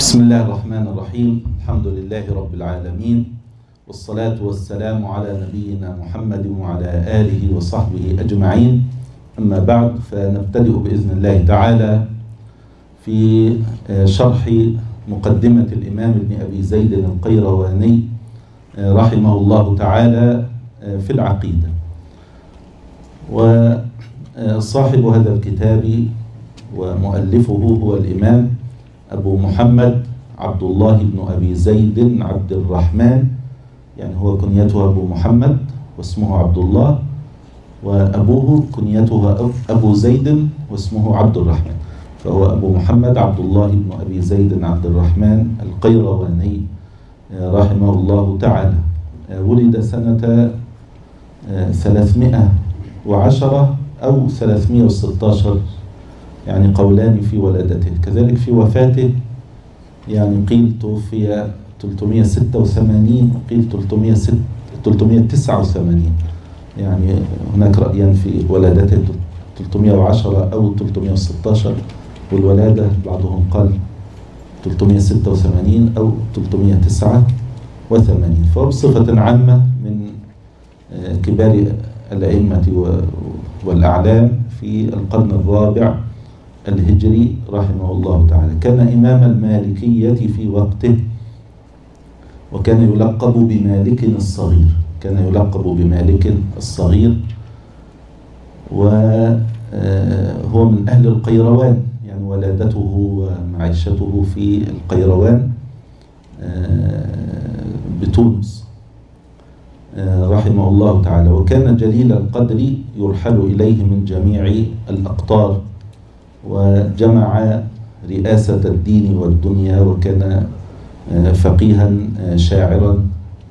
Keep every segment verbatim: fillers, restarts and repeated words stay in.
بسم الله الرحمن الرحيم. الحمد لله رب العالمين، والصلاة والسلام على نبينا محمد وعلى آله وصحبه أجمعين. أما بعد، فنبتدئ بإذن الله تعالى في شرح مقدمة الإمام ابن أبي زيد القيرواني رحمه الله تعالى في العقيدة. وصاحب هذا الكتاب ومؤلفه هو الإمام أبو محمد عبد الله بن أبي زيد عبد الرحمن، يعني هو كنيته أبو محمد واسمه عبد الله، وأبوه كنيته أبو زيد واسمه عبد الرحمن، فهو أبو محمد عبد الله بن أبي زيد عبد الرحمن القيرواني رحمه الله تعالى. ولد سنة ثلاثمائة وعشرة أو ثلاثمائة وستة عشر، يعني قولان في ولادته. كذلك في وفاته يعني قيل توفي ثلاثمائة وستة وثمانين وقيل ثلاثمائة وتسعة وثمانين، يعني هناك رأيان في ولادته ثلاثمائة وعشرة أو ثلاثمائة وستة عشر، والولادة بعضهم قال ثلاثمائة وستة وثمانين أو ثلاثمائة وتسعة وثمانين. فهو بصفة عامة من كبار الأئمة والأعلام في القرن الرابع الهجري رحمه الله تعالى. كان إمام المالكية في وقته، وكان يلقب بمالك الصغير، كان يلقب بمالك الصغير، وهو من أهل القيروان، يعني ولادته ومعيشته في القيروان بتونس رحمه الله تعالى. وكان جليل القدر يرحل إليه من جميع الأقطار، وجمع رئاسة الدين والدنيا، وكان فقيها شاعرا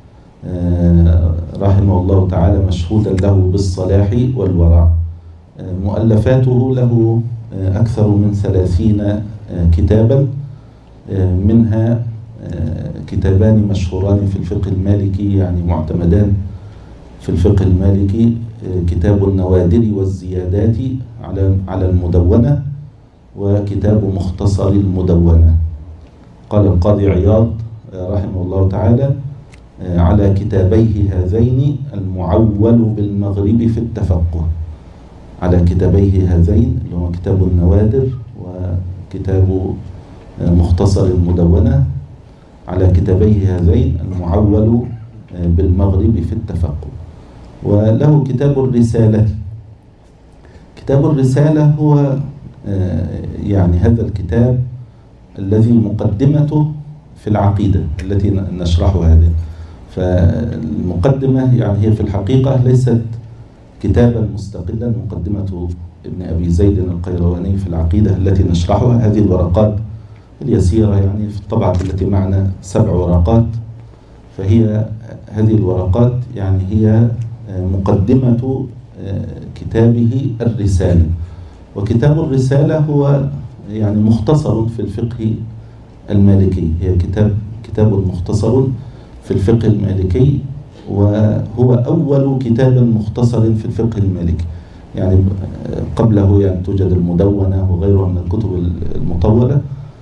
رحمه الله تعالى، مشهودا له بالصلاح والورع. مؤلفاته له أكثر من ثلاثين كتابا، منها كتابان مشهوران في الفقه المالكي، يعني معتمدان في الفقه المالكي، كتاب النوادر والزيادات على على المدونة، وكتاب مختصر المدونة. قال القاضي عياض رحمه الله تعالى: على كتابيه هذين المعول بالمغرب في التفقه. على كتابيه هذين اللي هو كتاب النوادر وكتاب مختصر المدونة، على كتابيه هذين المعول بالمغرب في التفقه. وله كتاب الرسالة. كتاب الرسالة هو يعني هذا الكتاب الذي مقدمته في العقيدة التي نشرحها هذه. فالمقدمة يعني هي في الحقيقة ليست كتابا مستقلا. مقدمة ابن أبي زيد القيرواني في العقيدة التي نشرحها، هذه الورقات اليسيرة، يعني في الطبعة التي معنا سبع ورقات، فهي هذه الورقات يعني هي مقدمة كتابه الرسالة. وكتاب الرسالة هو يعني مختصر في الفقه المالكي، هي كتاب كتاب مختصر في الفقه المالكي، وهو أول كتاب مختصر في الفقه المالكي. يعني قبله يعني توجد المدونة وغيرها من الكتب المطولة،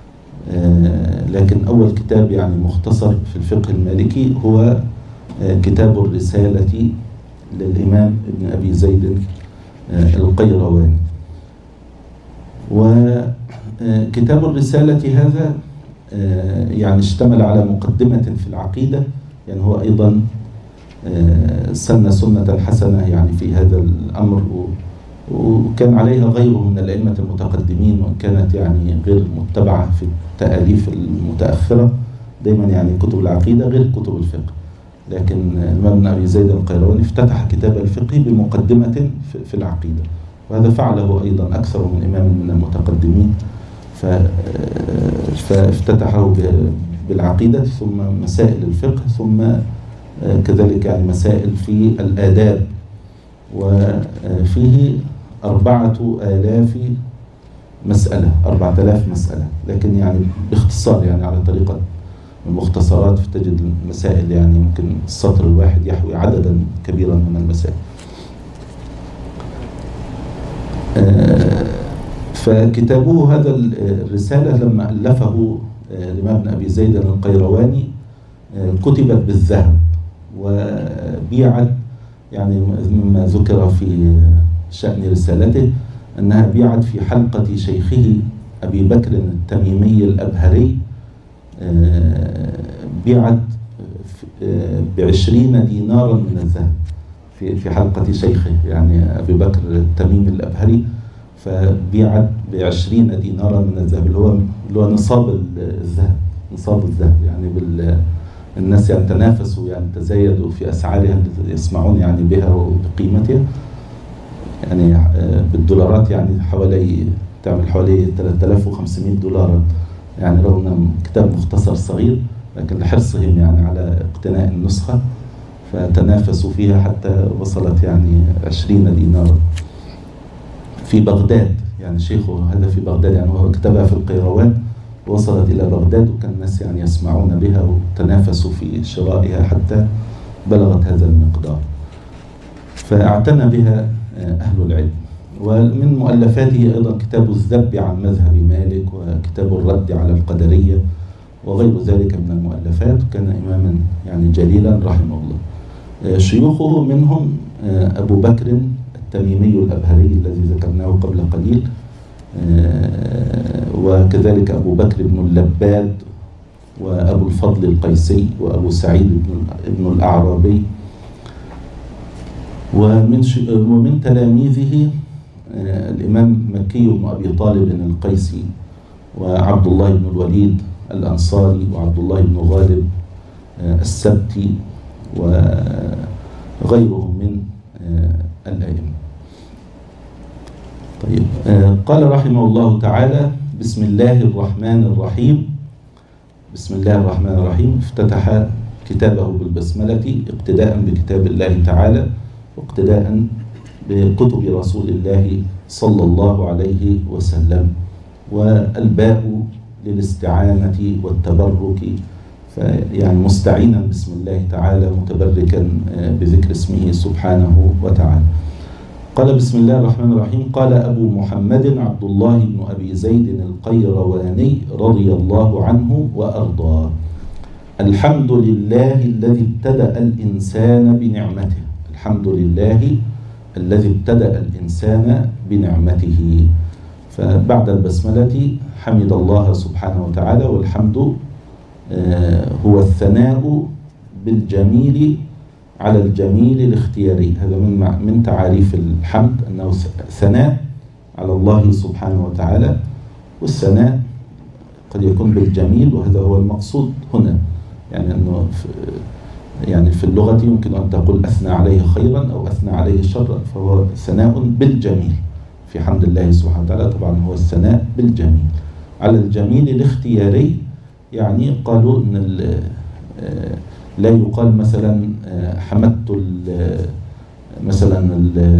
لكن أول كتاب يعني مختصر في الفقه المالكي هو كتاب الرسالة للإمام ابن أبي زيد القيرواني. وكتاب الرسالة هذا يعني اشتمل على مقدمة في العقيدة، يعني هو أيضا سن سنة حسنة يعني في هذا الأمر، وكان عليها غيره من الأئمة المتقدمين، وإن كانت يعني غير متبعة في التأليف المتأخرة. دايما يعني كتب العقيدة غير كتب الفقه، لكن الإمام ابن أبي زيد القيرواني افتتح كتاب الفقه بمقدمة في العقيدة، وهذا فعله أيضا أكثر من إمام من المتقدمين، فافتتحه بالعقيدة ثم مسائل الفقه، ثم كذلك يعني مسائل في الآداب، وفيه أربعة آلاف مسألة، أربعة آلاف مسألة، لكن يعني باختصار يعني على طريقة المختصرات، فتجد المسائل يعني ممكن السطر الواحد يحوي عددا كبيرا من المسائل. فكتابه هذا الرسالة لما ألفه الإمام بن أبي زيد القيرواني كتبت بالذهب وبيعت، يعني مما ذكر في شأن رسالته أنها بيعت في حلقة شيخه أبي بكر التميمي الأبهري، بيعت بعشرين دينارا من الذهب في في حلقة شيخه، يعني أبي بكر التميمي الأبهري، فبيعت بعشرين دينارا من الذهب اللي هو اللي هو نصاب الذهب، نصاب الذهب يعني بال الناس يعني تنافسوا، يعني تزايدوا في أسعارها، يسمعون يعني بها وبقيمتها، يعني بالدولارات يعني حوالي تعمل حوالي ثلاثة آلاف وخمسمائة دولار، يعني رغم أنه كتاب مختصر صغير، لكن لحرصهم يعني على اقتناء النسخة فتنافسوا فيها حتى وصلت يعني عشرين دينارا في بغداد. يعني شيخه هذا في بغداد، يعني هو كتبها في القيروان وصلت إلى بغداد، وكان الناس يعني يسمعون بها وتنافسوا في شرائها حتى بلغت هذا المقدار، فاعتنى بها أهل العلم. ومن مؤلفاته أيضا كتاب الذب عن مذهب مالك، وكتاب الرد على القدرية، وغير ذلك من المؤلفات. كان إماما يعني جليلا رحمه الله. شيوخه منهم أبو بكر التميمي الأبهري الذي ذكرناه قبل قليل، وكذلك أبو بكر بن اللباد، وأبو الفضل القيسي، وأبو سعيد بن الأعرابي. ومن ومن تلاميذه الإمام مكي بن أبي طالب القيسي، وعبد الله بن الوليد الأنصاري، وعبد الله بن غالب السبتي، وغيرهم من الأئمة. طيب، قال رحمه الله تعالى: بسم الله الرحمن الرحيم. بسم الله الرحمن الرحيم. افتتح كتابه بالبسملة اقتداء بكتاب الله تعالى، واقتداء بكتب رسول الله صلى الله عليه وسلم. والباء للاستعانة والتبرك، فيعني مستعينا بسم الله تعالى، متبركا بذكر اسمه سبحانه وتعالى. قال: بسم الله الرحمن الرحيم. قال أبو محمد عبد الله بن أبي زيد القيرواني رضي الله عنه وأرضاه: الحمد لله الذي ابتدأ الإنسان بنعمته. الحمد لله الذي ابتدأ الإنسان بنعمته. فبعد البسملة حمد الله سبحانه وتعالى، والحمد هو الثناء بالجميل على الجميل الاختياري. هذا من من تعاريف الحمد، أنه ثناء على الله سبحانه وتعالى، والثناء قد يكون بالجميل، وهذا هو المقصود هنا. يعني أنه في يعني في اللغة يمكن أن تقول أثنى عليه خيرا أو أثنى عليه شرا، فهو ثناء بالجميل. في حمد الله سبحانه وتعالى طبعا هو الثناء بالجميل على الجميل الاختياري. يعني قالوا أن لا يقال مثلا حمدت مثلا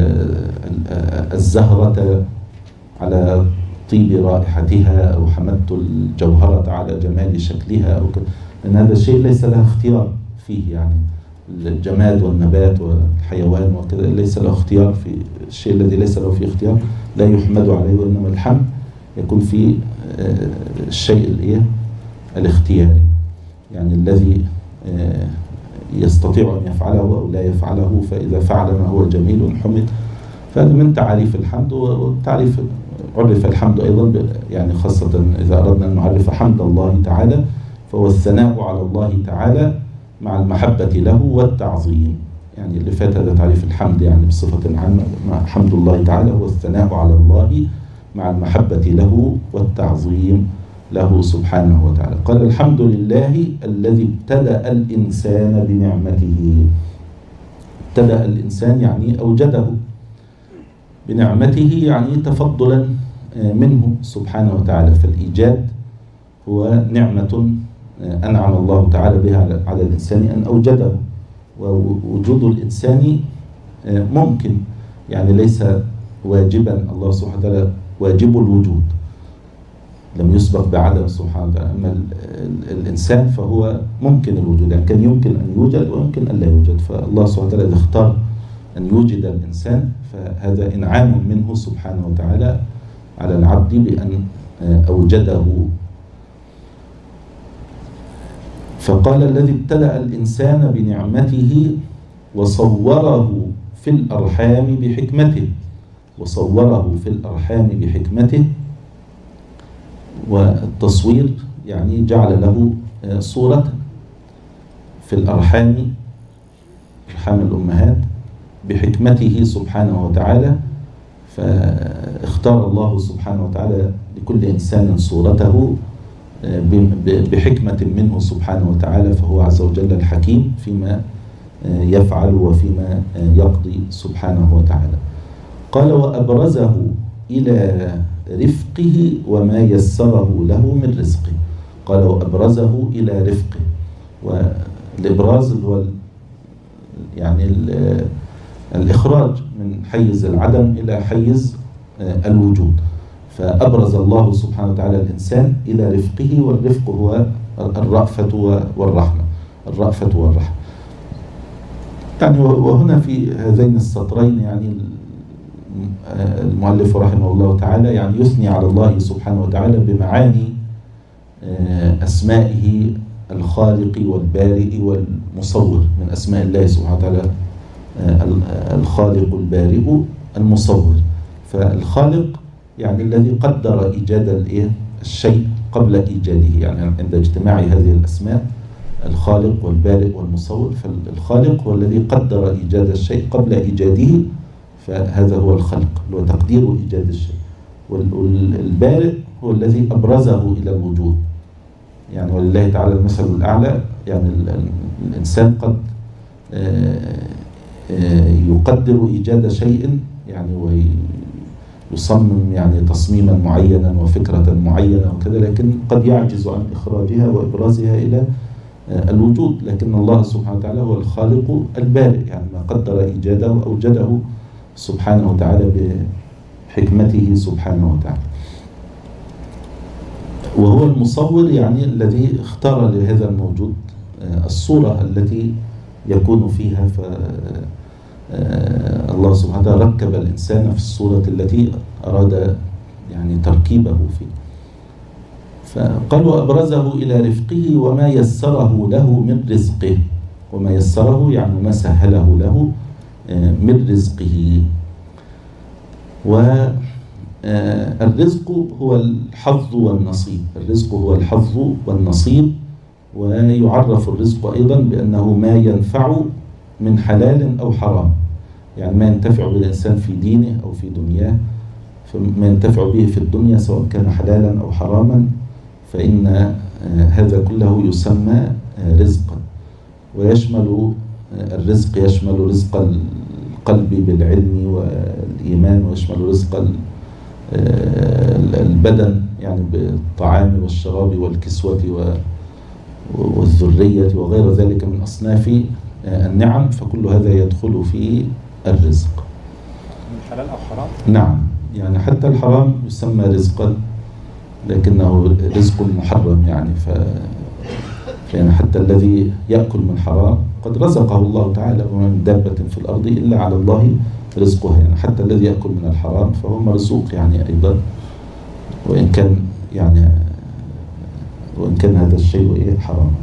الزهرة على طيب رائحتها، أو حمدت الجوهرة على جمال شكلها، أو كده، لأن هذا الشيء ليس له اختيار فيه. يعني الجماد والنبات والحيوان وكذا ليس له اختيار في الشيء الذي ليس له فيه اختيار لا يحمد عليه، وإنما الحمد يكون في الشيء الايه الاختياري، يعني الذي يستطيع أن يفعله أو لا يفعله، فإذا فعل ما هو جميل حمد. فهذا من تعريف الحمد. وتعريف عرف الحمد أيضا يعني خاصة إذا أردنا أن نعرف حمد الله تعالى، فهو الثناء على الله تعالى مع المحبة له والتعظيم. يعني اللي فات هذا تعريف الحمد يعني بصفة عامة. حمد الله تعالى هو الثناء على الله مع المحبة له والتعظيم له سبحانه وتعالى. قال: الحمد لله الذي ابتدأ الإنسان بنعمته. ابتدأ الإنسان يعني أوجده بنعمته، يعني تفضلا منه سبحانه وتعالى. فالإيجاد هو نعمة أنعم الله تعالى بها على الإنسان أن أوجده. ووجود الإنسان ممكن، يعني ليس واجبا. الله سبحانه وتعالى واجب الوجود، لم يسبق بعدم سبحانه وتعالى. أما الإنسان فهو ممكن الوجود، يعني كان يمكن أن يوجد ويمكن أن لا يوجد. فالله سبحانه وتعالى إذا اختار أن يوجد الإنسان فهذا إنعام منه سبحانه وتعالى على العبد بأن أوجده. فقال الذي ابتدأ الإنسان بنعمته وصوره في الأرحام بحكمته، وصوره في الأرحام بحكمته. والتصوير يعني جعل له صورة في الأرحام، أرحام الأمهات، بحكمته سبحانه وتعالى. فاختار الله سبحانه وتعالى لكل إنسان صورته بحكمة منه سبحانه وتعالى، فهو عز وجل الحكيم فيما يفعل وفيما يقضي سبحانه وتعالى. قال وأبرزه إلى رفقه وما يسره له من رزقه. قال وأبرزه إلى رفقه، والإبراز هو يعني الإخراج من حيز العدم إلى حيز الوجود. فأبرز الله سبحانه وتعالى الإنسان إلى رفقه، والرفق هو الرأفة والرحمة، الرأفة والرحمة. يعني وهنا في هذين السطرين يعني المؤلف رحمه الله تعالى يعني يثني على الله سبحانه وتعالى بمعاني أسمائه الخالق والبارئ والمصور. من أسماء الله سبحانه وتعالى الخالق البارئ المصور. فالخالق يعني الذي قدر إيجاد الشيء قبل إيجاده، يعني عند اجتماع هذه الأسماء الخالق والبارئ والمصور، فالخالق هو الذي قدر إيجاد الشيء قبل إيجاده، فهذا هو الخلق، هو تقدير إيجاد الشيء. والبارئ هو الذي أبرزه إلى الوجود. يعني ولله تعالى المثل الأعلى. يعني الإنسان قد يقدر إيجاد شيء يعني ويصمم يعني تصميما معينا وفكرة معينة وكذا، لكن قد يعجز عن إخراجها وإبرازها إلى الوجود. لكن الله سبحانه وتعالى هو الخالق البارئ، يعني ما قدر إيجاده وأوجده سبحانه وتعالى بحكمته سبحانه وتعالى. وهو المصور يعني الذي اختار لهذا الموجود الصورة التي يكون فيها. فالله سبحانه وتعالى ركب الإنسان في الصورة التي أراد يعني تركيبه فيه. فقال وأبرزه إلى رفقه وما يسره له من رزقه. وما يسره يعني ما سهله له من رزقه. والرزق هو الحظ والنصيب. الرزق هو الحظ والنصيب. ويعرف الرزق أيضا بأنه ما ينفع من حلال أو حرام، يعني ما ينتفع بالإنسان في دينه أو في دنياه. فما ينتفع به في الدنيا سواء كان حلالا أو حراما فإن هذا كله يسمى رزقا. ويشمل الرزق يشمل رزق القلب بالعلم والإيمان، ويشمل رزق البدن يعني بالطعام والشراب والكسوة والذرية وغير ذلك من أصناف النعم. فكل هذا يدخل في الرزق. حلال أو حرام؟ نعم، يعني حتى الحرام يسمى رزقا لكنه رزق محرم. يعني ف يعني حتى الذي يأكل من حرام قد رزقه الله تعالى، وما من دابة في الأرض إلا على الله رزقها. يعني حتى الذي يأكل من الحرام فهو مرزوق يعني أيضا، وإن كان يعني وإن كان هذا الشيء إيه حرام.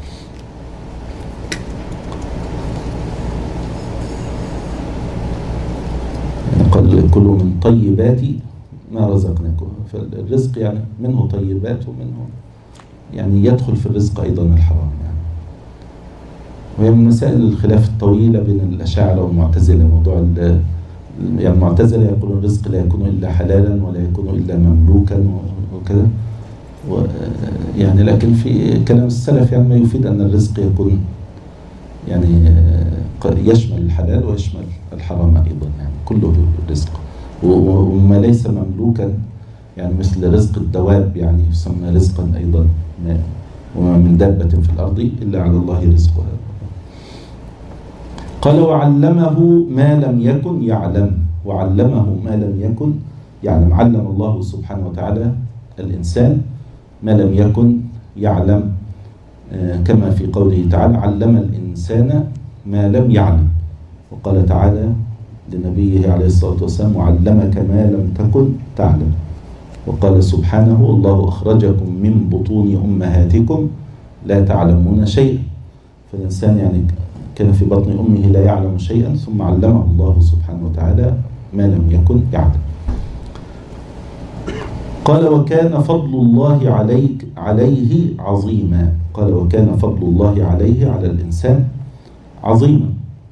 يعني قال كلوا من طيبات ما رزقناكم. فالرزق يعني منه طيبات ومنه يعني يدخل في الرزق أيضا الحرام. يعني وهي من مسائل الخلاف الطويلة بين الأشاعرة والمعتزلة. موضوع يعني المعتزلة يقولون الرزق لا يكون إلا حلالا ولا يكون إلا مملوكا وكذا، يعني لكن في كلام السلف يعني ما يفيد أن الرزق يكون يعني يشمل الحلال ويشمل الحرام أيضا، يعني كله رزق. وما ليس مملوكا يعني مثل رزق الدواب يعني يسمى رزقا أيضا، وما من دابة في الأرض إلا على الله رزقها. قال وعلمه ما لم يكن يعلم. وعلمه ما لم يكن يعلم. علم الله سبحانه وتعالى الإنسان ما لم يكن يعلم، كما في قوله تعالى علم الإنسان ما لم يعلم. وقال تعالى لنبيه عليه الصلاة والسلام وعلمك ما لم تكن تعلم. وقال سبحانه والله أخرجكم من بطون أمهاتكم لا تعلمون شيئا. فالإنسان يعني كان في بطن أمه لا يعلم شيئا، ثم علمه الله سبحانه وتعالى ما لم يكن يعلم. قال وكان فضل الله عليك عليه عظيما. قال وكان فضل الله عليه على الإنسان عظيما.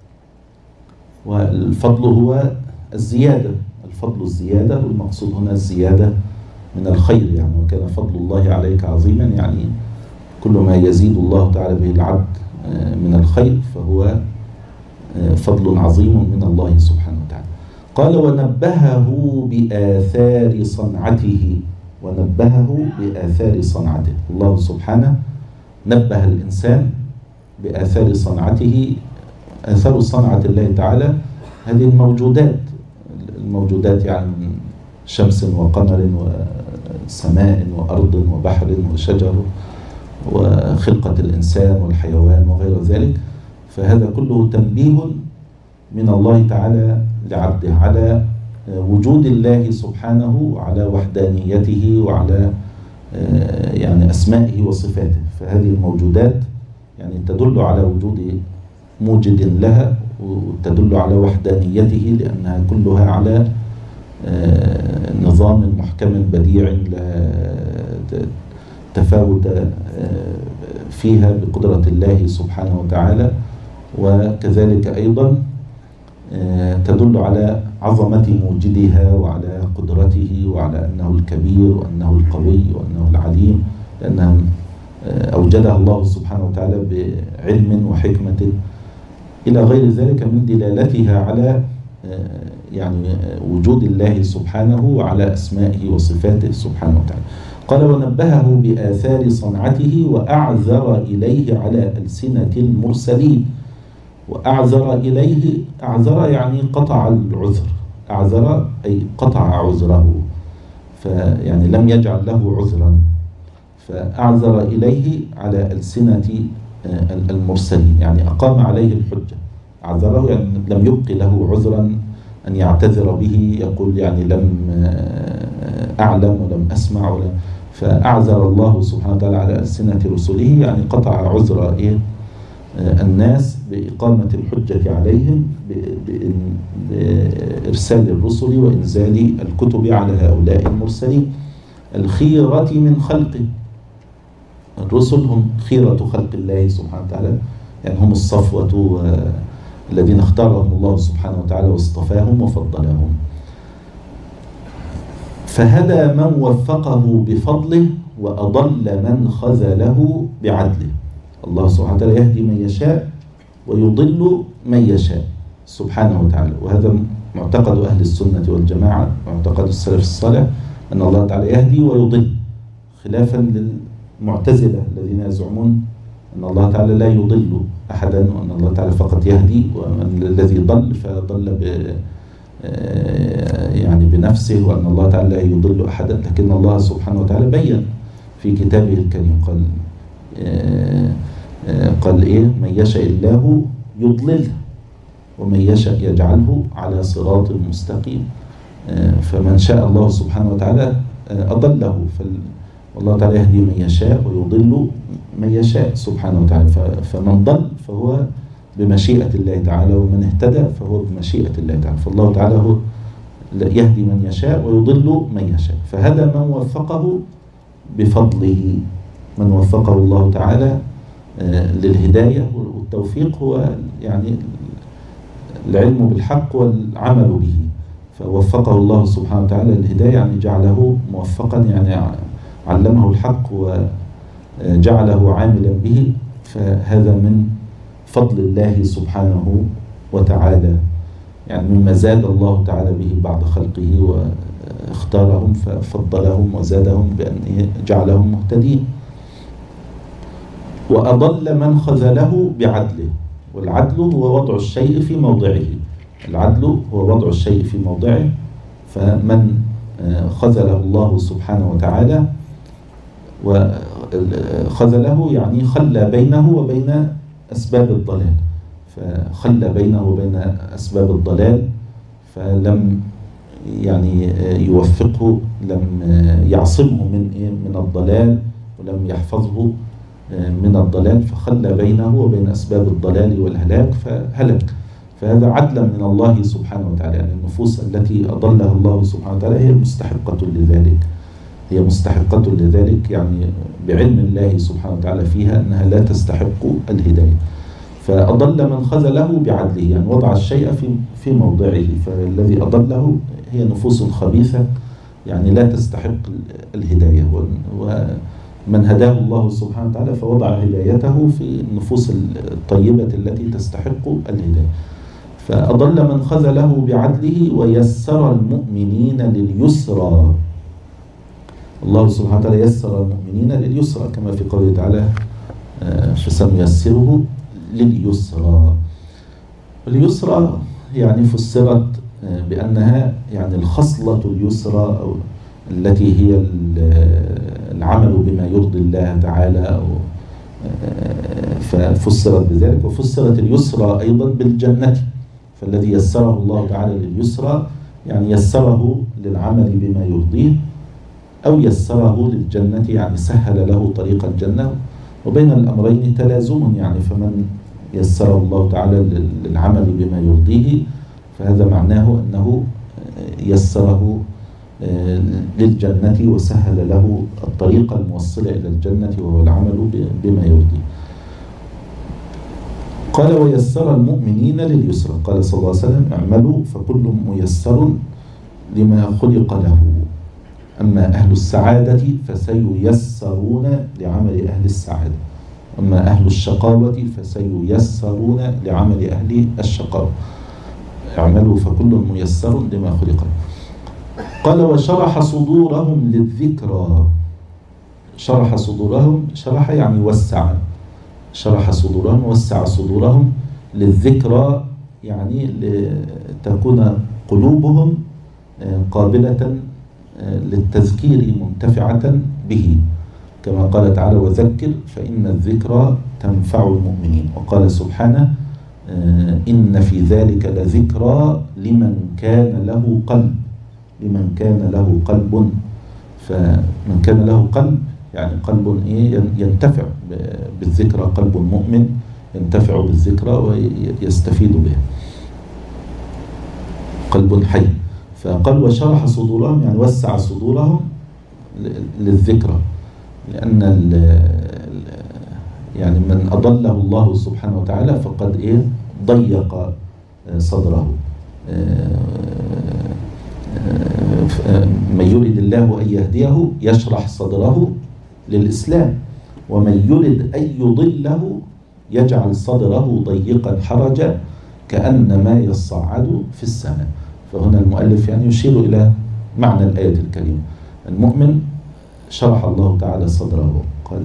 والفضل هو الزيادة، الفضل الزيادة، والمقصود هنا الزيادة من الخير يعني. وكان فضل الله عليك عظيما يعني كل ما يزيد الله تعالى به العبد من الخير فهو فضل عظيم من الله سبحانه وتعالى. قال ونبهه بآثار صنعته. ونبهه بآثار صنعته. الله سبحانه نبه الإنسان بآثار صنعته. آثار صنعة الله تعالى هذه الموجودات، الموجودات يعني من شمس وقمر وسماء وأرض وبحر وشجر وخلقة الإنسان والحيوان وغير ذلك. فهذا كله تنبيه من الله تعالى لعبده على وجود الله سبحانه وعلى وحدانيته وعلى يعني أسمائه وصفاته. فهذه الموجودات يعني تدل على وجود موجد لها، وتدل على وحدانيته لأنها كلها على نظام محكم بديع لا تفاوت فيها بقدرة الله سبحانه وتعالى. وكذلك أيضا تدل على عظمة موجدها وعلى قدرته وعلى أنه الكبير وأنه القوي وأنه العليم، لأنها أوجدها الله سبحانه وتعالى بعلم وحكمة إلى غير ذلك من دلالتها على يعني وجود الله سبحانه وعلى أسمائه وصفاته سبحانه وتعالى. قال ونبهه بآثار صنعته وأعذر إليه على ألسنة المرسلين. وأعذر إليه، أعذر يعني قطع العذر، أعذر أي قطع عذره، فيعني لم يجعل له عذرا. فأعذر إليه على ألسنة المرسلين يعني أقام عليه الحجة. أعذره يعني لم يبق له عذرا أن يعتذر به، يقول يعني لم أعلم ولم أسمع ولا. فأعذر الله سبحانه وتعالى على ألسنة رسله يعني قطع عذر إيه الناس بإقامة الحجة عليهم بإرسال الرسل وإنزال الكتب على هؤلاء المرسلين الخيرة من خلقه. الرسل هم خيرة خلق الله سبحانه وتعالى يعني هم الصفوة الذين اختارهم الله سبحانه وتعالى واصطفاهم وفضلهم. فهدى من وفقه بفضله وأضل من خذله بعدله. الله سبحانه وتعالى يهدي من يشاء ويضل من يشاء سبحانه وتعالى. وهذا معتقد أهل السنة والجماعة، معتقد السلف الصالح، أن الله تعالى يهدي ويضل، خلافا للمعتزلة الذين يزعمون أن الله تعالى لا يضل أحدا وأن الله تعالى فقط يهدي، وأن الذي ضل فضل ب يعني بنفسه، وأن الله تعالى لا يضل أحدا. لكن الله سبحانه وتعالى بين في كتابه الكريم قال قال إيه من يشاء الله يضلله ومن يشاء يجعله على صراط مستقيم. فمن شاء الله سبحانه وتعالى أضله، والله تعالى يهدي من يشاء ويضل من يشاء سبحانه وتعالى. فمن ضل فهو بمشيئة الله تعالى، ومن اهتدى فهو بمشيئة الله تعالى. فالله تعالى هو يهدي من يشاء ويضل من يشاء. فهدى من وفقه بفضله، من وفقه الله تعالى للهداية. والتوفيق هو يعني العلم بالحق والعمل به. فوفقه الله سبحانه وتعالى للهداية يعني جعله موفقا، يعني علمه الحق وجعله عاملا به. فهذا من فضل الله سبحانه وتعالى، يعني مما زاد الله تعالى به بعد خلقه واختارهم ففضلهم وزادهم بأن جعلهم مهتدين. وأضل من خذله بعدله. والعدل هو وضع الشيء في موضعه، العدل هو وضع الشيء في موضعه. فمن خذله الله سبحانه وتعالى، وخذله يعني خلى بينه وبين أسباب الضلال، فخلى بينه وبين أسباب الضلال، فلم يعني يوفقه، لم يعصمه من من الضلال، ولم يحفظه من الضلال فخلى بينه وبين أسباب الضلال والهلاك فهلك. فهذا عدلا من الله سبحانه وتعالى، يعني النفوس التي أضلها الله سبحانه وتعالى هي مستحقة لذلك، هي مستحقة لذلك يعني بعلم الله سبحانه وتعالى فيها أنها لا تستحق الهداية. فأضل من خذله بعدله، يعني وضع الشيء في في موضعه. فالذي أضله هي نفوس خبيثة يعني لا تستحق الهداية، ومن هداه الله سبحانه وتعالى فوضع هدايته في النفوس الطيبة التي تستحق الهداية. فأضل من خذله بعدله ويسر المؤمنين لليسرى. الله سبحانه وتعالى يسر المؤمنين لليسرى كما في قوله تعالى فسنيسره لليسرى. اليسرى يعني فسرت بأنها يعني الخصلة اليسرى أو التي هي العمل بما يرضي الله تعالى، أو ففسرت بذلك. وفسرت اليسرى أيضا بالجنة، فالذي يسره الله تعالى لليسرى يعني يسره للعمل بما يرضيه، أو يسره للجنة يعني سهل له طريق الجنة. وبين الأمرين تلازم، يعني فمن يسره الله تعالى للعمل بما يرضيه فهذا معناه أنه يسره للجنة وسهل له الطريق الموصل إلى الجنة وهو العمل بما يرضيه. قال ويسر المؤمنين لليسر. قال صلى الله عليه وسلم اعملوا فكل ميسر لما خلق له، أما أهل السعادة فسييسرون لعمل أهل السعادة، أما أهل الشقاوة فسييسرون لعمل أهل الشقاوة. اعملوا فكل ميسر لما خلق له. قال وشرح صدورهم للذكرى. شرح صدورهم، شرح يعني وسع، شرح صدورهم وسع صدورهم للذكرى، يعني لتكون قلوبهم قابلة للتذكير منتفعة به، كما قال تعالى وذكر فإن الذكرى تنفع المؤمنين. وقال سبحانه إن في ذلك لذكرى لمن كان له قلب، لمن كان له قلب. فمن كان له قلب يعني قلب إيه ينتفع بالذكرى، قلب مؤمن ينتفع بالذكرى ويستفيد بها، قلب حي. فقال وشرح صدورهم يعني وسع صدورهم للذكرى، لأن يعني من أضله الله سبحانه وتعالى فقد إيه ضيق صدره. من يريد الله أن يهديه يشرح صدره للإسلام، ومن يريد أن يضله يجعل صدره ضيقا حرجا كأنما يصعد في السماء. فهنا المؤلف يعني يشير إلى معنى الآية الكريمة. المؤمن شرح الله تعالى صدره، قال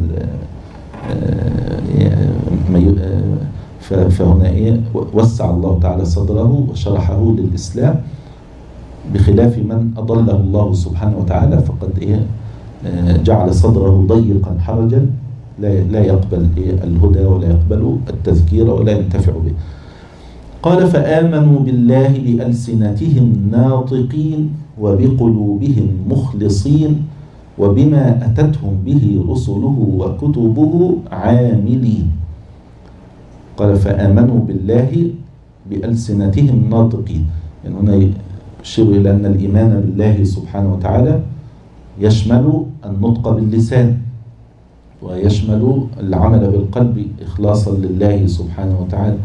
فهنا إيه وسع الله تعالى صدره وشرحه للإسلام، بخلاف من أضله الله سبحانه وتعالى فقد إيه جعل صدره ضيقا حرجا لا يقبل إيه الهدى ولا يقبل التذكير ولا ينتفع به. قال فآمنوا بالله بألسنتهم ناطقين وبقلوبهم مخلصين وبما أتتهم به رسله وكتبه عاملين. قال فآمنوا بالله بألسنتهم ناطقين، يعني هنا يشير إلى أن الإيمان بالله سبحانه وتعالى يشمل النطق باللسان، ويشمل العمل بالقلب إخلاصا لله سبحانه وتعالى،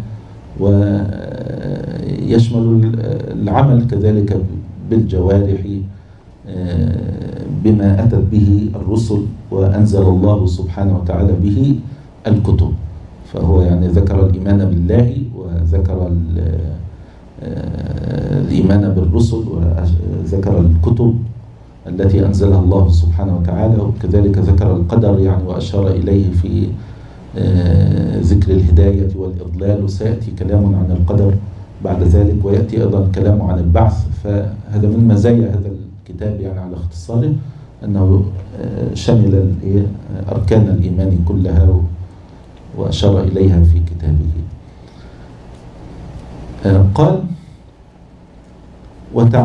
ويشمل العمل كذلك بالجوارح بما أتت به الرسل وأنزل الله سبحانه وتعالى به الكتب. فهو يعني ذكر الإيمان بالله وذكر الإيمان بالرسل وذكر الكتب التي أنزلها الله سبحانه وتعالى، وكذلك ذكر القدر يعني وأشار إليه في ذكر الهداية والإضلال، وسيأتي كلام عن القدر بعد ذلك، ويأتي أيضا كلام عن البعث. فهذا من مزايا هذا الكتاب يعني على اختصاره أنه شمل أركان الإيمان كلها وأشار إليها في كتابه. قال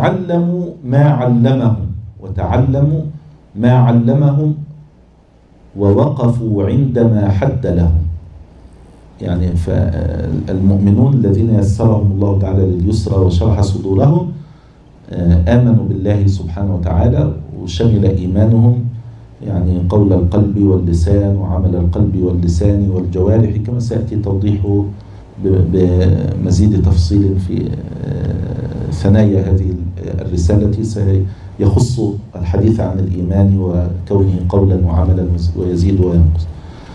وتعلموا ما علمهم، وتعلموا ما علمهم ووقفوا عندما حد لهم. يعني فالمؤمنون الذين يسرهم الله تعالى لليسرى وشرح صدورهم آمنوا بالله سبحانه وتعالى، وشمل إيمانهم يعني قول القلب واللسان وعمل القلب واللسان والجوارح، كما سيأتي توضيحه بمزيد تفصيل في ثنايا هذه الرسالة، سيخص الحديث عن الإيمان وكونه قولا وعملا ويزيد وينقص.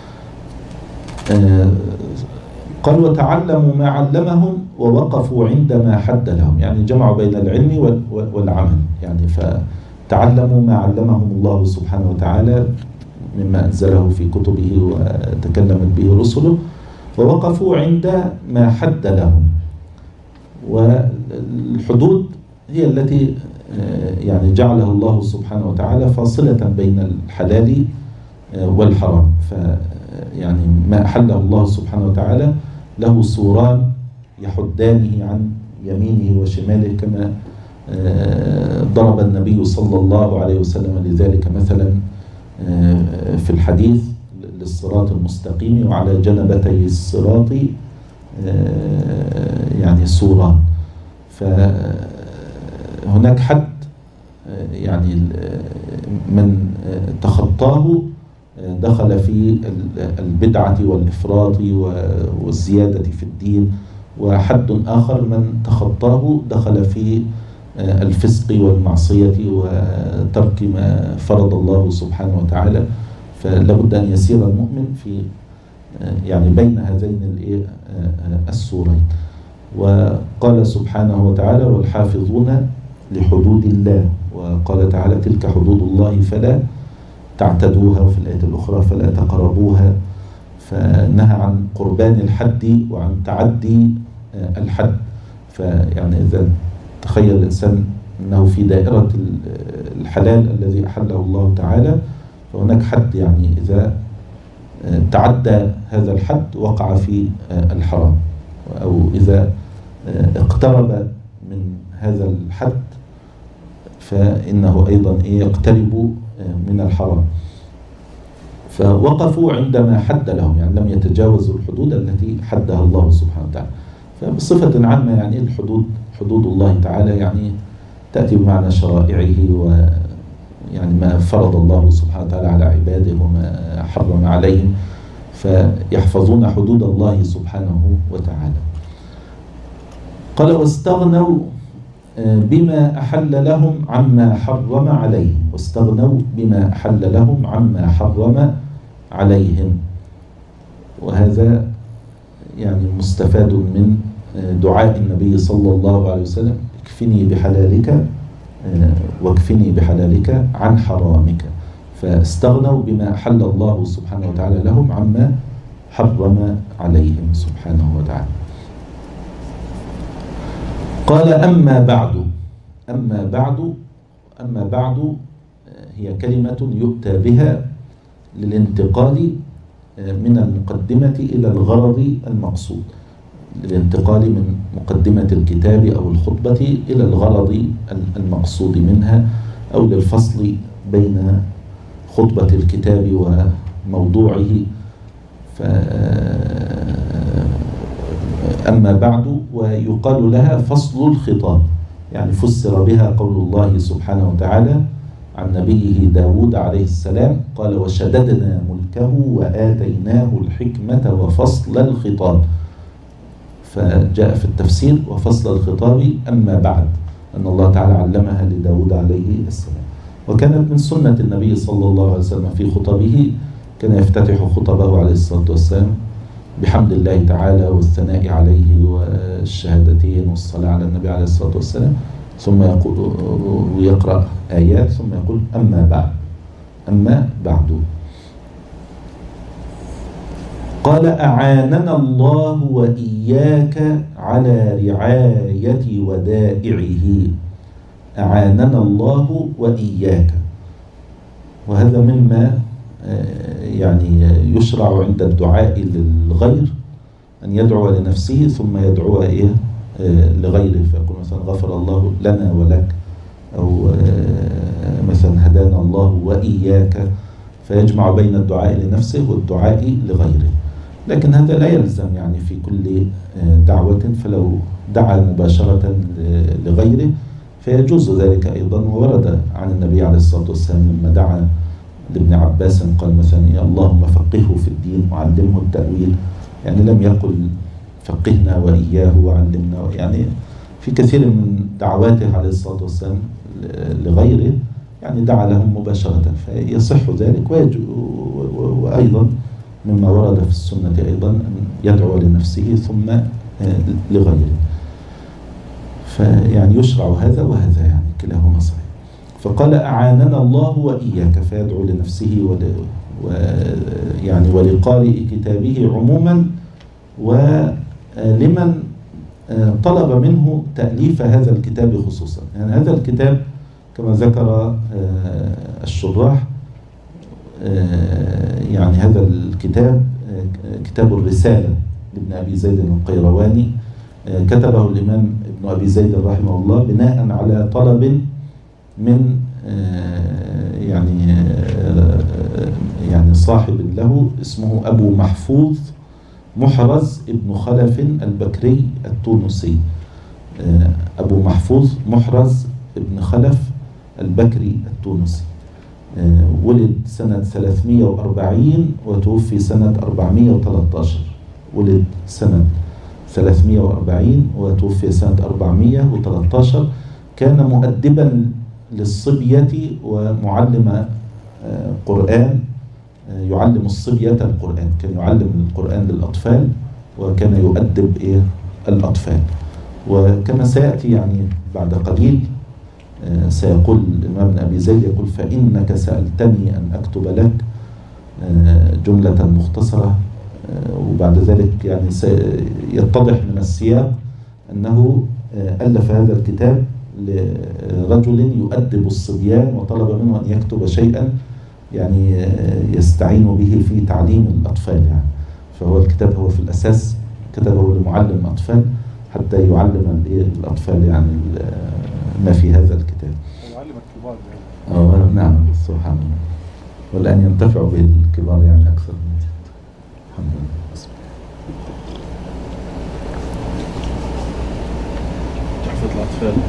قال وتعلموا ما علمهم ووقفوا عندما حد لهم، يعني جمعوا بين العلم والعمل، يعني فتعلموا ما علمهم الله سبحانه وتعالى مما أنزله في كتبه وتكلمت به رسله، ووقفوا عند ما حد لهم. والحدود هي التي يعني جعلها الله سبحانه وتعالى فاصلة بين الحلال والحرام. فيعني ما أحله الله سبحانه وتعالى له صوران يحدانه عن يمينه وشماله، كما ضرب النبي صلى الله عليه وسلم لذلك مثلا في الحديث للصراط المستقيم، وعلى جنبتي الصراط يعني صوران. فهناك حد يعني من تخطاه دخل في البدعة والإفراط والزيادة في الدين، وحد آخر من تخطاه دخل في الفسق والمعصية وترك ما فرض الله سبحانه وتعالى. فلابد أن يسير المؤمن في يعني بين هذين السورين. وقال سبحانه وتعالى والحافظون لحدود الله، وقال تعالى تلك حدود الله فلا تعتدوها، وفي الآية الأخرى فلا تقربوها. فنهى عن قربان الحد وعن تعدي الحد. فيعني إذا تخيل الإنسان أنه في دائرة الحلال الذي أحله الله تعالى، فهناك حد، يعني إذا تعدى هذا الحد وقع في الحرام، أو إذا اقترب من هذا الحد فإنه أيضا يقترب من الحرام. فوقفوا عندما حد لهم، يعني لم يتجاوزوا الحدود التي حدها الله سبحانه وتعالى. فبصفة عامة يعني الحدود حدود الله تعالى يعني تأتي بمعنى شرائعه، ويعني ما فرض الله سبحانه وتعالى على عباده وما حرم عليهم، فيحفظون حدود الله سبحانه وتعالى. قال واستغنوا بما أحل لهم عما حرم عليهم، واستغنوا بما أحل لهم عما حرم عليهم. وهذا يعني مستفاد من دعاء النبي صلى الله عليه وسلم اكفني بحلالك واكفني بحلالك عن حرامك. فاستغنوا بما أحل الله سبحانه وتعالى لهم عما حرم عليهم سبحانه وتعالى. قال أما بعد. أما بعد أما بعد هي كلمة يؤتى بها للانتقال من المقدمة إلى الغرض المقصود، للانتقال من مقدمة الكتاب أو الخطبة إلى الغرض المقصود منها، أو للفصل بين خطبة الكتاب وموضوعه. أما بعد ويقال لها فصل الخطاب، يعني فسر بها قول الله سبحانه وتعالى عن نبيه داود عليه السلام قال وشددنا ملكه وآتيناه الحكمة وفصل الخطاب. فجاء في التفسير وفصل الخطاب أما بعد، أن الله تعالى علمها لداود عليه السلام. وكانت من سنة النبي صلى الله عليه وسلم في خطبه، كان يفتتح خطبه عليه الصلاة والسلام بحمد الله تعالى والثناء عليه والشهادتين والصلاة على النبي عليه الصلاة والسلام، ثم يقول ويقرأ آيات ثم يقول أما بعد. أما بعد قال أعاننا الله وإياك على رعاية ودائعه. أعاننا الله وإياك، وهذا مما يعني يشرع عند الدعاء للغير أن يدعو لنفسه ثم يدعو إيه لغيره، فيقول مثلا غفر الله لنا ولك، أو مثلا هدانا الله وإياك. فيجمع بين الدعاء لنفسه والدعاء لغيره. لكن هذا لا يلزم يعني في كل دعوة، فلو دعا مباشرة لغيره فيجوز ذلك أيضا. وورد عن النبي عليه الصلاة والسلام لما دعا لابن عباس قال مثلا اللهم فقهه في الدين وعلمه التأويل، يعني لم يقل فقهنا وإياه وعلمنا، يعني في كثير من دعواته عليه الصلاة والسلام لغيره يعني دعا لهم مباشرة، فيصح ذلك. وأيضا مما ورد في السنة أيضا أن يدعو لنفسه ثم لغيره، فيعني يشرع هذا وهذا، يعني كلاهما صحيح. فقال أعاننا الله وإياك، فيدعو لنفسه ول ويعني ولقارئ كتابه عموما ولمن طلب منه تأليف هذا الكتاب خصوصا. يعني هذا الكتاب كما ذكر الشراح، يعني هذا الكتاب كتاب الرسالة لابن أبي زيد القيرواني، كتبه الإمام ابن أبي زيد رحمه الله بناء على طلب من يعني يعني صاحب له اسمه أبو محفوظ محرز ابن خلف البكري التونسي. أبو محفوظ محرز ابن خلف البكري التونسي، ولد سنة ثلاثمائة وأربعين وتوفي سنة أربعمائة وثلاثة عشر. ولد سنة ثلاثمائة وأربعين وتوفي سنة أربعمائة وثلاثة عشر. كان مؤدبا للصبية ومعلم قرآن، يعلم الصبية القرآن، كان يعلم القرآن للأطفال وكان يؤدب إيه الأطفال. وكما سيأتي يعني بعد قليل سيقول الإمام ابن أبي زيد يقول فإنك سألتني أن أكتب لك جملة مختصرة، وبعد ذلك يعني سيتضح من السياق أنه ألف هذا الكتاب لرجل يؤدب الصبيان وطلب منه أن يكتب شيئا يعني يستعين به في تعليم الأطفال يعني. فهو الكتاب هو في الأساس كتبه لمعلم أطفال حتى يعلم الأطفال يعني ما في هذا الكتاب. يعلم الكبار يعني. نعم سبحان الله. والآن ينتفع به الكبار يعني أكثر من ذلك. الحمد لله. تحفة الأطفال.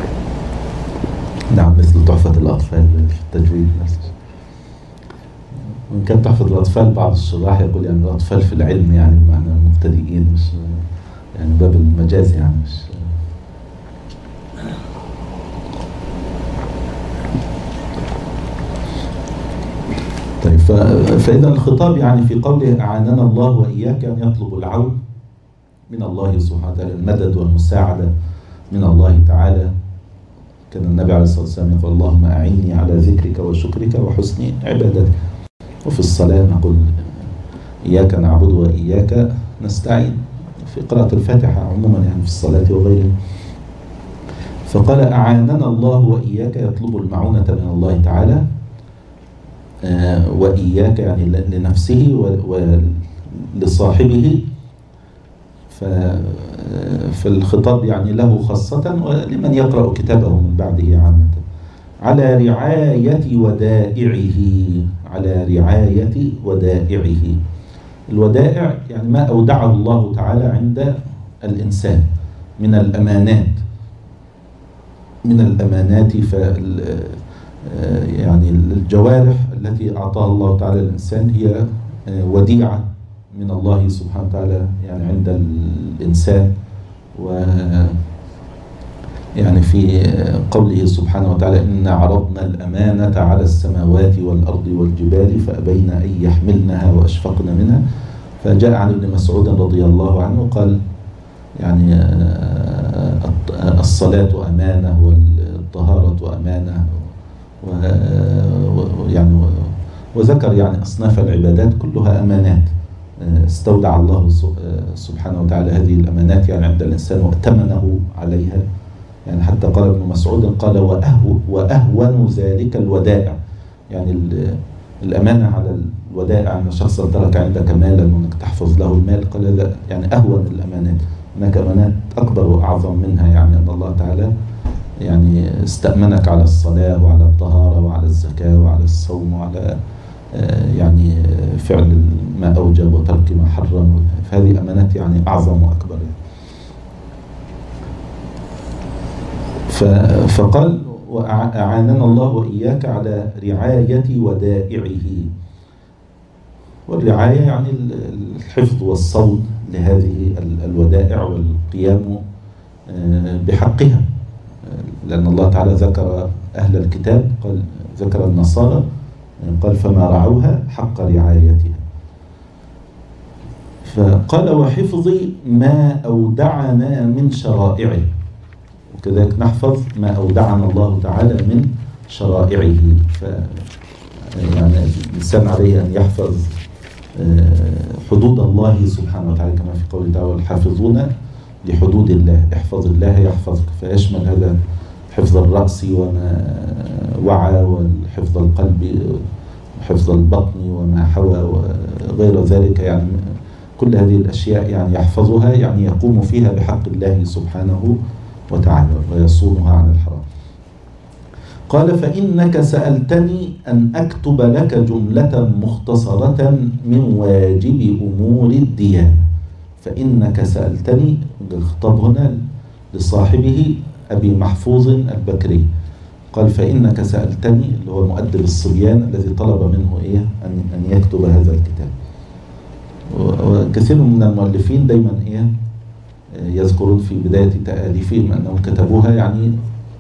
نعم مثل تحفة الأطفال في التجويد نفسه. وإن كان تحفة الأطفال بعض الشراح يقول يعني الأطفال في العلم يعني بمعنى المبتدئين، مش يعني باب المجاز يعني مش. طيب فإذا الخطاب يعني في قوله أعاننا الله وإياك أن يطلب العون من الله سبحانه وتعالى، المدد والمساعدة من الله تعالى. كان النبي عليه الصلاة والسلام يقول اللهم أعني على ذكرك وشكرك وحسن عبادتك. وفي الصلاة نقول إياك نعبد وإياك نستعين في قراءة الفاتحة عموما يعني في الصلاة وغيرها. فقال أعاننا الله وإياك، يطلب المعونة من الله تعالى وإياك يعني لنفسه ولصاحبه. فالخطاب يعني له خاصة ولمن يقرأ كتابه من بعده عامة. على رعاية ودائعه، على رعاية ودائعه. الودائع يعني ما أودعه الله تعالى عند الإنسان من الأمانات، من الأمانات فال يعني الجوارح التي أعطاها الله تعالى للإنسان هي وديعة من الله سبحانه وتعالى يعني عند الإنسان. و يعني في قوله سبحانه وتعالى إنا عرضنا الأمانة على السماوات والأرض والجبال فأبين أن يحملنها وأشفقن منها. فجاء عن ابن مسعود رضي الله عنه قال يعني الصلاة أمانة والطهارة أمانة، ويعني وذكر يعني أصناف العبادات كلها أمانات استودع الله سبحانه وتعالى هذه الأمانات يعني عند الإنسان وأتمنه عليها. يعني حتى قال ابن مسعود قال وأهو وأهون ذلك الودائع، يعني الأمانة على الودائع أن شخصا ترك عندك مالا وأنك تحفظ له المال، قال لا يعني أهون الأمانات. هناك أمانات أكبر وأعظم منها، يعني أن الله تعالى يعني استأمنك على الصلاة وعلى الطهارة وعلى الزكاة وعلى الصوم وعلى يعني فعل ما أوجب وترك ما حرم، فهذه أمانات يعني أعظم وأكبر. فقال وأعاننا الله وإياك على رعاية ودائعه. والرعاية يعني الحفظ والصون لهذه الودائع والقيام بحقها، لأن الله تعالى ذكر أهل الكتاب، قال ذكر النصارى قال فما رعوها حق رعايتها. فقال وحفظ ما أودعنا من شرائعه، وكذلك نحفظ ما أودعنا الله تعالى من شرائعه. ف يعني الإنسان عليه أن يحفظ حدود الله سبحانه وتعالى، كما في قوله تعالى والحافظون لحدود الله، احفظ الله يحفظك، فيشمل هذا حفظ الرأس وما وعى، والحفظ القلب وحفظ البطن وما حوى وغير ذلك. يعني كل هذه الأشياء يعني يحفظها، يعني يقوم فيها بحق الله سبحانه وتعالى ويصونها عن الحرام. قال فإنك سألتني أن أكتب لك جملة مختصرة من واجب أمور الديانة. فإنك سألتني، الخطاب هنا لصاحبه أبي محفوظ البكري، قال فإنك سألتني اللي هو مؤدب الصبيان الذي طلب منه إيه أن أن يكتب هذا الكتاب. وكثير من المؤلفين دايما إيه يذكرون في بداية تأليفهم أنهم كتبوها يعني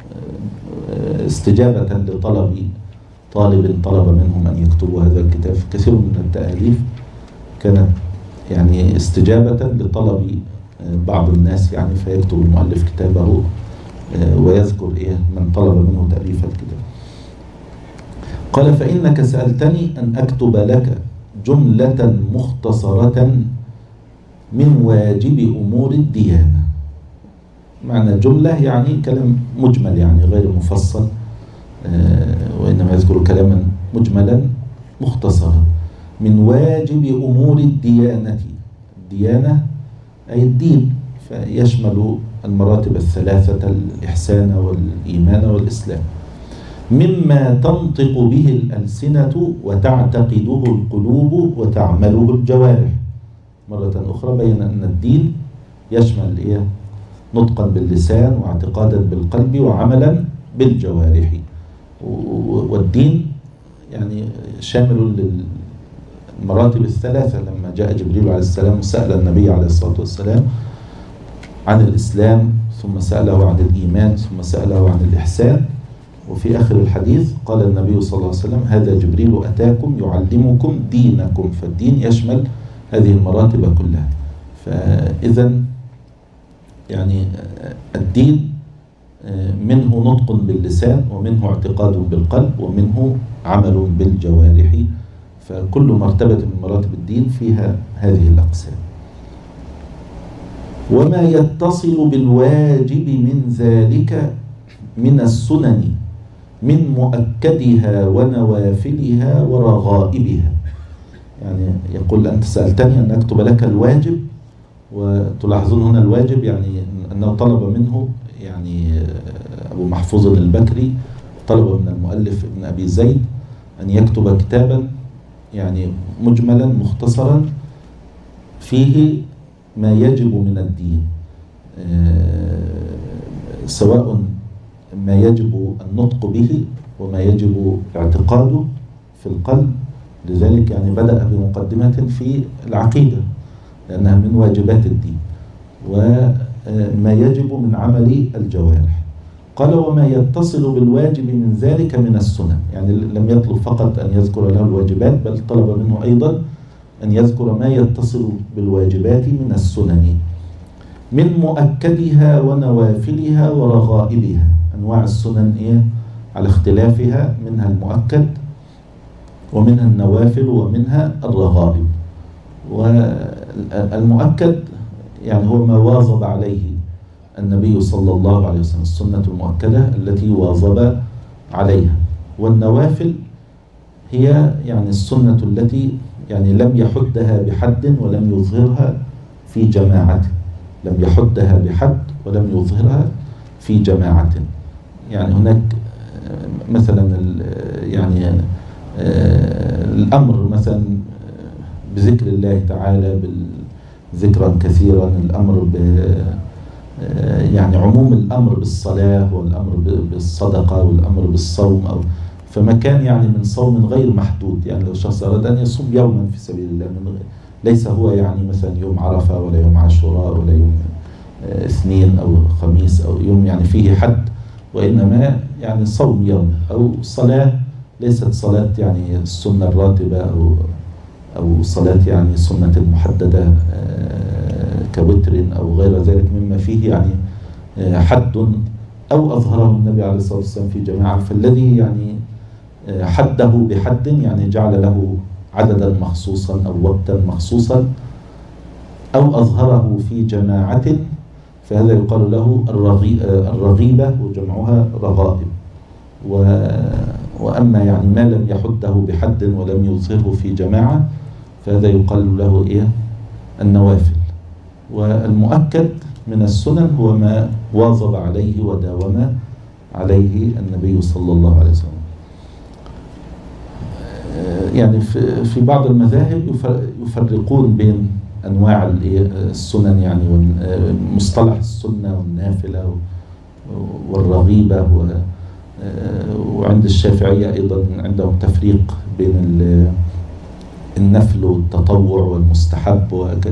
استجابة لطلب طالب طلب منهم أن يكتبوا هذا الكتاب. كثير من التأليف كانت يعني استجابة لطلب بعض الناس، يعني فيكتب المؤلف كتابه ويذكر إيه من طلب منه تأليف الكتاب. قال فإنك سألتني أن أكتب لك جملة مختصرة من واجب أمور الديانة. معنى جملة يعني كلام مجمل، يعني غير مفصل، وإنما يذكر كلاما مجملا مختصرا. من واجب أمور الديانة، الديانة أي الدين، فيشمل المراتب الثلاثة الإحسان والإيمان والإسلام. مما تنطق به الألسنة وتعتقده القلوب وتعمله الجوارح. مرة أخرى بين أن الدين يشمل إيه؟ نطقا باللسان واعتقادا بالقلب وعملا بالجوارح. والدين يعني شامل للمراتب الثلاثة. لما جاء جبريل عليه السلام وسأل النبي عليه الصلاة والسلام عن الإسلام، ثم سأله عن الإيمان، ثم سأله عن الإحسان، وفي آخر الحديث قال النبي صلى الله عليه وسلم هذا جبريل أتاكم يعلمكم دينكم. فالدين يشمل هذه المراتب كلها. فإذا يعني الدين منه نطق باللسان، ومنه اعتقاد بالقلب، ومنه عمل بالجوارح. فكل مرتبة من مراتب الدين فيها هذه الأقسام. وما يتصل بالواجب من ذلك من السنن من مؤكدها ونوافلها ورغائبها. يعني يقول أنت سألتني أن أكتب لك الواجب، وتلاحظون هنا الواجب يعني أنه طلب منه، يعني أبو محفوظ البكري طلب من المؤلف ابن أبي زيد أن يكتب كتابا يعني مجملا مختصرا فيه ما يجب من الدين، سواء ما يجب النطق به وما يجب اعتقاده في القلب. لذلك يعني بدأ بمقدمة في العقيدة لأنها من واجبات الدين، وما يجب من عمل الجوارح. قال وما يتصل بالواجب من ذلك من السنن. يعني لم يطلب فقط أن يذكر له الواجبات، بل طلب منه أيضا أن يذكر ما يتصل بالواجبات من السنن من مؤكدها ونوافلها ورغائبها. أنواع السنن إيه؟ على اختلافها، منها المؤكد ومنها النوافل ومنها الرغائب. والمؤكد يعني هو ما واظب عليه النبي صلى الله عليه وسلم، السنة المؤكدة التي واظب عليها. والنوافل هي يعني السنة التي يعني لم يحدها بحد ولم يظهرها في جماعة، لم يحدها بحد ولم يظهرها في جماعة. يعني هناك مثلا يعني الأمر مثلا بذكر الله تعالى ذكرا كثيرا، الأمر ب يعني عموم الأمر بالصلاة والأمر بالصدقة والأمر بالصوم، أو فمكان يعني من صوم غير محدود. يعني لو شخص أراد أن يصوم يوما في سبيل الله، من ليس هو يعني مثلا يوم عرفة ولا يوم عاشوراء ولا يوم اثنين أو خميس أو يوم يعني فيه حد، وإنما يعني صوم يوم، أو صلاة ليست صلاة يعني السنة الراتبة أو أو صلاة يعني سنة المحددة كوتر أو غير ذلك مما فيه يعني حد أو أظهره النبي عليه الصلاة والسلام في جماعة. فالذي يعني حده بحد يعني جعل له عددا مخصوصا أو وقتا مخصوصا أو أظهره في جماعة، فهذا يقال له الرغيبة وجمعها رغائب. وأما يعني ما لم يحده بحد ولم يظهره في جماعة فهذا يقال له إيه؟ النوافل. والمؤكد من السنن هو ما واظب عليه وداوم عليه النبي صلى الله عليه وسلم. يعني في بعض المذاهب يفرقون بين أنواع السنن، يعني مصطلح السنة والنافلة والرغيبة، وعند الشافعية أيضا عندهم تفريق بين النفل والتطوع والمستحب وكذا.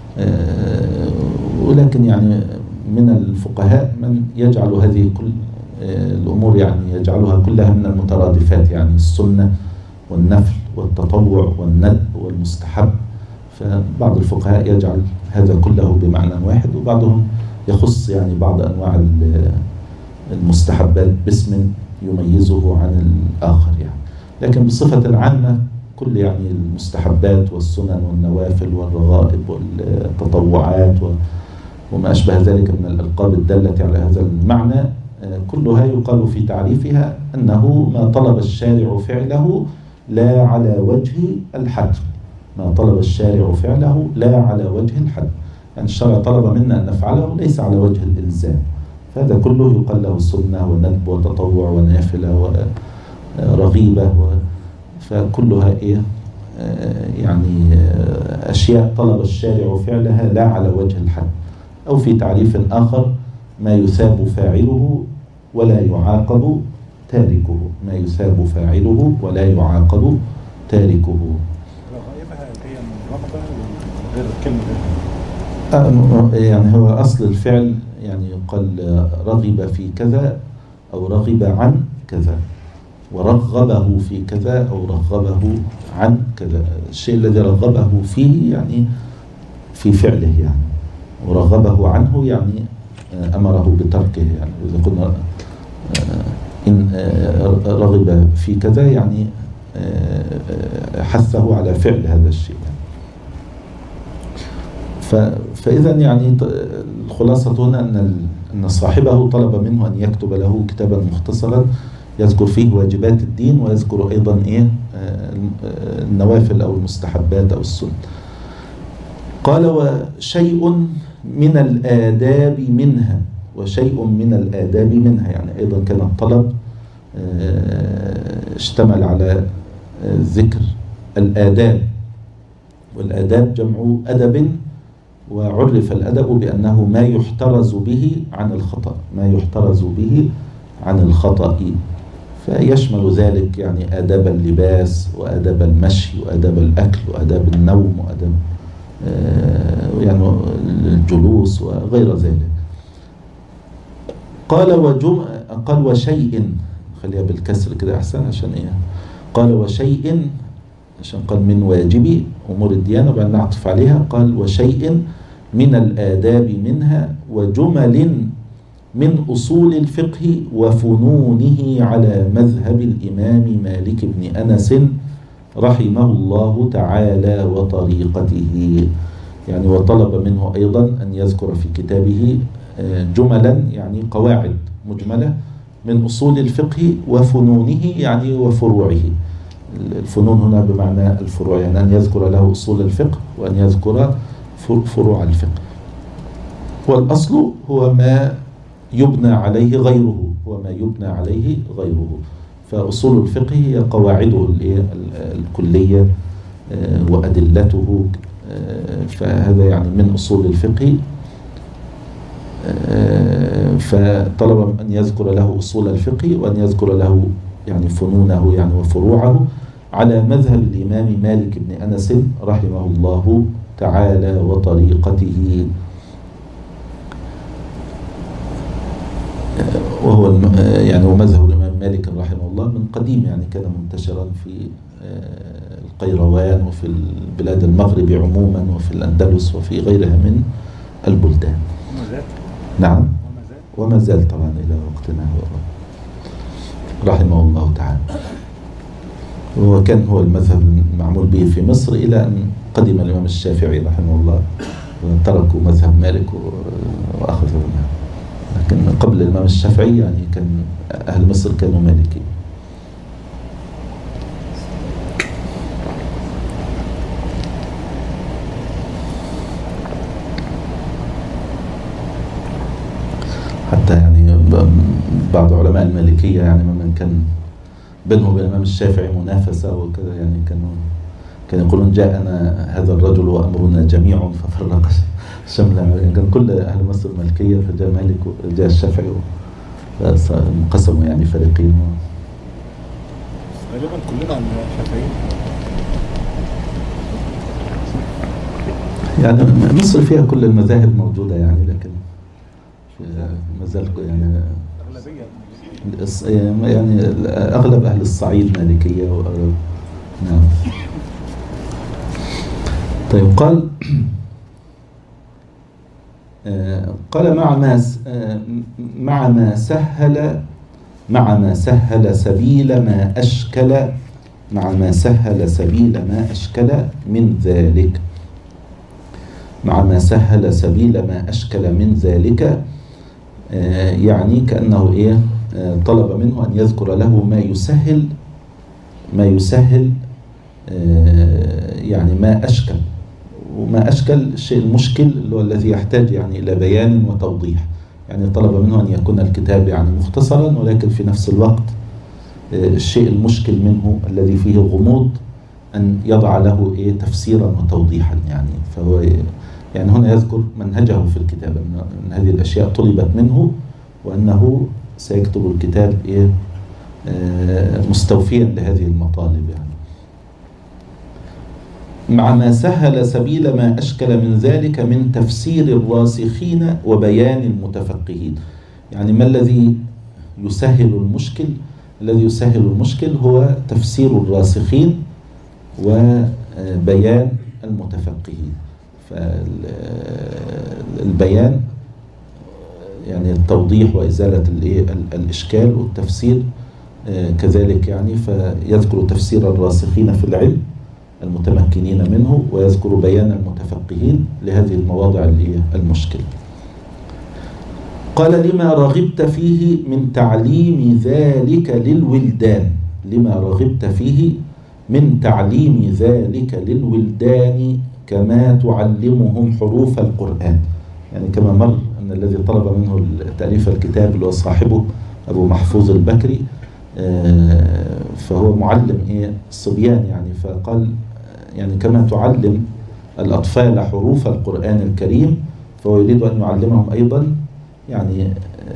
ولكن يعني من الفقهاء من يجعل هذه كل الأمور يعني يجعلها كلها من المترادفات، يعني السنة والنفل والتطوع والندب والمستحب. فبعض الفقهاء يجعل هذا كله بمعنى واحد، وبعضهم يخص يعني بعض أنواع المستحبات باسم يميزه عن الآخر يعني. لكن بصفة عامة كل يعني المستحبات والسنن والنوافل والرغائب والتطوعات وما أشبه ذلك من الألقاب الدالة على هذا المعنى كلها يقال في تعريفها أنه ما طلب الشارع فعله لا على وجه الحتم. ما طلب الشارع فعله لا على وجه الحتم، يعني الشرع طلب منا أن نفعله ليس على وجه الإلزام، فهذا كله يقال له سنة وندب وتطوع ونافلة ورغيبة، فكلها إيه يعني أشياء طلب الشارع فعلها لا على وجه الحتم. أو في تعريف آخر ما يثاب فاعله ولا يعاقب تاركه، ما يثاب فاعله ولا يعاقب تاركه. رغائبها هي رغبة غير الكلمة، يعني هو أصل الفعل يعني قال رغب في كذا أو رغب عن كذا، ورغبه في كذا أو رغبه عن كذا. الشيء الذي رغبه فيه يعني في فعله يعني، ورغبه عنه يعني أمره بتركه. يعني إذا قلنا إن رغب في كذا يعني حثه على فعل هذا الشيء يعني. فإذا يعني الخلاصة هنا أن أن صاحبه طلب منه أن يكتب له كتابا مختصرا يذكر فيه واجبات الدين ويذكر أيضا إيه النوافل أو المستحبات أو السنة. قال وشيء من الآداب منها، وشيء من الآداب منها يعني أيضا كان الطلب اشتمل على ذكر الآداب، والآداب جمع أدب، وعرف الأدب بأنه ما يحترز به عن الخطأ، ما يحترز به عن الخطأ، فيشمل ذلك يعني آداب اللباس وآداب المشي وآداب الأكل وآداب النوم وآداب يعني الجلوس وغير ذلك. قال وجم قال وشيء، خليها بالكسر كده أحسن عشان إيه. قال وشيء عشان قال من واجب أمور الديانة وبعدين نعطف عليها. قال وشيء من الآداب منها وجمل من أصول الفقه وفنونه على مذهب الإمام مالك بن أنس رحمه الله تعالى وطريقته. يعني وطلب منه أيضا أن يذكر في كتابه جملا يعني قواعد مجملة من أصول الفقه وفنونه يعني وفروعه. الفنون هنا بمعنى الفروع، يعني أن يذكر له أصول الفقه وأن يذكر فروع الفقه. والأصل هو ما يبنى عليه غيره، هو ما يبنى عليه غيره. فأصول الفقه هي قواعده الكلية وأدلته، فهذا يعني من أصول الفقه. فطلب أن يذكر له أصول الفقه وأن يذكر له يعني فنونه يعني وفروعه على مذهب الإمام مالك بن أنس رحمه الله تعالى وطريقته، وهو يعني ومذهب الإمام مالك رحمه الله من قديم، يعني كان منتشرا في القيروان وفي البلاد المغرب عموما وفي الأندلس وفي غيرها من البلدان. نعم، وما زال طبعا إلى وقتنا رحمه الله تعالى. وكان هو المذهب المعمول به في مصر إلى أن قدم الإمام الشافعي رحمه الله وتركوا مذهب مالك وأخذوا منه. لكن قبل الإمام الشافعي يعني كان أهل مصر كانوا مالكي. حتى يعني بعض علماء المالكية يعني ممن كان بينه وبين الإمام الشافعي منافسة وكذا، يعني كانوا كانوا يقولون جاءنا هذا الرجل وأمرنا جميع ففرق شملنا، يعني كان كل أهل مصر مالكية، فجاء مالك وجاء الشافعي انقسموا يعني فريقين. غالبا كلنا شافعيين. يعني مصر فيها كل المذاهب موجودة يعني، لكن ما زال يعني يعني أغلب أهل الصعيد مالكية وأغلب. نعم. طيب قال قال مع ما مع ما سهل مع ما سهل سبيل ما أشكل مع ما سهل سبيل ما أشكل من ذلك مع ما سهل سبيل ما أشكل من ذلك يعني كأنه إيه طلب منه أن يذكر له ما يسهل ما يسهل يعني ما أشكل. وما أشكل الشيء المشكل اللي هو الذي يحتاج يعني إلى بيان وتوضيح. يعني طلب منه أن يكون الكتاب يعني مختصرا، ولكن في نفس الوقت الشيء المشكل منه الذي فيه غموض أن يضع له إيه تفسيرا وتوضيحا. يعني فهو يعني هنا يذكر منهجه في الكتاب، أن هذه الأشياء طلبت منه وأنه سيكتب الكتاب إيه مستوفيا لهذه المطالب. يعني مع ما سهل سبيل ما أشكل من ذلك من تفسير الراسخين وبيان المتفقهين. يعني ما الذي يسهل المشكل؟ الذي يسهل المشكل هو تفسير الراسخين وبيان المتفقهين. فالبيان يعني التوضيح وإزالة الإشكال، والتفسير كذلك يعني فيذكر تفسير الراسخين في العلم المتمكنين منه، ويذكر بيان المتفقهين لهذه المواضع المشكلة. قال لما رغبت فيه من تعليم ذلك للولدان لما رغبت فيه من تعليم ذلك للولدان كما تعلمهم حروف القرآن. يعني كما مر أن الذي طلب منه تأليف الكتاب اللي هو صاحبه أبو محفوظ البكري فهو معلم إيه الصبيان، يعني فقال يعني كما تعلم الأطفال حروف القرآن الكريم فهو يريد أن يعلمهم أيضا يعني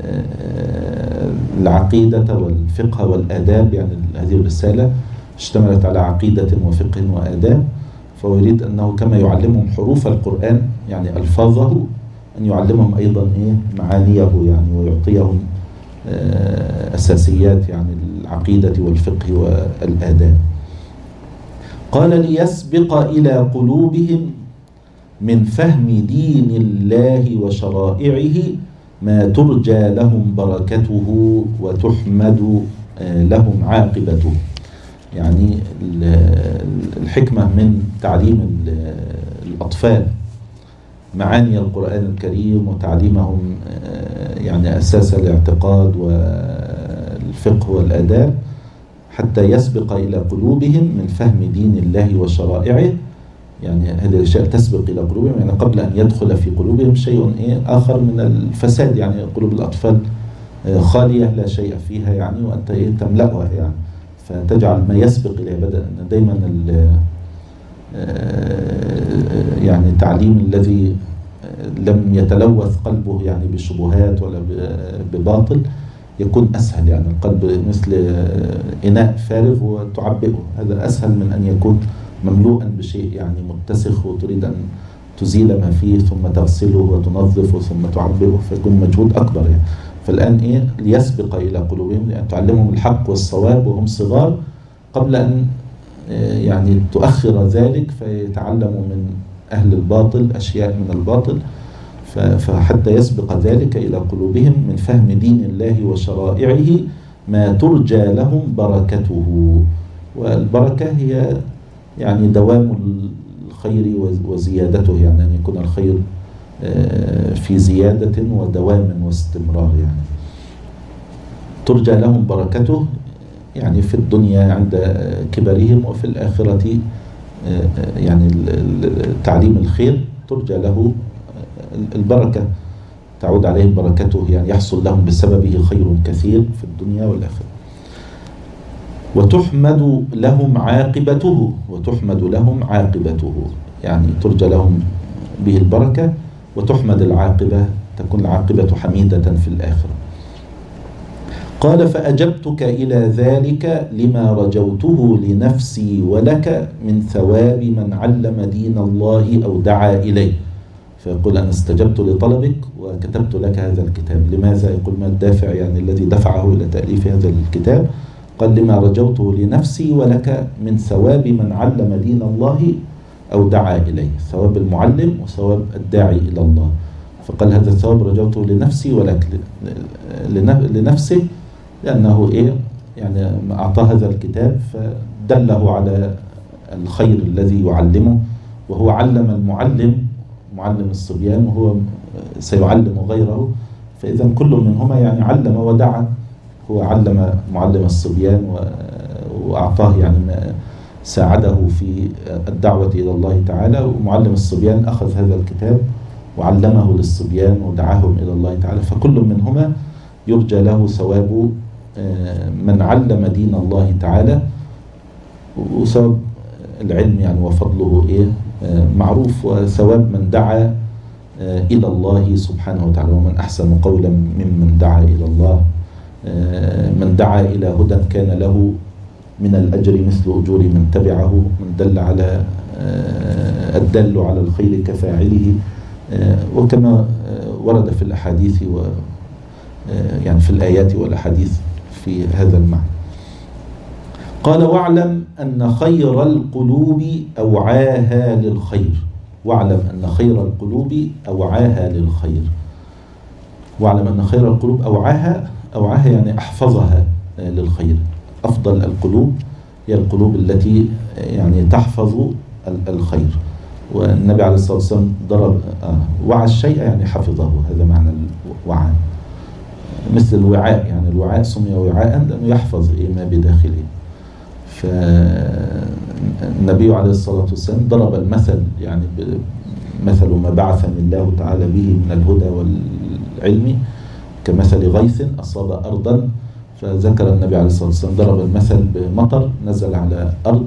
العقيدة والفقه والآداب. يعني هذه الرسالة اشتملت على عقيدة وفقه وآداب، فهو يريد أنه كما يعلمهم حروف القرآن يعني ألفاظه أن يعلمهم أيضا إيه معانيه، يعني ويعطيهم أساسيات يعني العقيدة والفقه والآداب. قال ليسبق إلى قلوبهم من فهم دين الله وشرائعه ما ترجى لهم بركته وتحمد لهم عاقبته. يعني الحكمة من تعليم الأطفال معاني القرآن الكريم وتعليمهم يعني أساس الاعتقاد والفقه والآداب حتى يسبق إلى قلوبهم من فهم دين الله وشرائعه. يعني هذه الأشياء تسبق إلى قلوبهم يعني قبل أن يدخل في قلوبهم شيء إيه آخر من الفساد. يعني قلوب الأطفال خالية لا شيء فيها يعني، وأنت إيه تملأها يعني، فتجعل ما يسبق إليه بدءا. دايما يعني التعليم الذي لم يتلوث قلبه يعني بشبهات ولا بباطل يكون أسهل. يعني القلب مثل إناء فارغ وتعبئه، هذا أسهل من أن يكون مملوءا بشيء يعني متسخ وتريد أن تزيل ما فيه ثم تغسله وتنظفه ثم تعبئه، فيكون مجهود أكبر يعني. فالآن إيه ليسبق إلى قلوبهم، يعني تعلمهم الحق والصواب وهم صغار قبل أن يعني تؤخر ذلك فيتعلموا من أهل الباطل أشياء من الباطل، فحتى يسبق ذلك إلى قلوبهم من فهم دين الله وشرائعه ما ترجى لهم بركته. والبركة هي يعني دوام الخير وزيادته، يعني أن يكون الخير في زيادة ودوام واستمرار. يعني ترجى لهم بركته يعني في الدنيا عند كبرهم، وفي الآخرة يعني تعليم الخير ترجى له البركة، تعود عليهم بركته، يعني يحصل لهم بسببه خير كثير في الدنيا والآخرة. وتحمد لهم عاقبته، وتحمد لهم عاقبته يعني ترجى لهم به البركة وتحمد العاقبة، تكون العاقبة حميدة في الآخرة. قال فأجبتك إلى ذلك لما رجوته لنفسي ولك من ثواب من علم دين الله أو دعا إليه. فيقول أنا استجبت لطلبك وكتبت لك هذا الكتاب. لماذا؟ يقول ما الدافع يعني الذي دفعه إلى تأليف هذا الكتاب؟ قال لما رجوته لنفسي ولك من ثواب من علم دين الله أو دعا إليه، ثواب المعلم وثواب الداعي إلى الله. فقال هذا الثواب رجوته لنفسي ولك، لنفسه لأنه إيه يعني أعطاه هذا الكتاب فدله على الخير الذي يعلمه، وهو علم المعلم معلم الصبيان وهو سيعلم غيره، فإذا كل منهما يعني علم ودعا. هو علم معلم الصبيان وأعطاه يعني ما ساعده في الدعوة إلى الله تعالى، ومعلم الصبيان أخذ هذا الكتاب وعلمه للصبيان ودعاهم إلى الله تعالى. فكل منهما يرجى له ثواب من علم دين الله تعالى، وثواب العلم يعني وفضله إيه معروف، وثواب من دعا إلى الله سبحانه وتعالى. ومن أحسن قولا ممن دعا إلى الله، من دعا إلى هدى كان له من الأجر مثل أجور من تبعه، من دل على الدل على الخير كفاعله، وكما ورد في الأحاديث و يعني في الآيات والأحاديث في هذا المعنى. قال واعلم أن خير القلوب أوعاها للخير، واعلم أن خير القلوب أوعاها للخير. واعلم أن خير القلوب أوعاها، أوعاها يعني أحفظها للخير. أفضل القلوب هي القلوب التي يعني تحفظ الخير. والنبي عليه الصلاة والسلام ضرب آه وعى الشيء يعني حفظه، هذا معنى الوعاء. مثل الوعاء، يعني الوعاء سمي وعاء لأنه يحفظ إيه ما بداخله. فالنبي عليه الصلاة والسلام ضرب المثل يعني مثل ما بعثني الله تعالى به من الهدى والعلم كمثل غيث أصاب أرضا. فذكر النبي عليه الصلاة والسلام ضرب المثل بمطر نزل على أرض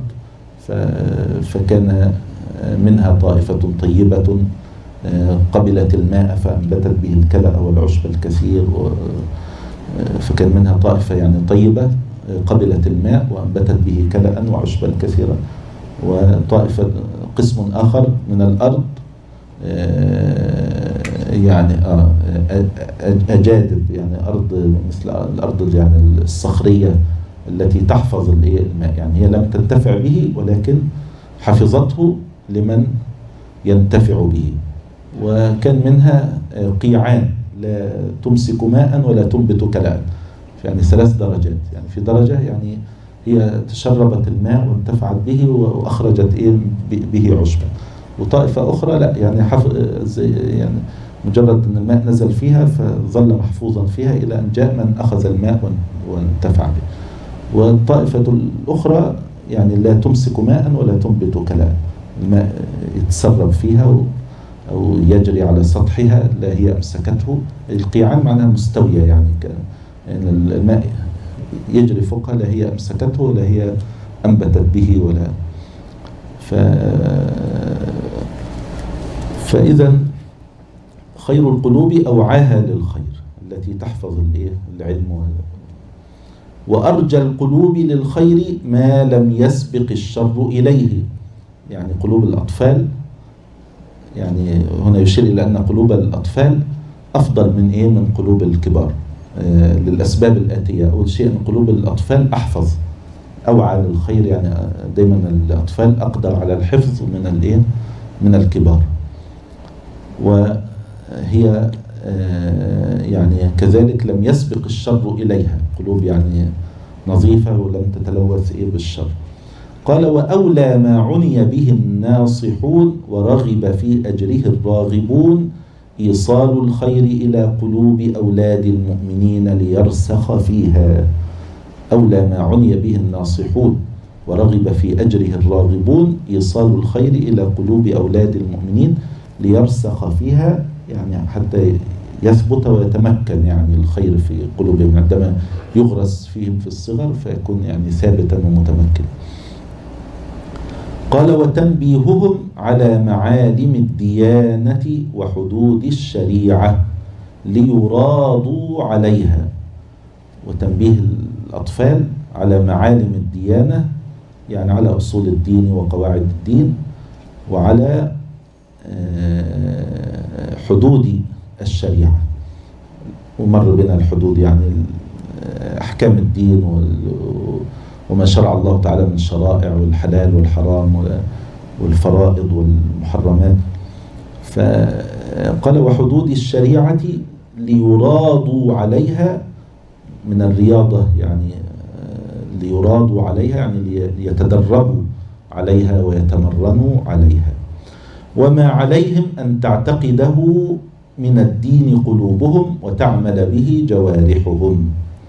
فكان منها طائفة طيبة قبلت الماء فأنبتت به الكلأ والعشب الكثير، فكان منها طائفة يعني طيبة قبلت الماء وأنبتت به كلأ وعشبا كثيرا. وطائفة قسم آخر من الأرض يعني أجادب، يعني أرض مثل الأرض يعني الصخرية التي تحفظ الماء، يعني هي لم تنتفع به ولكن حفظته لمن ينتفع به. وكان منها قيعان لا تمسك ماء ولا تنبت كلاء، يعني ثلاث درجات. يعني في درجة يعني هي تشربت الماء وانتفعت به وأخرجت إيه به عشبا، وطائفة أخرى لا يعني حفظ يعني مجرد أن الماء نزل فيها فظل محفوظا فيها إلى أن جاء من أخذ الماء وانتفع به. والطائفة الأخرى يعني لا تمسك ماء ولا تنبت كلاء، الماء يتسرب فيها أو يجري على سطحها لا هي أمسكته. القيعان معناها مستوية يعني يعني الماء يجري فوقها، لا هي أمسكته ولا هي أنبتت به ولا ف... فإذا خير القلوب أوعاها للخير التي تحفظ العلم، وأرجى القلوب للخير ما لم يسبق الشر إليه. يعني قلوب الأطفال، يعني هنا يشير إلى أن قلوب الأطفال أفضل من إيه من قلوب الكبار آه للأسباب الآتية. أول شيء أن قلوب الأطفال أحفظ أوعى للخير، يعني دائما الأطفال أقدر على الحفظ من الإيه من الكبار. وهي آه يعني كذلك لم يسبق الشر إليها، قلوب يعني نظيفة ولم تتلوث إيه بالشر. قال وأولى ما عني به الناصحون ورغب في أجره الراغبون إيصال الخير إلى قلوب أولاد المؤمنين ليرسخ فيها. أولى ما عني به الناصحون ورغب في أجره الراغبون إيصال الخير إلى قلوب أولاد المؤمنين ليرسخ فيها، يعني حتى يثبت ويتمكن يعني الخير في قلوبهم، عندما يغرس فيهم في الصغر فيكون يعني ثابتا ومتمكنا. قال وتنبيههم على معالم الديانة وحدود الشريعة ليرادوا عليها. وتنبيه الأطفال على معالم الديانة، يعني على أصول الدين وقواعد الدين، وعلى حدود الشريعة. ومر بنا الحدود يعني أحكام الدين وما شرع الله تعالى من شرائع والحلال والحرام والفرائض والمحرمات. فقال وحدود الشريعة ليرادوا عليها من الرياضة، يعني ليرادوا عليها يعني ليتدربوا عليها ويتمرنوا عليها. وما عليهم أن تعتقده من الدين قلوبهم وتعمل به جوارحهم.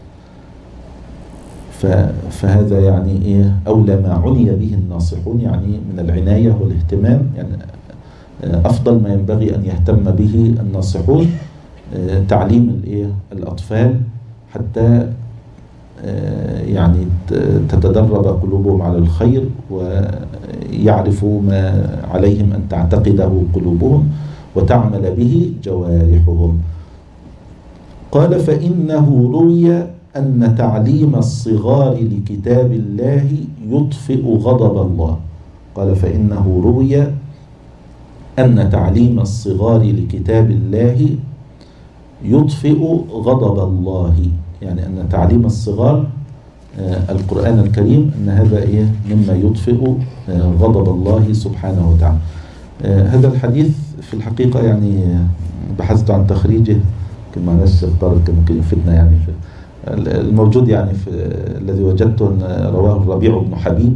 فهذا يعني إيه أولى ما عني به الناصحون، يعني من العناية والاهتمام، يعني أفضل ما ينبغي أن يهتم به الناصحون تعليم الإيه الأطفال حتى يعني تتدرب قلوبهم على الخير ويعرفوا ما عليهم أن تعتقده قلوبهم وتعمل به جوارحهم. قال فإنه روي أن تعليم الصغار لكتاب الله يطفئ غضب الله. قال فإنه روي أن تعليم الصغار لكتاب الله يطفئ غضب الله، يعني أن تعليم الصغار القرآن الكريم أن هذا إيه مما يطفئ غضب الله سبحانه وتعالى. هذا الحديث في الحقيقة يعني بحثت عن تخريجه كما ناس طارق ممكن يفيدنا، يعني في الموجود يعني في الذي وجدته أن رواه الربيع بن حبيب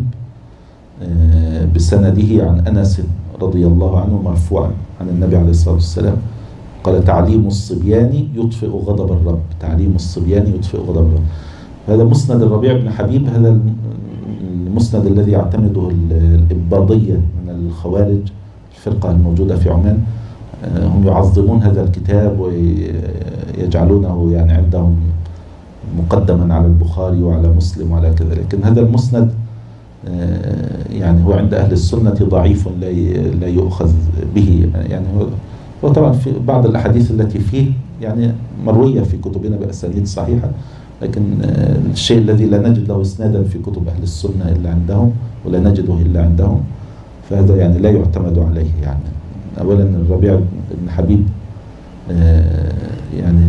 بسنده عن أنس رضي الله عنه مرفوعا عن النبي عليه الصلاة والسلام قال تعليم الصبيان يطفئ غضب الرب. تعليم الصبيان يطفئ غضب الرب. هذا مسند الربيع بن حبيب، هذا المسند الذي يعتمده الإباضية من الخوارج الفرقة الموجودة في عمان. هم يعظمون هذا الكتاب ويجعلونه يعني عندهم مقدما على البخاري وعلى مسلم وعلى كذا، لكن هذا المسند يعني هو عند أهل السنة ضعيف لا يؤخذ به. يعني هو وطبعا في بعض الأحاديث التي فيه يعني مروية في كتبنا بأسانيد صحيحة، لكن الشيء الذي لا نجد له اسنادا في كتب أهل السنة إلا عندهم ولا نجده إلا عندهم، فهذا يعني لا يعتمد عليه. يعني أولا الربيع بن حبيب يعني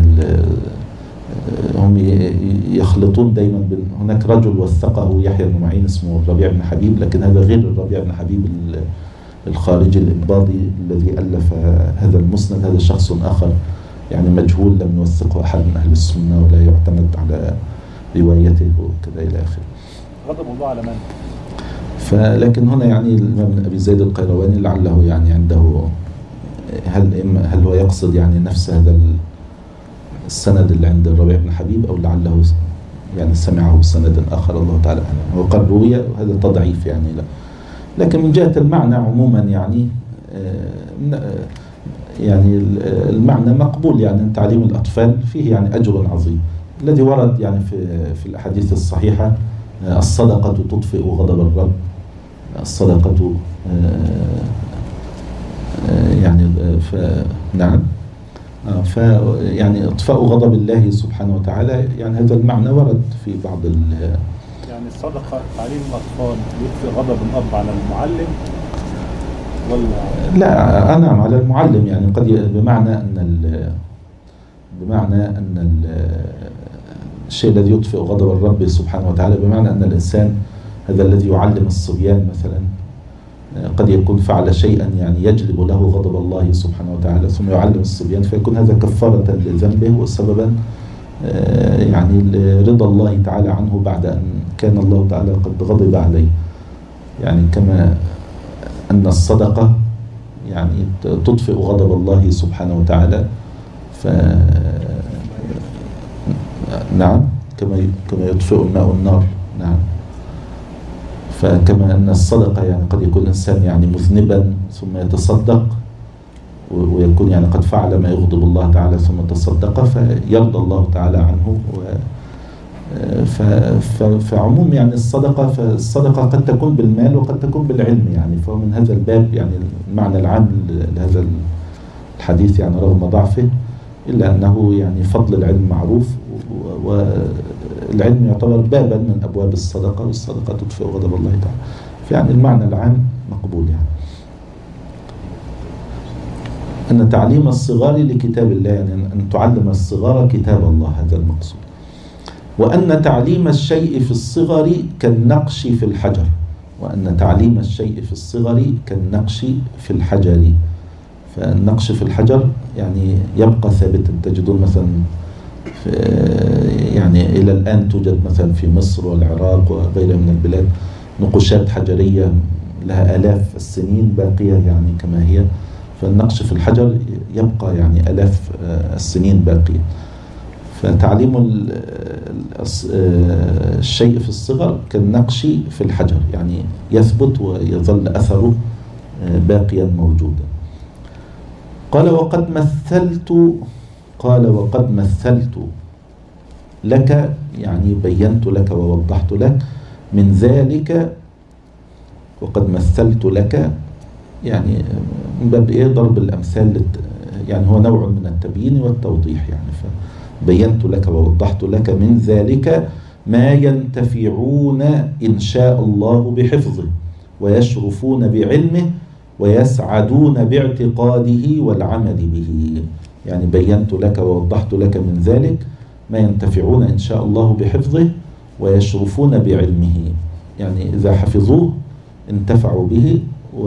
هم يخلطون دائما، هناك رجل وثقه يحيى بن معين اسمه الربيع بن حبيب، لكن هذا غير الربيع بن حبيب الخارجي الإباضي الذي ألف هذا المسند. هذا شخص آخر يعني مجهول لم يوثقه أحد من أهل السنة ولا يعتمد على روايته وكذا إلى آخره. غضب الله على من؟ فلكن هنا يعني الإمام أبي زيد القيرواني لعله يعني عنده هل هل هو يقصد يعني نفس هذا السند اللي عند الربيع بن حبيب أو لعله يعني سمعه سند آخر الله تعالى عنه. وقال روي هذا تضعيف يعني لا، لكن من جهة المعنى عموما يعني يعني المعنى مقبول. يعني تعليم الأطفال فيه يعني أجر عظيم، الذي ورد يعني في في الأحاديث الصحيحة الصدقة تطفئ غضب الرب، الصدقة يعني ف نعم ف يعني اطفاء غضب الله سبحانه وتعالى، يعني هذا المعنى ورد في بعض ال يعني الصدقة تعليم الأطفال يطفئ غضب الأب على المعلم ولا؟ لا نعم على المعلم، يعني قد بمعنى أن ال بمعنى أن ال الشيء الذي يطفئ غضب الرب سبحانه وتعالى بمعنى أن الإنسان هذا الذي يعلم الصبيان مثلا قد يكون فعل شيئا يعني يجلب له غضب الله سبحانه وتعالى ثم يعلم الصبيان، فيكون هذا كفارة لذنبه وسببا يعني لرضا الله تعالى عنه بعد أن كان الله تعالى قد غضب عليه. يعني كما أن الصدقة يعني تطفئ غضب الله سبحانه وتعالى، ف نعم كما كما يطفئ الماء النار. نعم فكما أن الصدقة يعني قد يكون الإنسان يعني مذنبا ثم يتصدق ويكون يعني قد فعل ما يغضب الله تعالى ثم تصدق فيرضى الله تعالى عنه. فعموم يعني الصدقة فالصدقة قد تكون بالمال وقد تكون بالعلم، يعني فهو من هذا الباب يعني المعنى العام لهذا الحديث يعني رغم ضعفه إلا أنه يعني فضل العلم معروف، والعلم يعتبر بابا من أبواب الصدقة، والصدقة تطفئ غضب الله تعالى، فيعني المعنى العام مقبول. يعني أن تعليم الصغار لكتاب الله، يعني أن تعلم الصغار كتاب الله، هذا المقصود. وأن تعليم الشيء في الصغر كالنقش في الحجر، وأن تعليم الشيء في الصغر كالنقش في الحجر. فالنقش في الحجر يعني يبقى ثابتا، تجدون مثلا يعني إلى الآن توجد مثلا في مصر والعراق وغيرها من البلاد نقوشات حجرية لها آلاف السنين باقية يعني كما هي، فالنقش في الحجر يبقى يعني آلاف السنين باقية. فتعليم الشيء في الصغر كالنقش في الحجر، يعني يثبت ويظل أثره باقيا موجودا. قال وقد مثلت قال وقد مثلت لك، يعني بينت لك ووضحت لك من ذلك. وقد مثلت لك يعني من باب ايه ضرب الأمثال، يعني هو نوع من التبيين والتوضيح، يعني فبينت لك ووضحت لك من ذلك ما ينتفعون إن شاء الله بحفظه ويشرفون بعلمه ويسعدون باعتقاده والعمل به. يعني بينت لك ووضحت لك من ذلك ما ينتفعون إن شاء الله بحفظه ويشرفون بعلمه، يعني إذا حفظوه انتفعوا به،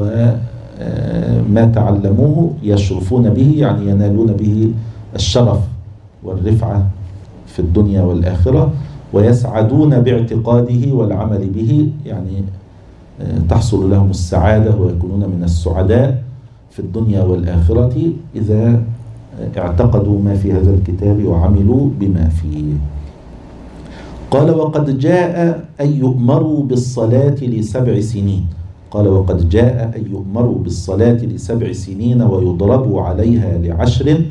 وما تعلموه يشرفون به، يعني ينالون به الشرف والرفعة في الدنيا والآخرة، ويسعدون باعتقاده والعمل به، يعني تحصل لهم السعادة ويكونون من السعداء في الدنيا والآخرة إذا اعتقدوا ما في هذا الكتاب وعملوا بما فيه. قال وقد جاء أن يؤمروا بالصلاة لسبع سنين قال وقد جاء أن يؤمروا بالصلاة لسبع سنين ويضربوا عليها لعشر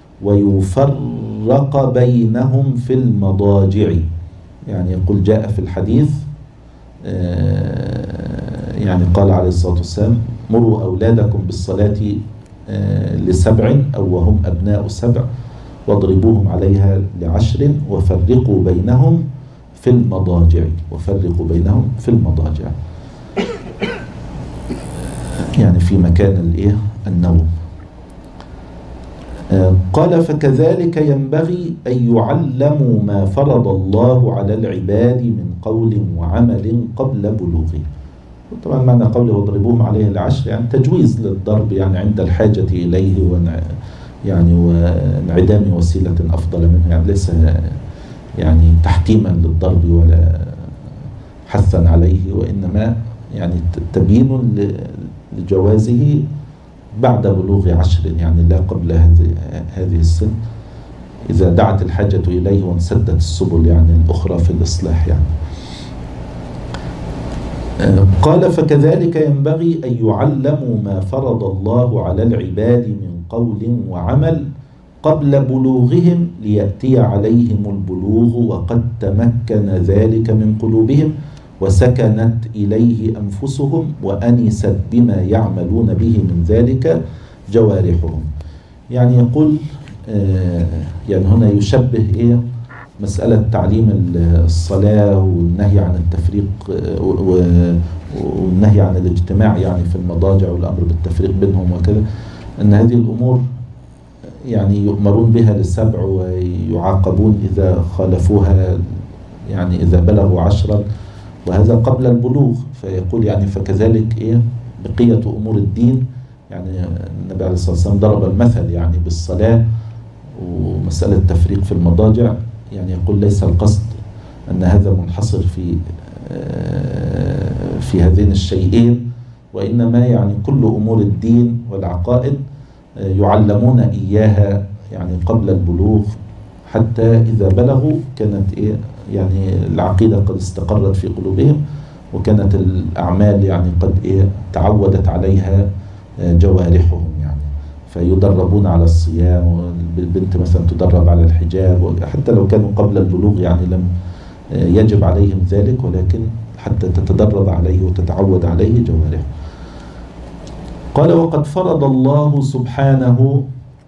ويفرق بينهم في المضاجع. يعني يقول جاء في الحديث يعني قال عليه الصلاة والسلام مروا أولادكم بالصلاة لسبع أو وهم أبناء سبع واضربوهم عليها لعشر وفرقوا بينهم في المضاجع وفرقوا بينهم في المضاجع يعني في مكان الايه النوم. قال فكذلك ينبغي أن يعلموا ما فرض الله على العباد من قول وعمل قبل بلوغه. طبعا معنى قوله واضربوهم عليه العشر يعني تجويز للضرب يعني عند الحاجة إليه ون يعني وانعدام وسيلة أفضل منه، يعني ليس يعني تحكيما للضرب ولا حثا عليه، وإنما يعني تبيين لجوازه بعد بلوغ عشر، يعني لا قبل هذه السن إذا دعت الحاجة إليه وانسدت السبل يعني الأخرى في الإصلاح. يعني قال فكذلك ينبغي أن يعلموا ما فرض الله على العباد من قول وعمل قبل بلوغهم ليأتي عليهم البلوغ وقد تمكن ذلك من قلوبهم وسكنت إليه أنفسهم وأنست بما يعملون به من ذلك جوارحهم. يعني يقول آه يعني هنا يشبه إيه مسألة تعليم الصلاة والنهي عن التفريق والنهي عن الاجتماع يعني في المضاجع والأمر بالتفريق بينهم وكذا، أن هذه الأمور يعني يؤمرون بها للسبع ويعاقبون إذا خالفوها، يعني إذا بلغوا عشرا، وهذا قبل البلوغ. فيقول يعني فكذلك إيه بقية أمور الدين. يعني النبي عليه الصلاة والسلام ضرب المثل يعني بالصلاة ومسألة التفريق في المضاجع، يعني يقول ليس القصد أن هذا منحصر في في هذين الشيئين، وإنما يعني كل أمور الدين والعقائد يعلمون إياها يعني قبل البلوغ، حتى إذا بلغوا كانت إيه يعني العقيدة قد استقرت في قلوبهم، وكانت الأعمال يعني قد إيه تعودت عليها جوارحهم، يعني فيدربون على الصيام، والبنت مثلا تدرب على الحجاب، حتى لو كانوا قبل البلوغ يعني لم يجب عليهم ذلك، ولكن حتى تتدرب عليه وتتعود عليه جوارحهم. قال وقد فرض الله سبحانه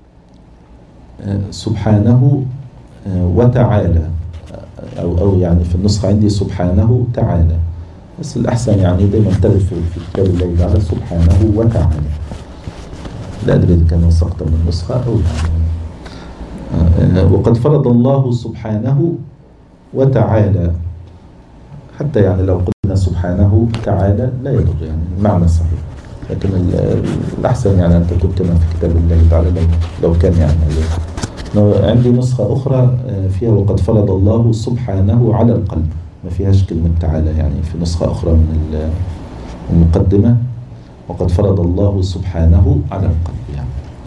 سبحانه وتعالى، أو أو يعني في النسخة عندي سبحانه تعالى، بس الأحسن يعني دايما ترد في كتاب الله تعالى سبحانه وتعالى. لا أدري إذا كان سقطا من النسخة أو يعني. وقد فرض الله سبحانه وتعالى، حتى يعني لو قلنا سبحانه تعالى لا يضر، يعني المعنى صحيح، لكن الأحسن يعني أن تكون كما في كتاب الله تعالى لو, لو كان يعني. عندي نسخة أخرى فيها وقد فرض الله سبحانه على القلب، ما فيهاش كلمة تعالى، يعني في نسخة أخرى من المقدمة وقد فرض الله سبحانه على القلب، يعني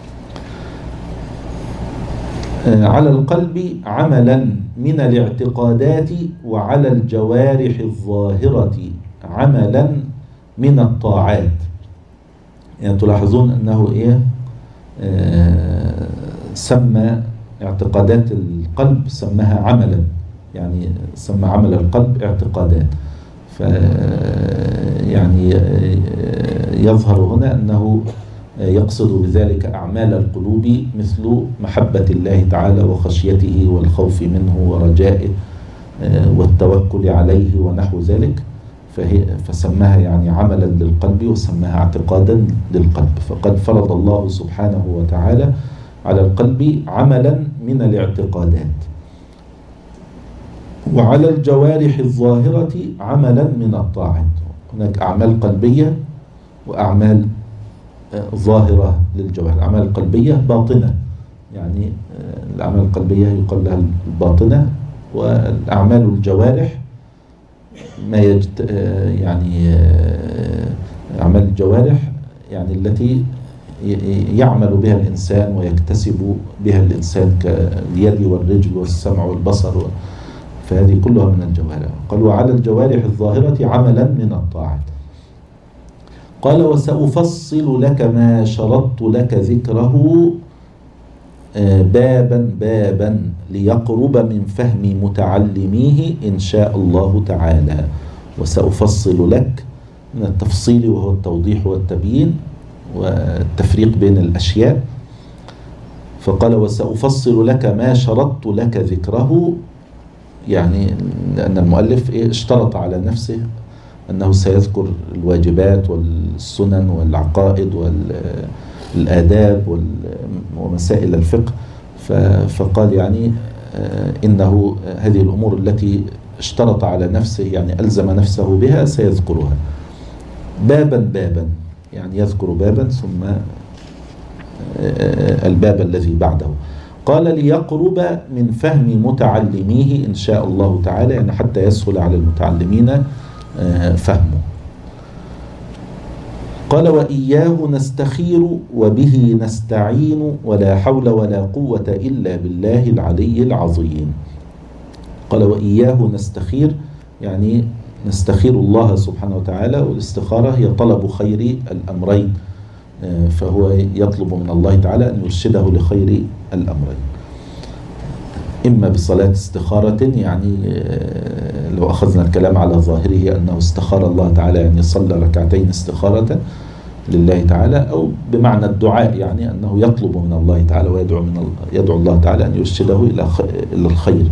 على القلب عملا من الاعتقادات، وعلى الجوارح الظاهرة عملا من الطاعات. يعني تلاحظون أنه إيه آه سمى اعتقادات القلب سماها عملا، يعني سمى عمل القلب اعتقادات. ف يعني يظهر هنا أنه يقصد بذلك أعمال القلوب مثل محبة الله تعالى وخشيته والخوف منه ورجائه والتوكل عليه ونحو ذلك، فهي فسماها يعني عملا للقلب وسماها اعتقادا للقلب. فقد فرض الله سبحانه وتعالى على القلب عملا من الاعتقادات، وعلى الجوارح الظاهرة عملا من الطاعات. هناك أعمال قلبية وأعمال ظاهرة للجوارح. الأعمال القلبية باطنة، يعني الأعمال القلبية يقال لها الباطنة، والأعمال الجوارح ما يجت يعني أعمال الجوارح يعني التي يعمل بها الإنسان ويكتسب بها الإنسان كاليد والرجل والسمع والبصر، فهذه كلها من الجوارح. قال وعلى الجوارح الظاهرة عملا من الطاعات. قال وسأفصل لك ما شرطت لك ذكره بابا بابا ليقرب من فهم متعلميه إن شاء الله تعالى. وسأفصل لك من التفصيل وهو التوضيح والتبيين والتفريق بين الأشياء. فقال وسأفصل لك ما شرطت لك ذكره، يعني لأن المؤلف اشترط على نفسه أنه سيذكر الواجبات والسنن والعقائد والآداب ومسائل الفقه، فقال يعني إنه هذه الأمور التي اشترط على نفسه يعني ألزم نفسه بها سيذكرها بابا بابا، يعني يذكر بابا ثم الباب الذي بعده. قال ليقرب من فهم متعلميه إن شاء الله تعالى، يعني حتى يسهل على المتعلمين فهمه. قال وإياه نستخير وبه نستعين ولا حول ولا قوة إلا بالله العلي العظيم. قال وإياه نستخير، يعني نستخير الله سبحانه وتعالى، والاستخارة هي طلب خير الأمرين فهو يطلب من الله تعالى أن يرشده لخير الأمرين، إما بصلاة استخارة، يعني لو أخذنا الكلام على ظاهره أنه استخار الله تعالى يعني صلى ركعتين استخارة لله تعالى، أو بمعنى الدعاء يعني أنه يطلب من الله تعالى ويدعو من الله يدعو الله تعالى أن يرشده إلى إلى الخير.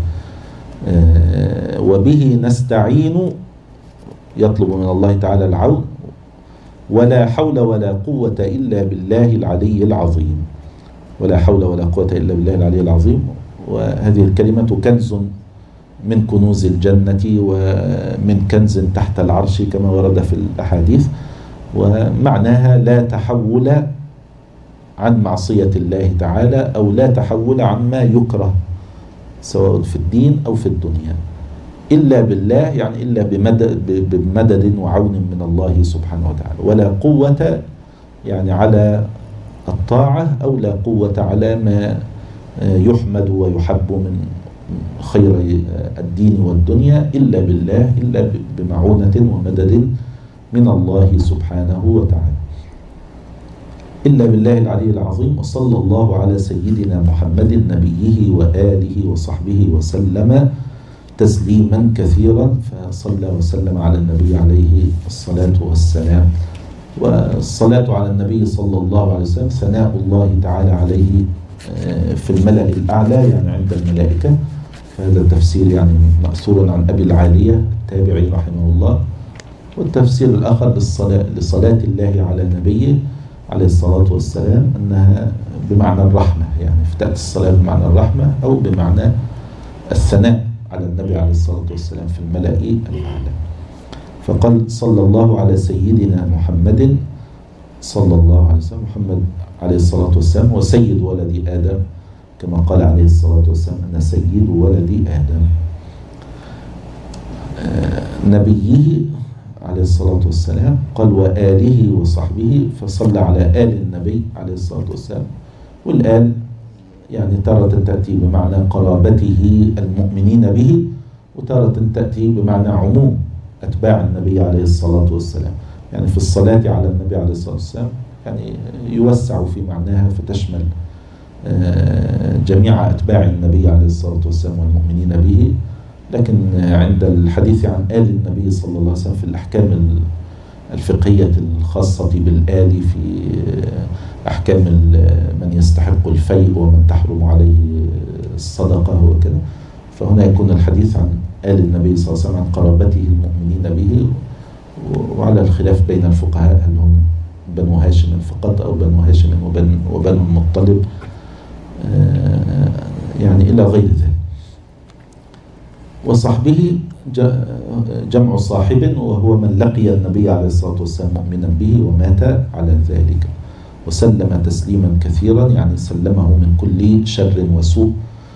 وبه نستعين، يطلب من الله تعالى العون، ولا حول ولا قوة إلا بالله العلي العظيم. ولا حول ولا قوة إلا بالله العلي العظيم، وهذه الكلمة كنز من كنوز الجنة ومن كنز تحت العرش كما ورد في الأحاديث، ومعناها لا تحول عن معصية الله تعالى، أو لا تحول عما يكره سواء في الدين أو في الدنيا، إلا بالله يعني إلا بمدد, بمدد وعون من الله سبحانه وتعالى. ولا قوة يعني على الطاعة، أو لا قوة على ما يحمد ويحب من خير الدين والدنيا إلا بالله، إلا بمعونة ومدد من الله سبحانه وتعالى. إلا بالله العلي العظيم. وصلى الله على سيدنا محمد نبيه وآله وصحبه وسلم تسليما كثيرا. فصلى وسلم على النبي عليه الصلاة والسلام. والصلاة على النبي صلى الله عليه وسلم ثناء الله تعالى عليه في الملأ الأعلى يعني عند الملائكة. فهذا التفسير يعني مأثور عن أبي العالية التابعي رحمه الله. والتفسير الآخر للصلاة, لصلاة الله على نبيه عليه الصلاة والسلام أنها بمعنى الرحمة، يعني فتأتي الصلاة بمعنى الرحمة أو بمعنى الثناء على النبي عليه الصلاة والسلام في الملأ الأعلى. فقال صلى الله على سيدنا محمد صلى الله عليه وسلم. محمد عليه الصلاة والسلام وسيد ولد آدم، كما قال عليه الصلاة والسلام أنا سيد ولد آدم. نبيه عليه الصلاة والسلام قال وآله وصحبه، فصلى على آل النبي عليه الصلاة والسلام. والآل يعني تارة تأتي بمعنى قرابته المؤمنين به، وتارة تأتي بمعنى عموم أتباع النبي عليه الصلاة والسلام. يعني في الصلاة على النبي عليه الصلاة والسلام يعني يوسع في معناها فتشمل جميع أتباع النبي عليه الصلاة والسلام والمؤمنين به. لكن عند الحديث عن آل النبي صلى الله عليه وسلم في الأحكام الفقهية الخاصة بالآل، في أحكام من يستحق الفيء ومن تحرم عليه الصدقة وكذا، فهنا يكون الحديث عن آل النبي صلى الله عليه وسلم عن قرابته المؤمنين به. وعلى الخلاف بين الفقهاء هل هم بنو هاشم فقط أو بنو هاشم وبن وبنو المطلب يعني إلى غير ذلك. وصحبه جمع صاحب، وهو من لقي النبي عليه الصلاة والسلام مؤمنا به ومات على ذلك. وسلم تسليما كثيرا يعني سلمه من كل شر وسوء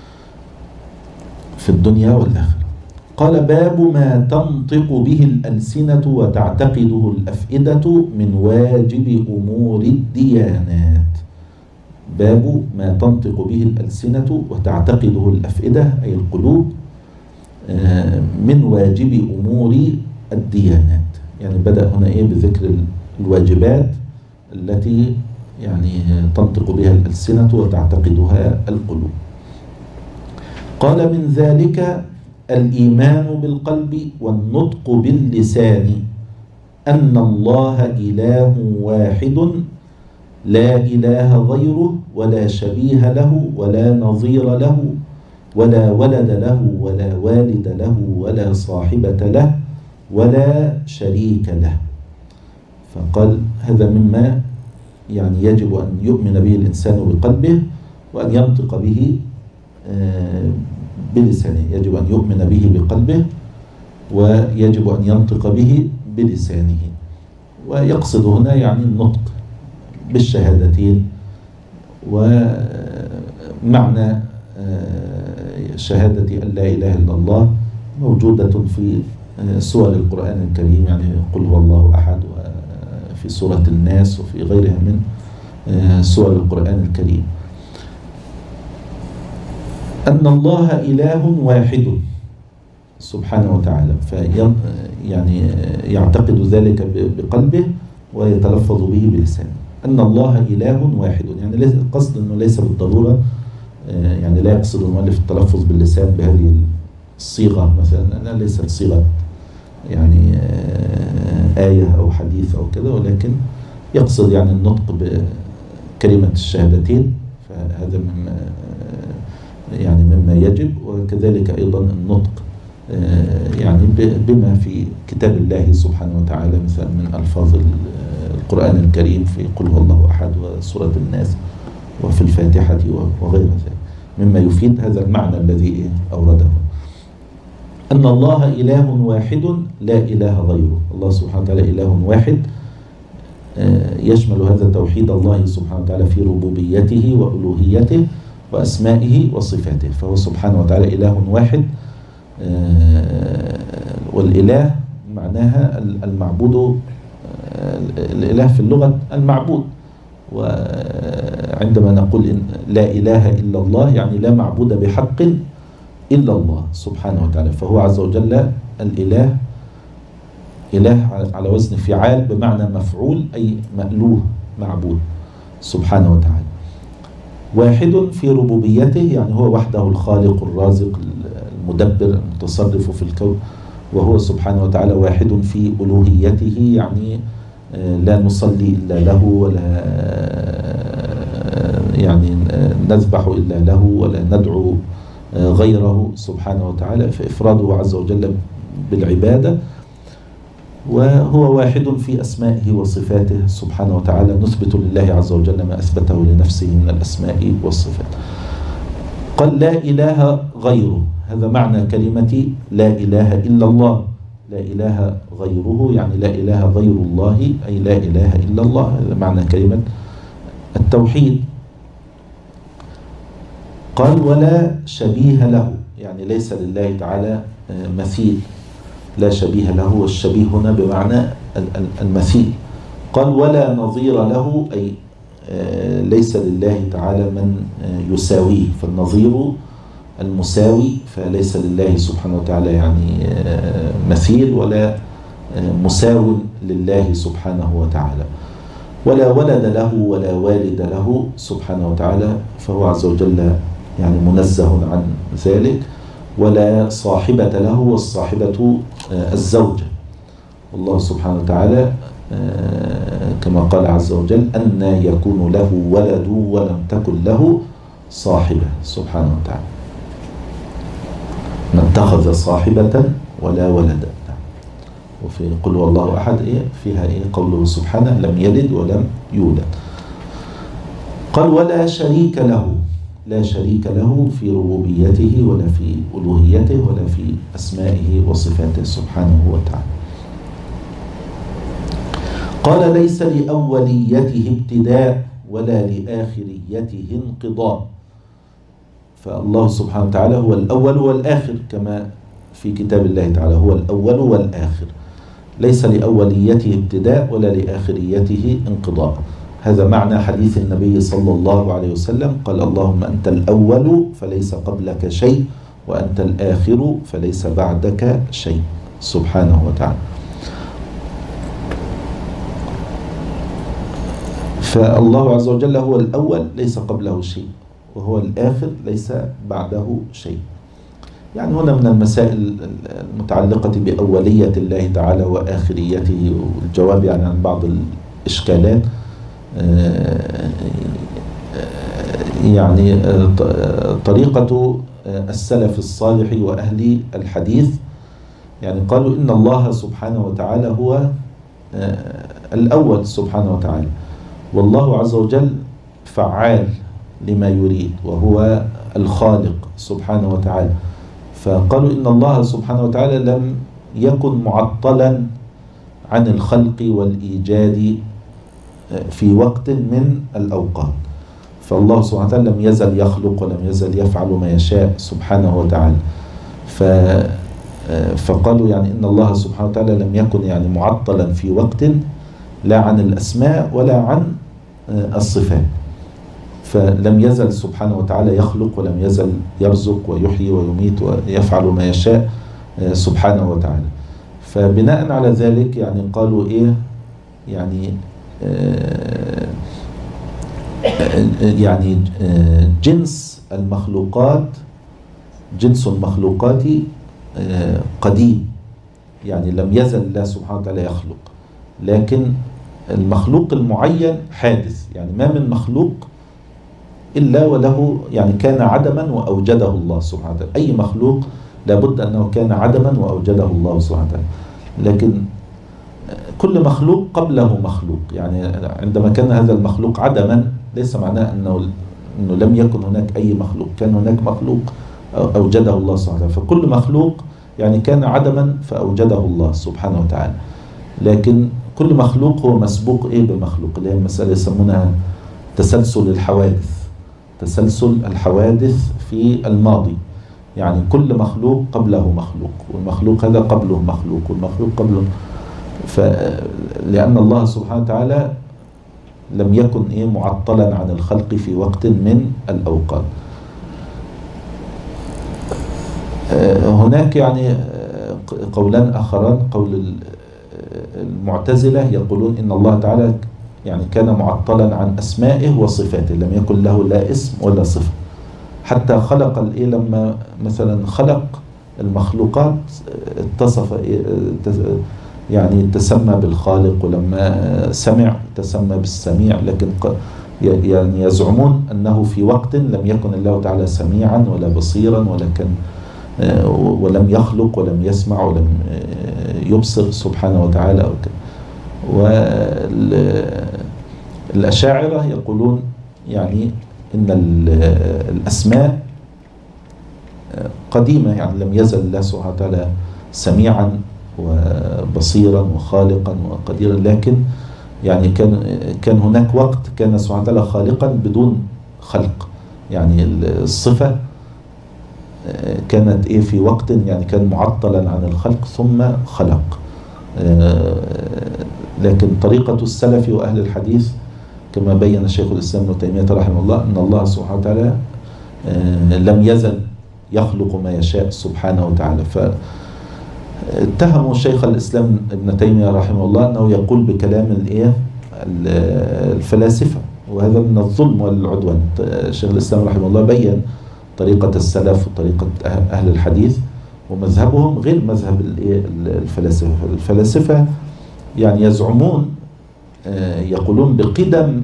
في الدنيا والآخرة. قال باب ما تنطق به الألسنة وتعتقده الأفئدة من واجب أمور الديانات. باب ما تنطق به الألسنة وتعتقده الأفئدة أي القلوب من واجب أمور الديانات. يعني بدأ هنا إيه بذكر الواجبات التي يعني تنطق بها الألسنة وتعتقدها القلوب. قال من ذلك الإيمان بالقلب والنطق باللسان أن الله إله واحد لا إله غيره ولا شبيه له ولا نظير له ولا ولد له ولا والد له ولا صاحبة له ولا شريك له. فقال هذا مما يعني يجب أن يؤمن به الإنسان بقلبه وأن ينطق به بلسانه. يجب أن يؤمن به بقلبه ويجب أن ينطق به بلسانه. ويقصد هنا يعني النطق بالشهادتين. ومعنى شهادة أن لا إله إلا الله موجودة في سور القرآن الكريم، يعني قل هو الله أحد، وفي سورة الناس وفي غيرها من سور القرآن الكريم. أن الله إله واحد سبحانه وتعالى، في يعني يعتقد ذلك بقلبه ويتلفظ به بلسانه. أن الله إله واحد. يعني القصد أنه ليس بالضرورة، يعني لا يقصد المؤلف التلفظ باللسان بهذه الصيغة مثلا، أنها ليست صيغة يعني آية أو حديث أو كذا، ولكن يقصد يعني النطق بكلمة الشهادتين، فهذا مما يعني مما يجب. وكذلك أيضا النطق يعني بما في كتاب الله سبحانه وتعالى، مثلا من ألفاظ القرآن الكريم في قل هو الله أحد وسورة الناس وفي الفاتحة وغير ذلك، مما يفيد هذا المعنى الذي أورده، أن الله إله واحد لا إله غيره. الله سبحانه وتعالى إله واحد، يشمل هذا توحيد الله سبحانه وتعالى في ربوبيته وألوهيته وأسمائه وصفاته، فهو سبحانه وتعالى إله واحد. والإله معناها المعبود، الإله في اللغة المعبود، وعندما نقول إن لا إله إلا الله يعني لا معبود بحق إلا الله سبحانه وتعالى، فهو عز وجل الإله، إله على وزن فعال بمعنى مفعول، أي مألوه معبود سبحانه وتعالى. واحد في ربوبيته، يعني هو وحده الخالق الرازق المدبر المتصرف في الكون، وهو سبحانه وتعالى واحد في ألوهيته، يعني لا نصلي إلا له، ولا يعني نذبح إلا له، ولا ندعو غيره سبحانه وتعالى، فإفراده عز وجل بالعبادة. وهو واحد في أسمائه وصفاته سبحانه وتعالى، نثبت لله عز وجل ما أثبته لنفسه من الأسماء والصفات. قال لا إله غيره، هذا معنى كلمة لا إله إلا الله، لا إله غيره يعني لا إله غير الله، أي لا إله إلا الله، هذا معنى كلمة التوحيد. قال ولا شبيه له، يعني ليس لله تعالى مثيل، لا شبيه له، والشبيه هنا بمعنى المثيل. قال ولا نظير له، أي ليس لله تعالى من يساويه، فالنظير المساوي، فليس لله سبحانه وتعالى يعني مثيل ولا مساو لله سبحانه وتعالى. ولا ولد له ولا والد له سبحانه وتعالى، فهو عز وجل يعني منزه عن ذلك. ولا صاحبة له، والصاحبة الزوجة، والله سبحانه وتعالى كما قال عز وجل أن يكون له ولد ولم تكن له صاحبة سبحانه وتعالى، من اتخذ صاحبة ولا ولدا. وفي قل هو الله أحد إيه فيها إيه قوله سبحانه لم يلد ولم يولد. قال ولا شريك له، لا شريك له في ربوبيته ولا في ألوهيته ولا في أسمائه وصفاته سبحانه وتعالى. قال ليس لأوليته ابتداء ولا لآخريته انقضاء، فالله سبحانه وتعالى هو الأول والآخر كما في كتاب الله تعالى، هو الأول والآخر، ليس لأوليته ابتداء ولا لآخريته انقضاء. هذا معنى حديث النبي صلى الله عليه وسلم، قال اللهم أنت الأول فليس قبلك شيء، وأنت الآخر فليس بعدك شيء سبحانه وتعالى. فالله عز وجل هو الأول ليس قبله شيء، وهو الآخر ليس بعده شيء. يعني هنا من المسائل المتعلقة بأولية الله تعالى وآخريته، والجواب يعني عن بعض الإشكالات. يعني طريقة السلف الصالح وأهل الحديث، يعني قالوا إن الله سبحانه وتعالى هو الأول سبحانه وتعالى، والله عز وجل فعال لما يريد، وهو الخالق سبحانه وتعالى. فقالوا إن الله سبحانه وتعالى لم يكن معطلا عن الخلق والإيجاد في وقت من الأوقات، فالله سبحانه وتعالى لم يزل يخلق ولم يزل يفعل ما يشاء سبحانه وتعالى. فقالوا يعني إن الله سبحانه وتعالى لم يكن يعني معطلا في وقت، لا عن الأسماء ولا عن الصفات، فلم يزل سبحانه وتعالى يخلق ولم يزل يرزق ويحيي ويميت ويفعل ما يشاء سبحانه وتعالى. فبناء على ذلك يعني قالوا إيه يعني آه يعني جنس المخلوقات جنس المخلوقات قديم، يعني لم يزل الله سبحانه وتعالى يخلق، لكن المخلوق المعين حادث، يعني ما من مخلوق إلا وله يعني كان عدما وأوجده الله سبحانه وتعالى. أي مخلوق لابد أنه كان عدما وأوجده الله سبحانه وتعالى، لكن كل مخلوق قبله مخلوق. يعني عندما كان هذا المخلوق عدما ليس معناه أنه, أنه لم يكن هناك أي مخلوق، كان هناك مخلوق أوجده الله سبحانه وتعالى. فكل مخلوق يعني كان عدما فأوجده الله سبحانه وتعالى، لكن كل مخلوق هو مسبوق إيه بمخلوق، اللي هي المسألة يسمونها تسلسل الحوادث تسلسل الحوادث في الماضي. يعني كل مخلوق قبله مخلوق، والمخلوق هذا قبله مخلوق، والمخلوق قبله، لأن الله سبحانه وتعالى لم يكن إيه معطلا عن الخلق في وقت من الأوقات. هناك يعني قولان آخران، قول المعتزلة يقولون إن الله تعالى يعني كان معطلا عن أسمائه وصفاته، لم يكن له لا اسم ولا صفة، حتى خلق الإيه لما مثلا خلق المخلوقات اتصف يعني تسمى بالخالق، ولما سمع تسمى بالسميع، لكن يعني يزعمون أنه في وقت لم يكن الله تعالى سميعا ولا بصيرا ولا كان ولم يخلق ولم يسمع ولم يبصر سبحانه وتعالى. والأشاعرة يقولون يعني إن الأسماء قديمة، يعني لم يزل الله سبحانه وتعالى سميعا وبصيرا وخالقا وقديرا، لكن يعني كان كان هناك وقت كان سبحانه وتعالى خالقا بدون خلق، يعني الصفة كانت إيه في وقت يعني كان معطلا عن الخلق ثم خلق. لكن طريقة السلف وأهل الحديث كما بين شيخ الإسلام ابن تيمية رحمه الله أن الله سبحانه وتعالى لم يزل يخلق ما يشاء سبحانه وتعالى. فاتهموا شيخ الإسلام ابن تيمية رحمه الله أنه يقول بكلام الإيه الفلاسفة، وهذا من الظلم والعدوان. شيخ الإسلام رحمه الله بين طريقة السلف وطريقة أهل الحديث، ومذهبهم غير مذهب الفلاسفة. الفلاسفة يعني يزعمون يقولون بقدم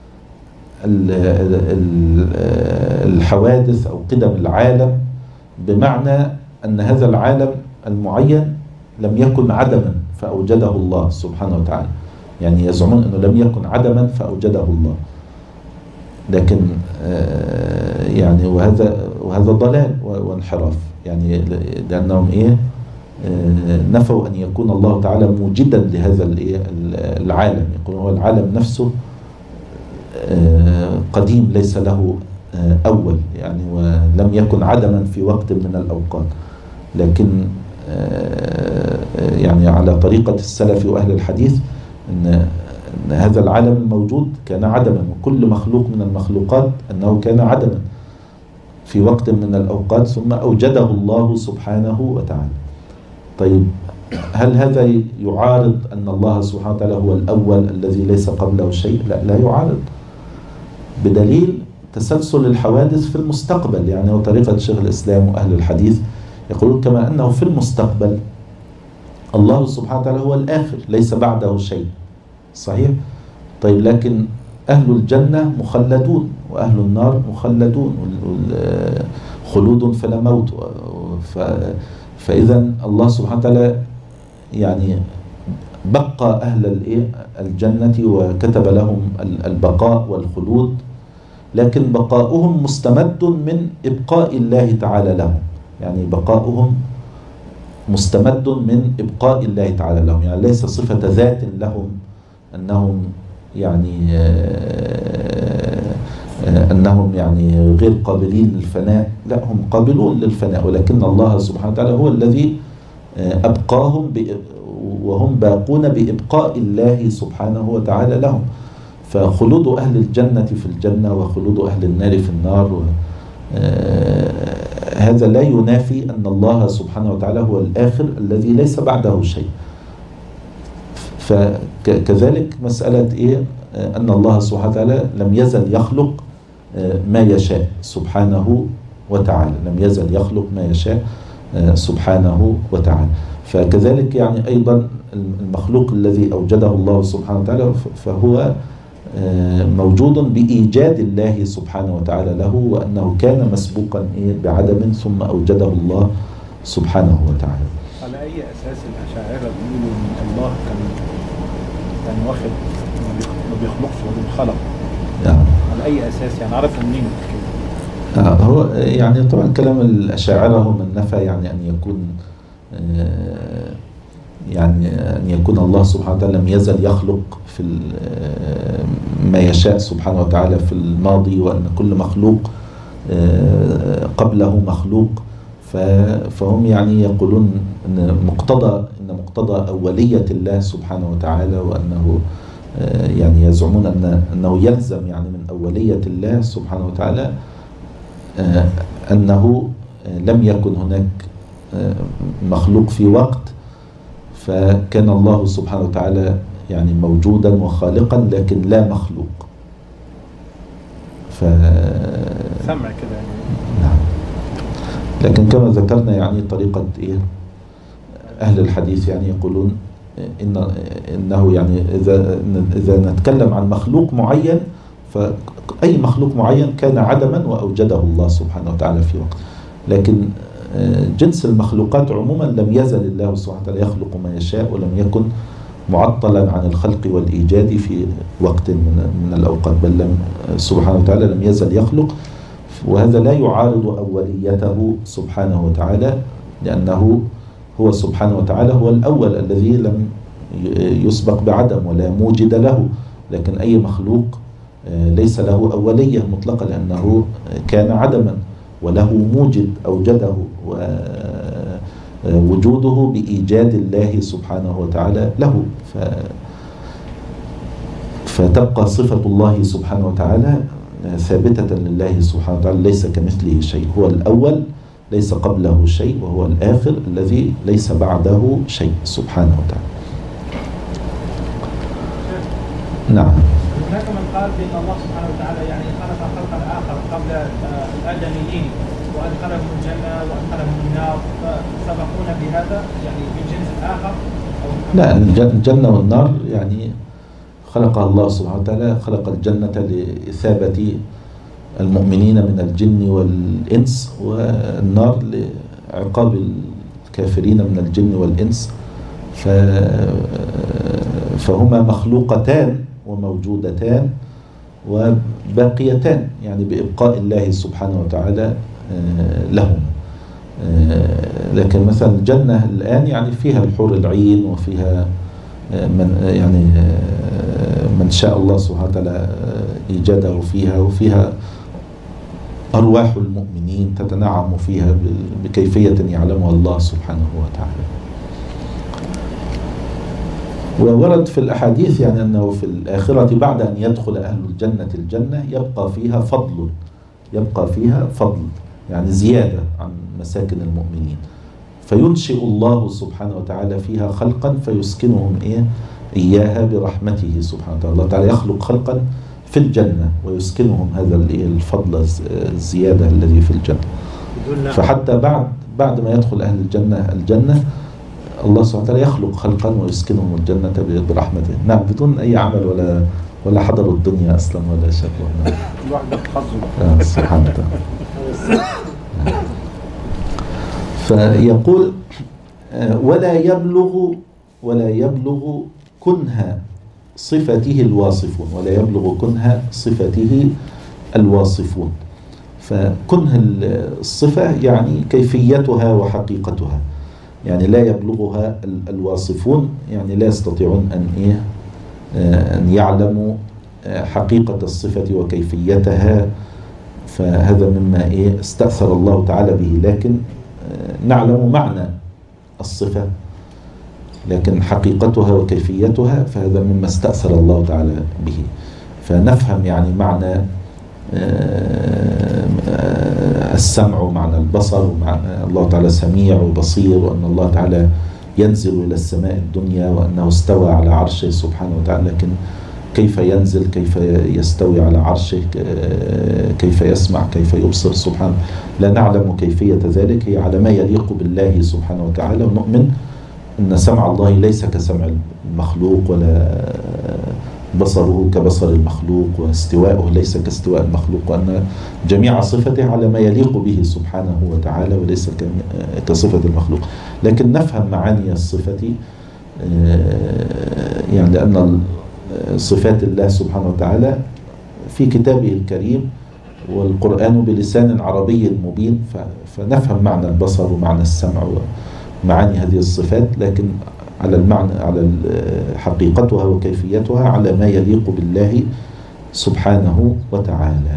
الحوادث أو قدم العالم، بمعنى أن هذا العالم المعين لم يكن عدما فأوجده الله سبحانه وتعالى. يعني يزعمون أنه لم يكن عدما فأوجده الله، لكن يعني وهذا وهذا ضلال وانحراف، يعني لأنهم إيه نفوا أن يكون الله تعالى موجدا لهذا العالم. يقولون هو العالم نفسه قديم ليس له أول، يعني ولم يكن عدما في وقت من الأوقات، لكن يعني على طريقة السلف وأهل الحديث أن أن هذا العالم الموجود كان عدما، وكل مخلوق من المخلوقات أنه كان عدما في وقت من الأوقات ثم أوجده الله سبحانه وتعالى. طيب هل هذا يعارض أن الله سبحانه وتعالى هو الأول الذي ليس قبله شيء؟ لا، لا يعارض، بدليل تسلسل الحوادث في المستقبل. يعني هو طريقة شيخ الإسلام وأهل الحديث يقولون كما أنه في المستقبل الله سبحانه وتعالى هو الآخر ليس بعده شيء، صحيح؟ طيب لكن أهل الجنة مخلدون وأهل النار مخلدون، خلود فلا موت. فإذا الله سبحانه وتعالى يعني بقى أهل الجنة وكتب لهم البقاء والخلود، لكن بقاؤهم مستمد من إبقاء الله تعالى لهم. يعني بقاؤهم مستمد من إبقاء الله تعالى لهم، يعني ليس صفة ذات لهم أنهم يعني أنهم يعني غير قابلين للفناء، لا، هم قابلون للفناء، ولكن الله سبحانه وتعالى هو الذي أبقاهم وهم باقون بإبقاء الله سبحانه وتعالى لهم. فخلود أهل الجنة في الجنة وخلود أهل النار في النار، هذا لا ينافي أن الله سبحانه وتعالى هو الآخر الذي ليس بعده شيء. فكذلك مسألة إيه أن الله سبحانه وتعالى لم يزل يخلق ما يشاء سبحانه وتعالى، لم يزل يخلق ما يشاء سبحانه وتعالى. فكذلك يعني أيضا المخلوق الذي أوجده الله سبحانه وتعالى فهو موجود بإيجاد الله سبحانه وتعالى له، وأنه كان مسبوقا بعدم ثم أوجده الله سبحانه وتعالى. على أي أساس الأشاعرة بيقولوا إن الله كان كان واخد ما بيخلقش ولا بيخلق؟ يعني على أي أساس يعني عرفوا منين كده؟ آه هو يعني طبعا كلام الأشاعرة هم من نفى يعني أن يكون آه يعني أن يكون الله سبحانه وتعالى لم يزل يخلق في ما يشاء سبحانه وتعالى في الماضي، وأن كل مخلوق قبله مخلوق. فهم يعني يقولون أن مقتضى أن مقتضى أولية الله سبحانه وتعالى، وأنه يعني يزعمون أن أنه يلزم يعني من أولية الله سبحانه وتعالى أنه لم يكن هناك مخلوق في وقت، فكان الله سبحانه وتعالى يعني موجودا وخالقا لكن لا مخلوق. ف سمع كده يعني. نعم. لكن كما ذكرنا يعني طريقة إيه أهل الحديث يعني يقولون إن إنه يعني إذا إذا نتكلم عن مخلوق معين فأي مخلوق معين كان عدما وأوجده الله سبحانه وتعالى في وقت، لكن جنس المخلوقات عموما لم يزل الله سبحانه وتعالى يخلق ما يشاء، ولم يكن معطلا عن الخلق والإيجاد في وقت من, من الأوقات، بل لم سبحانه وتعالى لم يزل يخلق. وهذا لا يعارض أوليته سبحانه وتعالى، لأنه هو سبحانه وتعالى هو الأول الذي لم يسبق بعدم ولا موجد له، لكن أي مخلوق ليس له أولية مطلقة لأنه كان عدما، وله موجد أوجده، ووجوده بإيجاد الله سبحانه وتعالى له. ف فتبقى صفة الله سبحانه وتعالى ثابتة لله سبحانه وتعالى، ليس كمثله شيء، هو الأول ليس قبله شيء، وهو الآخر الذي ليس بعده شيء سبحانه وتعالى. نعم. هناك من قال بأن الله سبحانه وتعالى يعني خلق خلقا آخر قبل الآدميين، وأدخلهم الجنة وأدخلهم النار، فسبقونا بهذا يعني من جنس آخر؟ لا، الجنة والنار يعني خلقها الله سبحانه وتعالى، خلق الجنة لإثابة المؤمنين من الجن والإنس، والنار لعقاب الكافرين من الجن والإنس. فهما مخلوقتان وموجودتان وباقيتان يعني بإبقاء الله سبحانه وتعالى لهم. لكن مثلا الجنة الآن يعني فيها الحور العين، وفيها من يعني من شاء الله سبحانه وتعالى إيجاده فيها، وفيها أرواح المؤمنين تتنعم فيها بكيفية يعلمها الله سبحانه وتعالى. وورد في الأحاديث يعني أنه في الآخرة بعد أن يدخل أهل الجنة الجنة يبقى فيها فضل، يبقى فيها فضل يعني زيادة عن مساكن المؤمنين، فينشئ الله سبحانه وتعالى فيها خلقا فيسكنهم إيه إياها برحمته سبحانه وتعالى. الله تعالى يخلق خلقا في الجنة ويسكنهم هذا الفضل الزيادة الذي في الجنة. فحتى بعد بعد ما يدخل أهل الجنة الجنة الله سبحانه وتعالى يخلق خلقا ويسكنهم الجنة برحمته. نعم، بدون أي عمل ولا ولا حضروا الدنيا أصلا ولا شافوها. الواحد بيحظه سبحانه وتعالى. فيقول ولا يبلغ ولا يبلغ كنها صفته الواصفون، ولا يبلغ كنها صفته الواصفون. فكنه الصفة يعني كيفيتها وحقيقتها، يعني لا يبلغها الواصفون، يعني لا يستطيعون أن إيه أن يعلموا حقيقة الصفة وكيفيتها. فهذا مما إيه استأثر الله تعالى به، لكن نعلم معنى الصفة، لكن حقيقتها وكيفيتها فهذا مما استأثر الله تعالى به. فنفهم يعني معنى السمع ومعنى البصر، ومعنى الله تعالى سميع وبصير، وأن الله تعالى ينزل إلى السماء الدنيا وأنه استوى على عرشه سبحانه وتعالى، لكن كيف ينزل، كيف يستوي على عرشه، كيف يسمع، كيف يبصر سبحانه، لا نعلم كيفية ذلك. هي على ما يليق بالله سبحانه وتعالى، ونؤمن أن سمع الله ليس كسمع المخلوق، ولا بصره كبصر المخلوق، واستواءه ليس كاستواء المخلوق، وأن جميع صفته على ما يليق به سبحانه وتعالى وليس كصفة المخلوق. لكن نفهم معاني الصفة، يعني لأن صفات الله سبحانه وتعالى في كتابه الكريم والقرآن بلسان عربي مبين، فنفهم معنى البصر ومعنى السمع ومعاني هذه الصفات، لكن على المعنى على حقيقتها وكيفيتها على ما يليق بالله سبحانه وتعالى.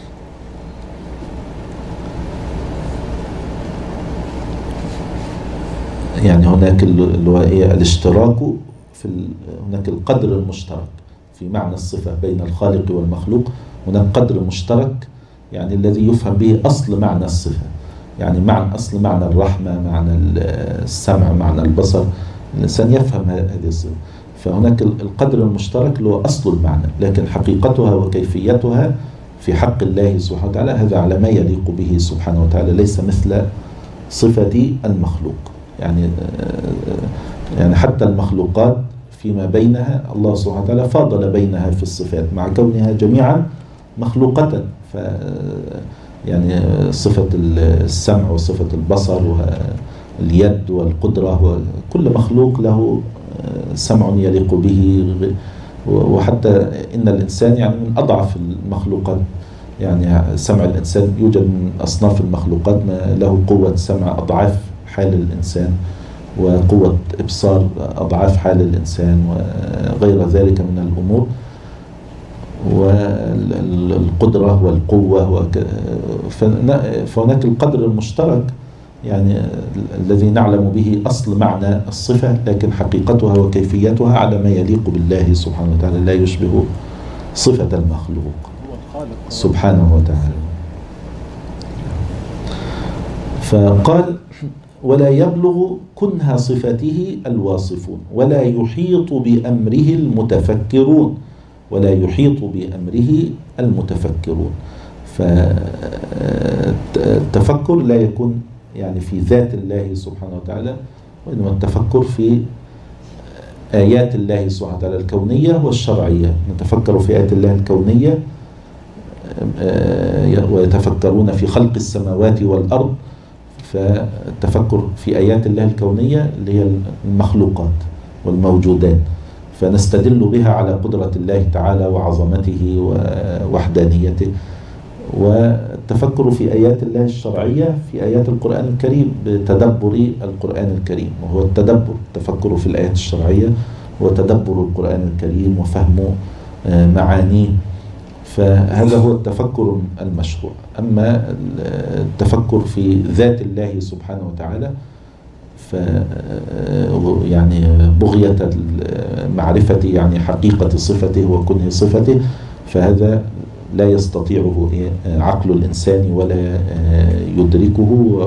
يعني هناك اللي هو ايه الاشتراك في هناك القدر المشترك في معنى الصفة بين الخالق والمخلوق، هناك قدر مشترك يعني الذي يفهم به أصل معنى الصفة، يعني معنى أصل معنى الرحمة، معنى السمع، معنى البصر، الإنسان يفهم هذه الصفة. فهناك القدر المشترك اللي هو أصل المعنى، لكن حقيقتها وكيفيتها في حق الله سبحانه وتعالى هذا على ما يليق به سبحانه وتعالى، ليس مثل صفة المخلوق. يعني يعني حتى المخلوقات فيما بينها الله سبحانه وتعالى فاضل بينها في الصفات مع كونها جميعا مخلوقة. ف يعني صفة السمع وصفة البصر واليد والقدرة، وكل مخلوق له سمع يليق به، وحتى إن الإنسان يعني من أضعف المخلوقات، يعني سمع الإنسان يوجد من أصناف المخلوقات ما له قوة سمع أضعاف حال الإنسان، وقوة إبصار أضعاف حال الإنسان، وغير ذلك من الأمور، والقدرة والقوة. فهناك القدر المشترك يعني الذي نعلم به أصل معنى الصفة، لكن حقيقتها وكيفيتها على ما يليق بالله سبحانه وتعالى، لا يشبه صفة المخلوق سبحانه وتعالى. فقال ولا يبلغ كنه صفته الواصفون، ولا يحيط بأمره المتفكرون، ولا يحيط بأمره المتفكرون. فالتفكر لا يكون يعني في ذات الله سبحانه وتعالى، وإنما التفكر في آيات الله سبحانه وتعالى الكونية والشرعية. نتفكر في آيات الله الكونية، ويتفكرون في خلق السماوات والأرض، فالتفكر في آيات الله الكونية اللي هي المخلوقات والموجودات، فنستدل بها على قدرة الله تعالى وعظمته ووحدانيته. والتفكر في آيات الله الشرعية في آيات القرآن الكريم بتدبر القرآن الكريم، وهو التدبر، التفكر في الآيات الشرعية وتدبر القرآن الكريم وفهم معانيه، فهذا هو التفكر المشروع. أما التفكر في ذات الله سبحانه وتعالى ف يعني بغية معرفة يعني حقيقة صفته وكنه صفته، فهذا لا يستطيعه عقل الإنسان ولا يدركه،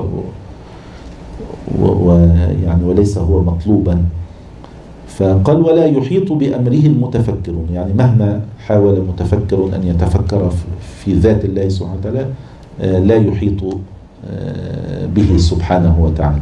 ويعني وليس هو مطلوبا. فقال ولا يحيط بأمره المتفكرون، يعني مهما حاول متفكر أن يتفكر في ذات الله سبحانه وتعالى لا يحيط به سبحانه وتعالى.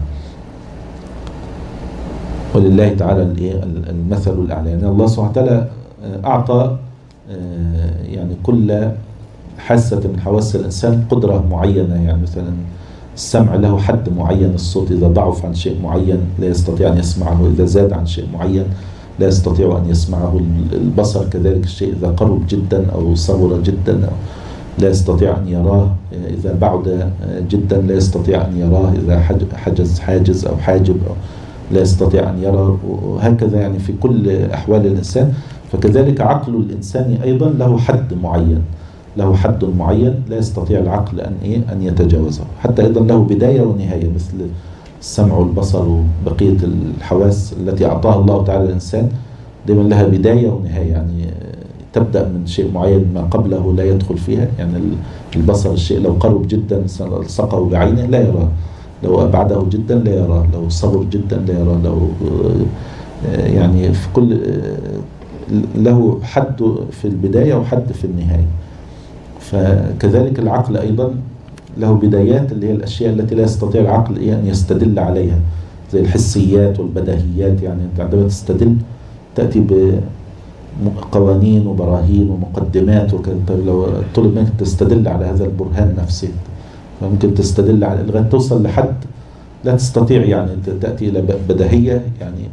ولله تعالى المثل الأعلى. يعني الله سبحانه وتعالى أعطى يعني كل حاسة من حواس الإنسان قدرة معينة، يعني مثلا السمع له حد معين، الصوت إذا ضعف عن شيء معين لا يستطيع أن يسمعه، إذا زاد عن شيء معين لا يستطيع أن يسمعه. البصر كذلك الشيء إذا قرب جدا أو صغر جدا لا يستطيع أن يراه، إذا بعد جدا لا يستطيع أن يراه، إذا حجز حاجز أو حاجب لا يستطيع أن يرى، وهكذا يعني في كل أحوال الإنسان. فكذلك عقل الإنسان أيضا له حد معين، له حد معين لا يستطيع العقل أن إيه أن يتجاوزه، حتى أيضا له بداية ونهاية مثل السمع والبصر وبقية الحواس التي أعطاها الله تعالى للإنسان، دائما لها بداية ونهاية، يعني تبدأ من شيء معين ما قبله لا يدخل فيها. يعني البصر الشيء لو قرب جدا لصقه بعينه لا يراه، لو أبعده جدا لا يراه، لو صبر جدا لا يراه، لو يعني في كل له حد في البداية وحد في النهاية. فكذلك العقل أيضا له بدايات اللي هي الأشياء التي لا يستطيع العقل أن يستدل عليها، زي الحسيات والبديهيات. يعني أنت عندما تستدل تأتي بقوانين وبراهين ومقدمات وكذا. طيب لو طلب منك تستدل على هذا البرهان نفسه، فممكن تستدل على لغاية توصل لحد لا تستطيع يعني تأتي إلى بديهية يعني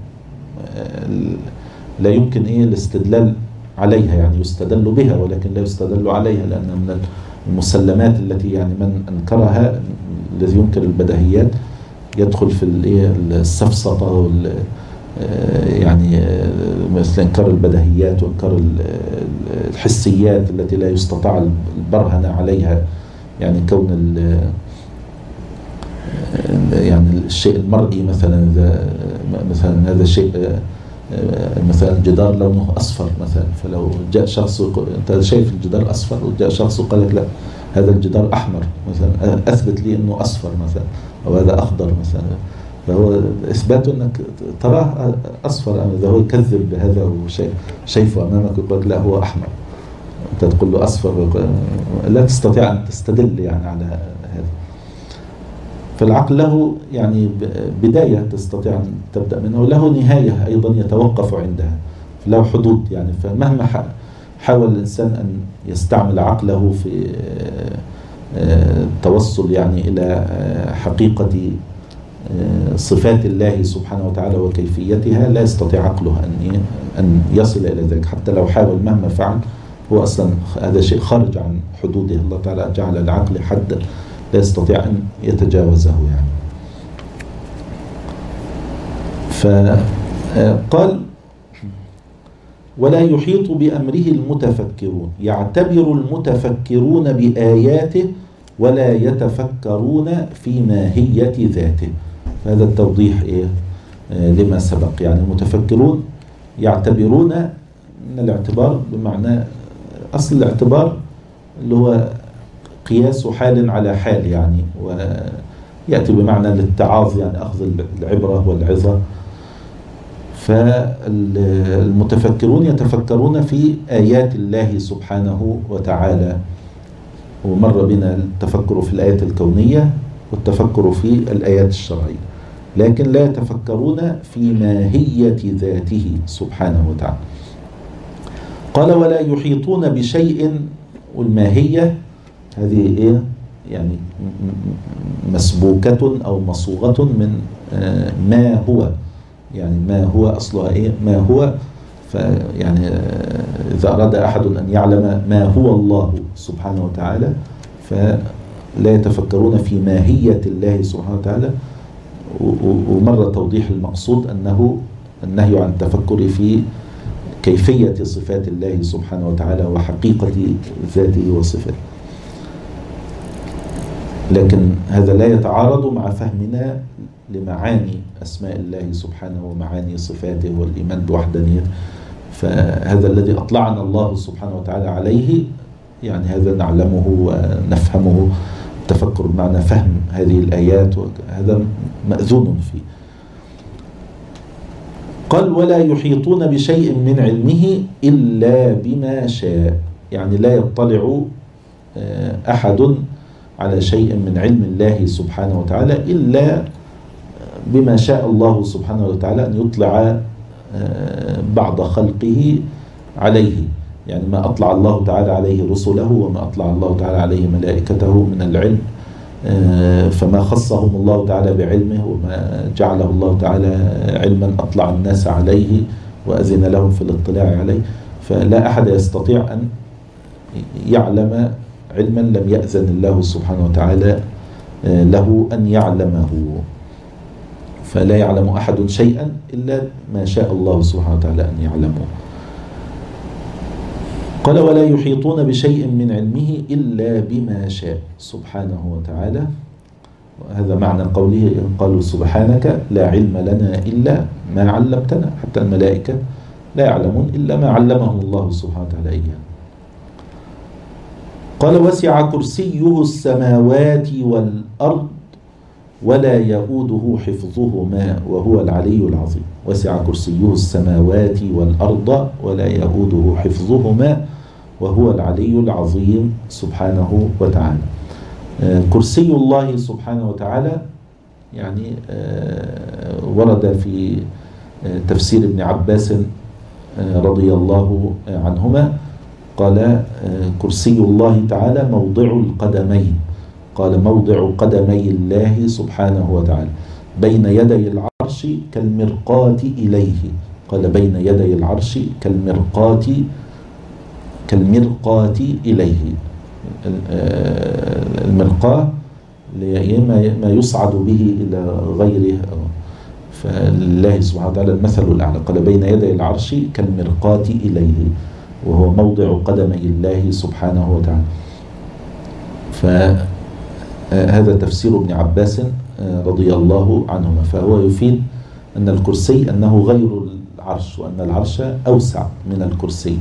لا يمكن إيه الاستدلال عليها، يعني يستدل بها ولكن لا يستدل عليها، لأن من المسلمات التي يعني من أنكرها الذي ينكر البديهيات يدخل في الايه السفسطة وال يعني مثل انكار البديهيات وانكار الحسيات التي لا يستطاع البرهن عليها. يعني كون ال يعني الشيء المرئي مثلا مثلا هذا شيء مثلا جدار لونه اصفر مثلا، فلو جاء شخص انت شايف الجدار اصفر وجاء شخص وقال لك لا هذا الجدار احمر مثلا، اثبت لي انه اصفر مثلا او هذا اخضر مثلا، فهو اثبات انك تراه اصفر، اذا هو يكذب بهذا وشيء شايفه امامك يقول لا هو احمر، انت تقول له اصفر، لا تستطيع ان تستدل يعني على هذا. فالعقل له يعني بداية تستطيع أن تبدأ منه، وله نهاية أيضا يتوقف عندها، له حدود يعني. فمهما حاول الإنسان أن يستعمل عقله في التوصل يعني إلى حقيقة صفات الله سبحانه وتعالى وكيفيتها، لا يستطيع عقله أن أن يصل إلى ذلك، حتى لو حاول مهما فعل. هو أصلا هذا شيء خارج عن حدوده، الله تعالى جعل العقل حدا لا يستطيع أن يتجاوزه يعني. فقال ولا يحيط بأمره المتفكرون، يعتبر المتفكرون بآياته ولا يتفكرون في ماهية ذاته. هذا التوضيح إيه لما سبق. يعني المتفكرون يعتبرون من الاعتبار بمعنى أصل الاعتبار اللي هو قياس حال على حال يعني، ويأتي بمعنى الاتعاظ يعني أخذ العبرة والعظة. فالمتفكرون يتفكرون في آيات الله سبحانه وتعالى، ومر بنا التفكر في الآيات الكونية والتفكر في الآيات الشرعية، لكن لا يتفكرون في ماهية ذاته سبحانه وتعالى. قال ولا يحيطون بشيء، والماهية هذه إيه يعني مسبوكة أو مصوغة من ما هو، يعني ما هو أصلها إيه ما هو. فيعني إذا أراد أحد أن يعلم ما هو الله سبحانه وتعالى فلا يتفكرون في ماهية الله سبحانه وتعالى. ومر توضيح المقصود أنه النهي عن التفكر في كيفية صفات الله سبحانه وتعالى وحقيقة ذاته وصفاته، لكن هذا لا يتعارض مع فهمنا لمعاني أسماء الله سبحانه ومعاني صفاته والإيمان بوحدانيته. فهذا الذي أطلعنا الله سبحانه وتعالى عليه، يعني هذا نعلمه ونفهمه. التفكر بمعنى فهم هذه الآيات، هذا مأذون فيه. قال ولا يحيطون بشيء من علمه إلا بما شاء، يعني لا يطلع أحد على شيء من علم الله سبحانه وتعالى إلا بما شاء الله سبحانه وتعالى أن يطلع بعض خلقه عليه. يعني ما أطلع الله تعالى عليه رسله وما أطلع الله تعالى عليه ملائكته من العلم، فما خصهم الله تعالى بعلمه وما جعله الله تعالى علما أطلع الناس عليه وأذن لهم في الاطلاع عليه. فلا أحد يستطيع أن يعلم علما لم يأذن الله سبحانه وتعالى له أن يعلمه. فلا يعلم أحد شيئا إلا ما شاء الله سبحانه وتعالى أن يعلمه. قال ولا يحيطون بشيء من علمه إلا بما شاء سبحانه وتعالى. وهذا معنى قوله قالوا سبحانك لا علم لنا إلا ما علمتنا، حتى الملائكة لا يعلمون إلا ما علمهم الله سبحانه وتعالى إياه. قال وسع كرسيه السماوات والأرض ولا يؤوده حفظهما وهو العلي العظيم. وسع كرسيه السماوات والأرض ولا يؤوده حفظهما وهو العلي العظيم سبحانه وتعالى. كرسي الله سبحانه وتعالى يعني ورد في تفسير ابن عباس رضي الله عنهما قال كرسي الله تعالى موضع القدمين، قال موضع قدمي الله سبحانه وتعالى بين يدي العرش كالمرقاة إليه، قال بين يدي العرش كالمرقاة كالمرقاة إليه. المرقاة ما يصعد به إلى غيره، فلله سبحانه وتعالى المثل الأعلى، قال بين يدي العرش كالمرقاة إليه، وهو موضع قدمي الله سبحانه وتعالى. فهذا تفسير ابن عباس رضي الله عنهما، فهو يفيد أن الكرسي أنه غير العرش، وأن العرش أوسع من الكرسي.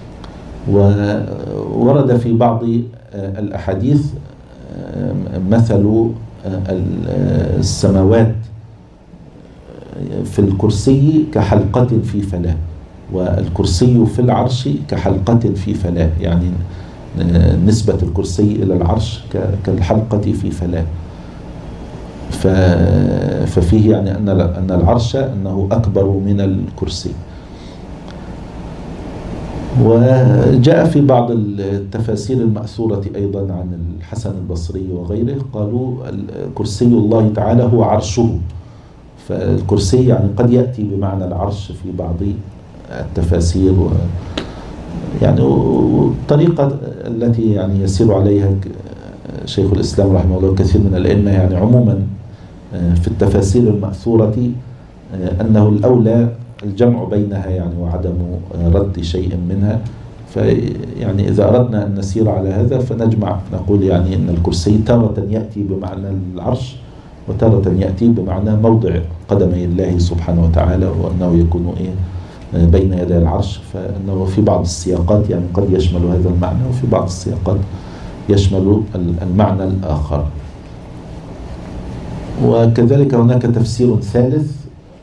وورد في بعض الأحاديث مثل السماوات في الكرسي كحلقة في فلاة، والكرسي في العرش كحلقة في فلاة، يعني نسبة الكرسي إلى العرش كالحلقة في فلاة. ففيه يعني أن أن العرش أنه أكبر من الكرسي. وجاء في بعض التفاسير المأثورة أيضا عن الحسن البصري وغيره قالوا كرسي الله تعالى هو عرشه، فالكرسي يعني قد يأتي بمعنى العرش في بعض التفاسير، و يعني الطريقة التي يعني يسير عليها شيخ الإسلام رحمه الله كثير من الأئمة يعني عموما في التفاسير المأثورة أنه الأولى الجمع بينها يعني وعدم رد شيء منها. فيعني إذا أردنا أن نسير على هذا فنجمع، نقول يعني أن الكرسي تارة يأتي بمعنى العرش وتارة يأتي بمعنى موضع قدمي الله سبحانه وتعالى، وأنه يكون إيه بين يدي العرش، فإنه في بعض السياقات يعني قد يشمل هذا المعنى، وفي بعض السياقات يشمل المعنى الآخر. وكذلك هناك تفسير ثالث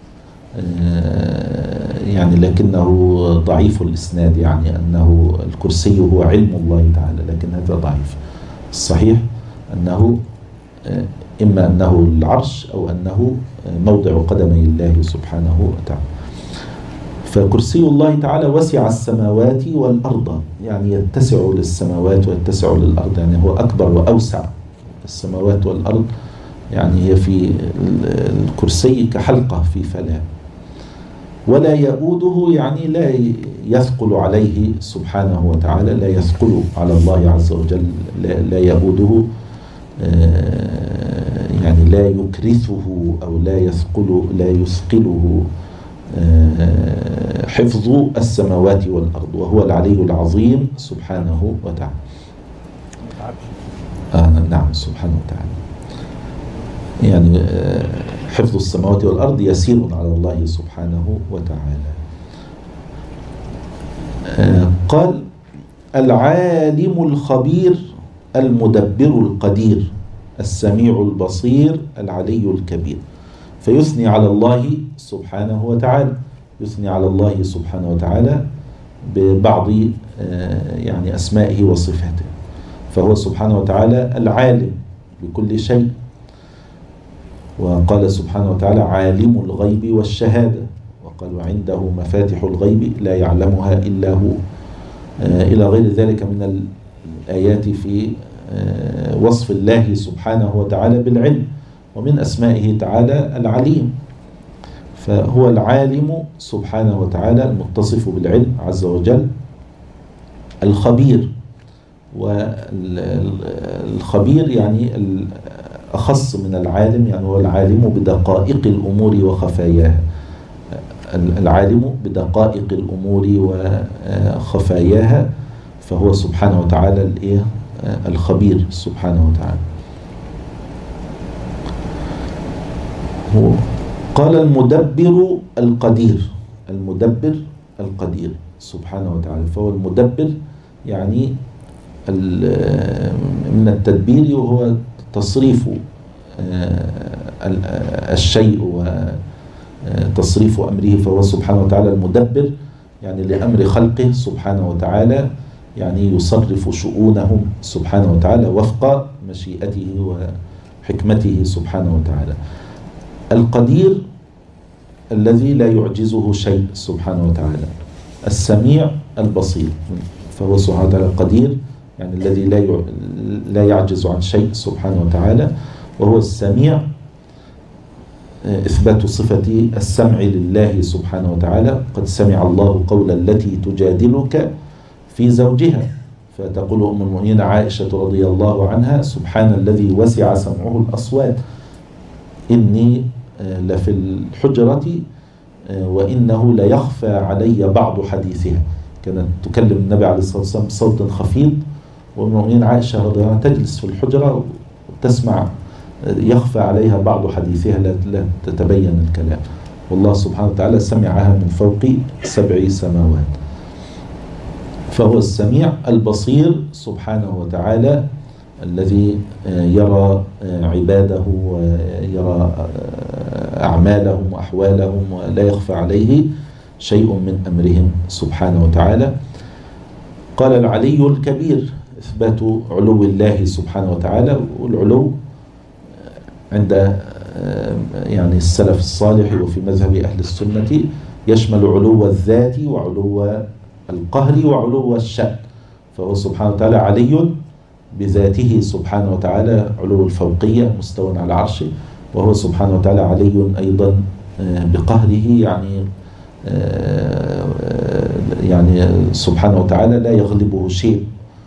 يعني لكنه ضعيف الإسناد، يعني أنه الكرسي هو علم الله تعالى، لكن هذا ضعيف. الصحيح أنه إما أنه العرش أو أنه موضع قدمي الله سبحانه وتعالى. فكرسي الله تعالى وسع السماوات والأرض، يعني يتسع للسماوات ويتسع للأرض، يعني هو أكبر وأوسع. السماوات والأرض يعني هي في الكرسي كحلقة في فلاة. ولا يؤوده يعني لا يثقل عليه سبحانه وتعالى، لا يثقل على الله عز وجل، لا, لا يؤوده يعني لا يكرثه أو لا يثقل لا يثقله حفظ السماوات والأرض، وهو العلي العظيم سبحانه وتعالى. آه نعم سبحانه وتعالى. يعني حفظ السماوات والأرض يسير على الله سبحانه وتعالى. قال العالم الخبير المدبر القدير السميع البصير العلي الكبير. فيثني على الله سبحانه وتعالى، يثني على الله سبحانه وتعالى ببعض يعني أسمائه وصفاته. فهو سبحانه وتعالى العالم بكل شيء، وقال سبحانه وتعالى عالم الغيب والشهادة، وقالوا عنده مفاتح الغيب لا يعلمها إلا هو، إلى غير ذلك من الآيات في وصف الله سبحانه وتعالى بالعلم. ومن أسمائه تعالى العليم، فهو العالم سبحانه وتعالى المتصف بالعلم عز وجل. الخبير، والخبير يعني أخص من العالم، يعني هو العالم بدقائق الأمور وخفاياها، العالم بدقائق الأمور وخفاياها، فهو سبحانه وتعالى الخبير سبحانه وتعالى. قال المدبر القدير، المدبر القدير سبحانه وتعالى. فهو المدبر يعني من التدبير، وهو تصريف الشيء وتصريف أمره، فهو سبحانه وتعالى المدبر يعني لأمر خلقه سبحانه وتعالى، يعني يصرف شؤونهم سبحانه وتعالى وفق مشيئته وحكمته سبحانه وتعالى. القدير الذي لا يعجزه شيء سبحانه وتعالى. السميع البصير، فهو سبحانه وتعالى القدير يعني الذي لا لا يعجز عن شيء سبحانه وتعالى، وهو السميع إثبات صفة السمع لله سبحانه وتعالى. قد سمع الله قول التي تجادلك في زوجها، فتقول أم المؤمنين عائشة رضي الله عنها: سبحان الذي وسع سمعه الأصوات، إني لفي الحجرة وإنه ليخفى علي بعض حديثها. كانت تكلم النبي عليه الصلاة والسلام بصوت خفيض، وأم المؤمنين عائشة رضي الله عنها تجلس في الحجرة وتسمع يخفى عليها بعض حديثها، لا تتبين الكلام، والله سبحانه وتعالى سمعها من فوق سبع سماوات. فهو السميع البصير سبحانه وتعالى الذي يرى عباده ويرى أعمالهم وأحوالهم ولا يخفى عليه شيء من أمرهم سبحانه وتعالى. قال العلي الكبير، إثبات علو الله سبحانه وتعالى. والعلو عند يعني السلف الصالح وفي مذهب أهل السنة يشمل علو الذات وعلو القهر وعلو الشأن، فهو سبحانه وتعالى علي بذاته سبحانه وتعالى، علو الفوقية مستوى على عرشه، وهو سبحانه وتعالى علي أيضا بقهره، يعني يعني سبحانه وتعالى لا يغلبه شيء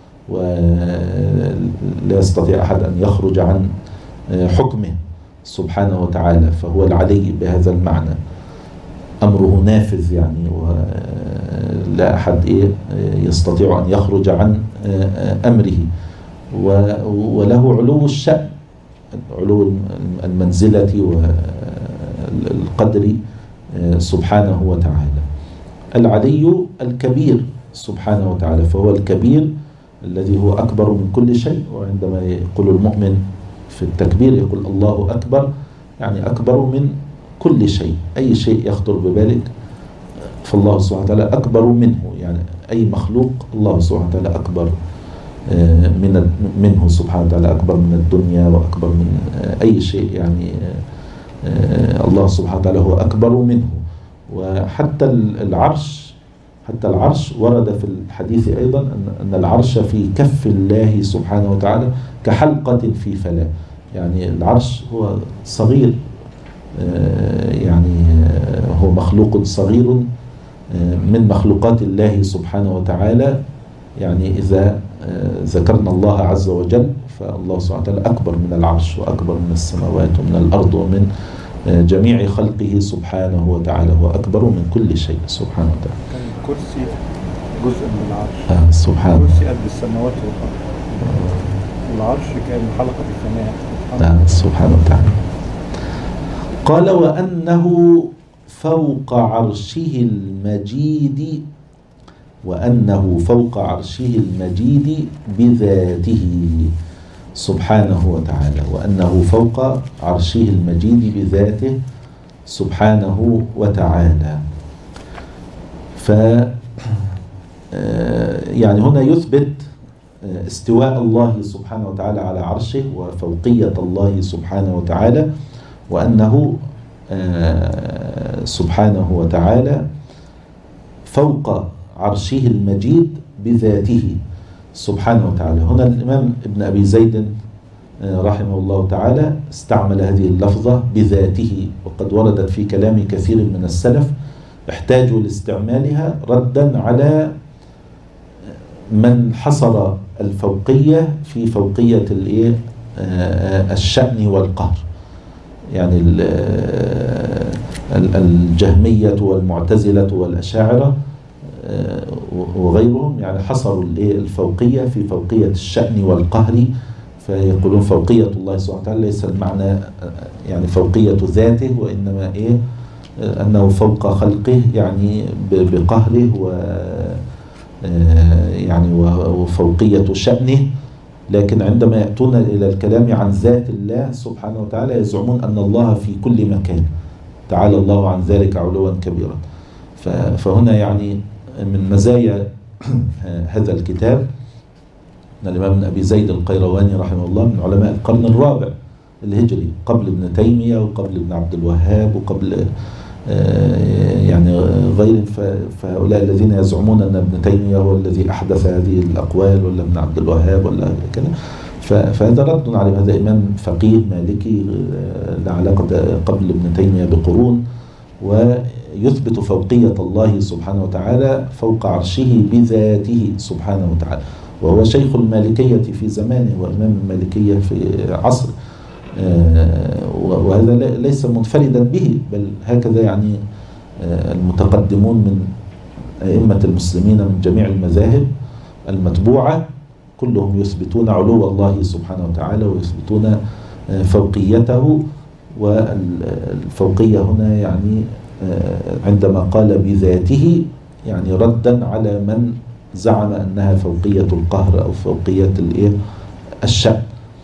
ولا يستطيع أحد أن يخرج عن حكمه سبحانه وتعالى، فهو العلي بهذا المعنى، أمره نافذ يعني ولا أحد إيه يستطيع أن يخرج عن أمره. وله علو الشأن، علو المنزلة والقدر سبحانه وتعالى. العلي الكبير سبحانه وتعالى، فهو الكبير الذي هو أكبر من كل شيء. وعندما يقول المؤمن في التكبير يقول الله أكبر، يعني أكبر من كل شيء، أي شيء يخطر ببالك فالله سبحانه وتعالى أكبر منه، يعني أي مخلوق الله سبحانه وتعالى أكبر من منه سبحانه وتعالى، أكبر من الدنيا وأكبر من أي شيء، يعني الله سبحانه وتعالى هو أكبر منه. وحتى العرش، حتى العرش ورد في الحديث أيضا أن العرش في كف الله سبحانه وتعالى كحلقة في فلاة، يعني العرش هو صغير، يعني هو مخلوق صغير من مخلوقات الله سبحانه وتعالى. يعني إذا ذكرنا الله عز وجل فالله سبحانه وتعالى أكبر من العرش وأكبر من السماوات ومن الأرض ومن جميع خلقه سبحانه وتعالى، هو أكبر من كل شيء سبحانه وتعالى. كان الكرسي جزء من العرش، آه سبحانه. الكرسي قد السماوات والأرض، العرش كان حلقة السماء آه سبحانه وتعالى. قال وأنه فوق عرشه المجيد، وأنه فوق عرشه المجيد بذاته سبحانه وتعالى، وأنه فوق عرشه المجيد بذاته سبحانه وتعالى. ف يعني هنا يثبت استواء الله سبحانه وتعالى على عرشه وفوقية الله سبحانه وتعالى، وأنه سبحانه وتعالى فوق عرشه المجيد بذاته سبحانه وتعالى. هنا الإمام ابن أبي زيد رحمه الله تعالى استعمل هذه اللفظة بذاته، وقد وردت في كلام كثير من السلف احتاجوا لاستعمالها ردا على من حصر الفوقية في فوقية الشأن والقهر، يعني الجهمية والمعتزلة والأشاعرة وغيرهم، يعني حصروا الفوقية في فوقية الشأن والقهر، فيقولون فوقية الله سبحانه وتعالى ليس المعنى يعني فوقية ذاته، وإنما إيه أنه فوق خلقه يعني بقهره و يعني وفوقية شأنه لكن عندما يأتون إلى الكلام عن ذات الله سبحانه وتعالى يزعمون أن الله في كل مكان، تعالى الله عن ذلك علوا كبيرا. فهنا يعني من مزايا هذا الكتاب أن الإمام ابن أبي زيد القيرواني رحمه الله من علماء القرن الرابع الهجري، قبل ابن تيمية وقبل ابن عبد الوهاب وقبل يعني غير، فهؤلاء الذين يزعمون أن ابن تيمية هو الذي أحدث هذه الأقوال ولا ابن عبد الوهاب ولا كده، فهذا رد على هذا إمام فقيه مالكي له علاقة قبل ابن تيمية بقرون، ويثبت فوقية الله سبحانه وتعالى فوق عرشه بذاته سبحانه وتعالى، وهو شيخ المالكية في زمانه وإمام المالكية في عصره، وهذا ليس منفردا به، بل هكذا يعني المتقدمون من أئمة المسلمين من جميع المذاهب المتبوعة كلهم يثبتون علو الله سبحانه وتعالى ويثبتون فوقيته. والفوقية هنا يعني عندما قال بذاته يعني ردا على من زعم أنها فوقية القهر أو فوقية الشأن.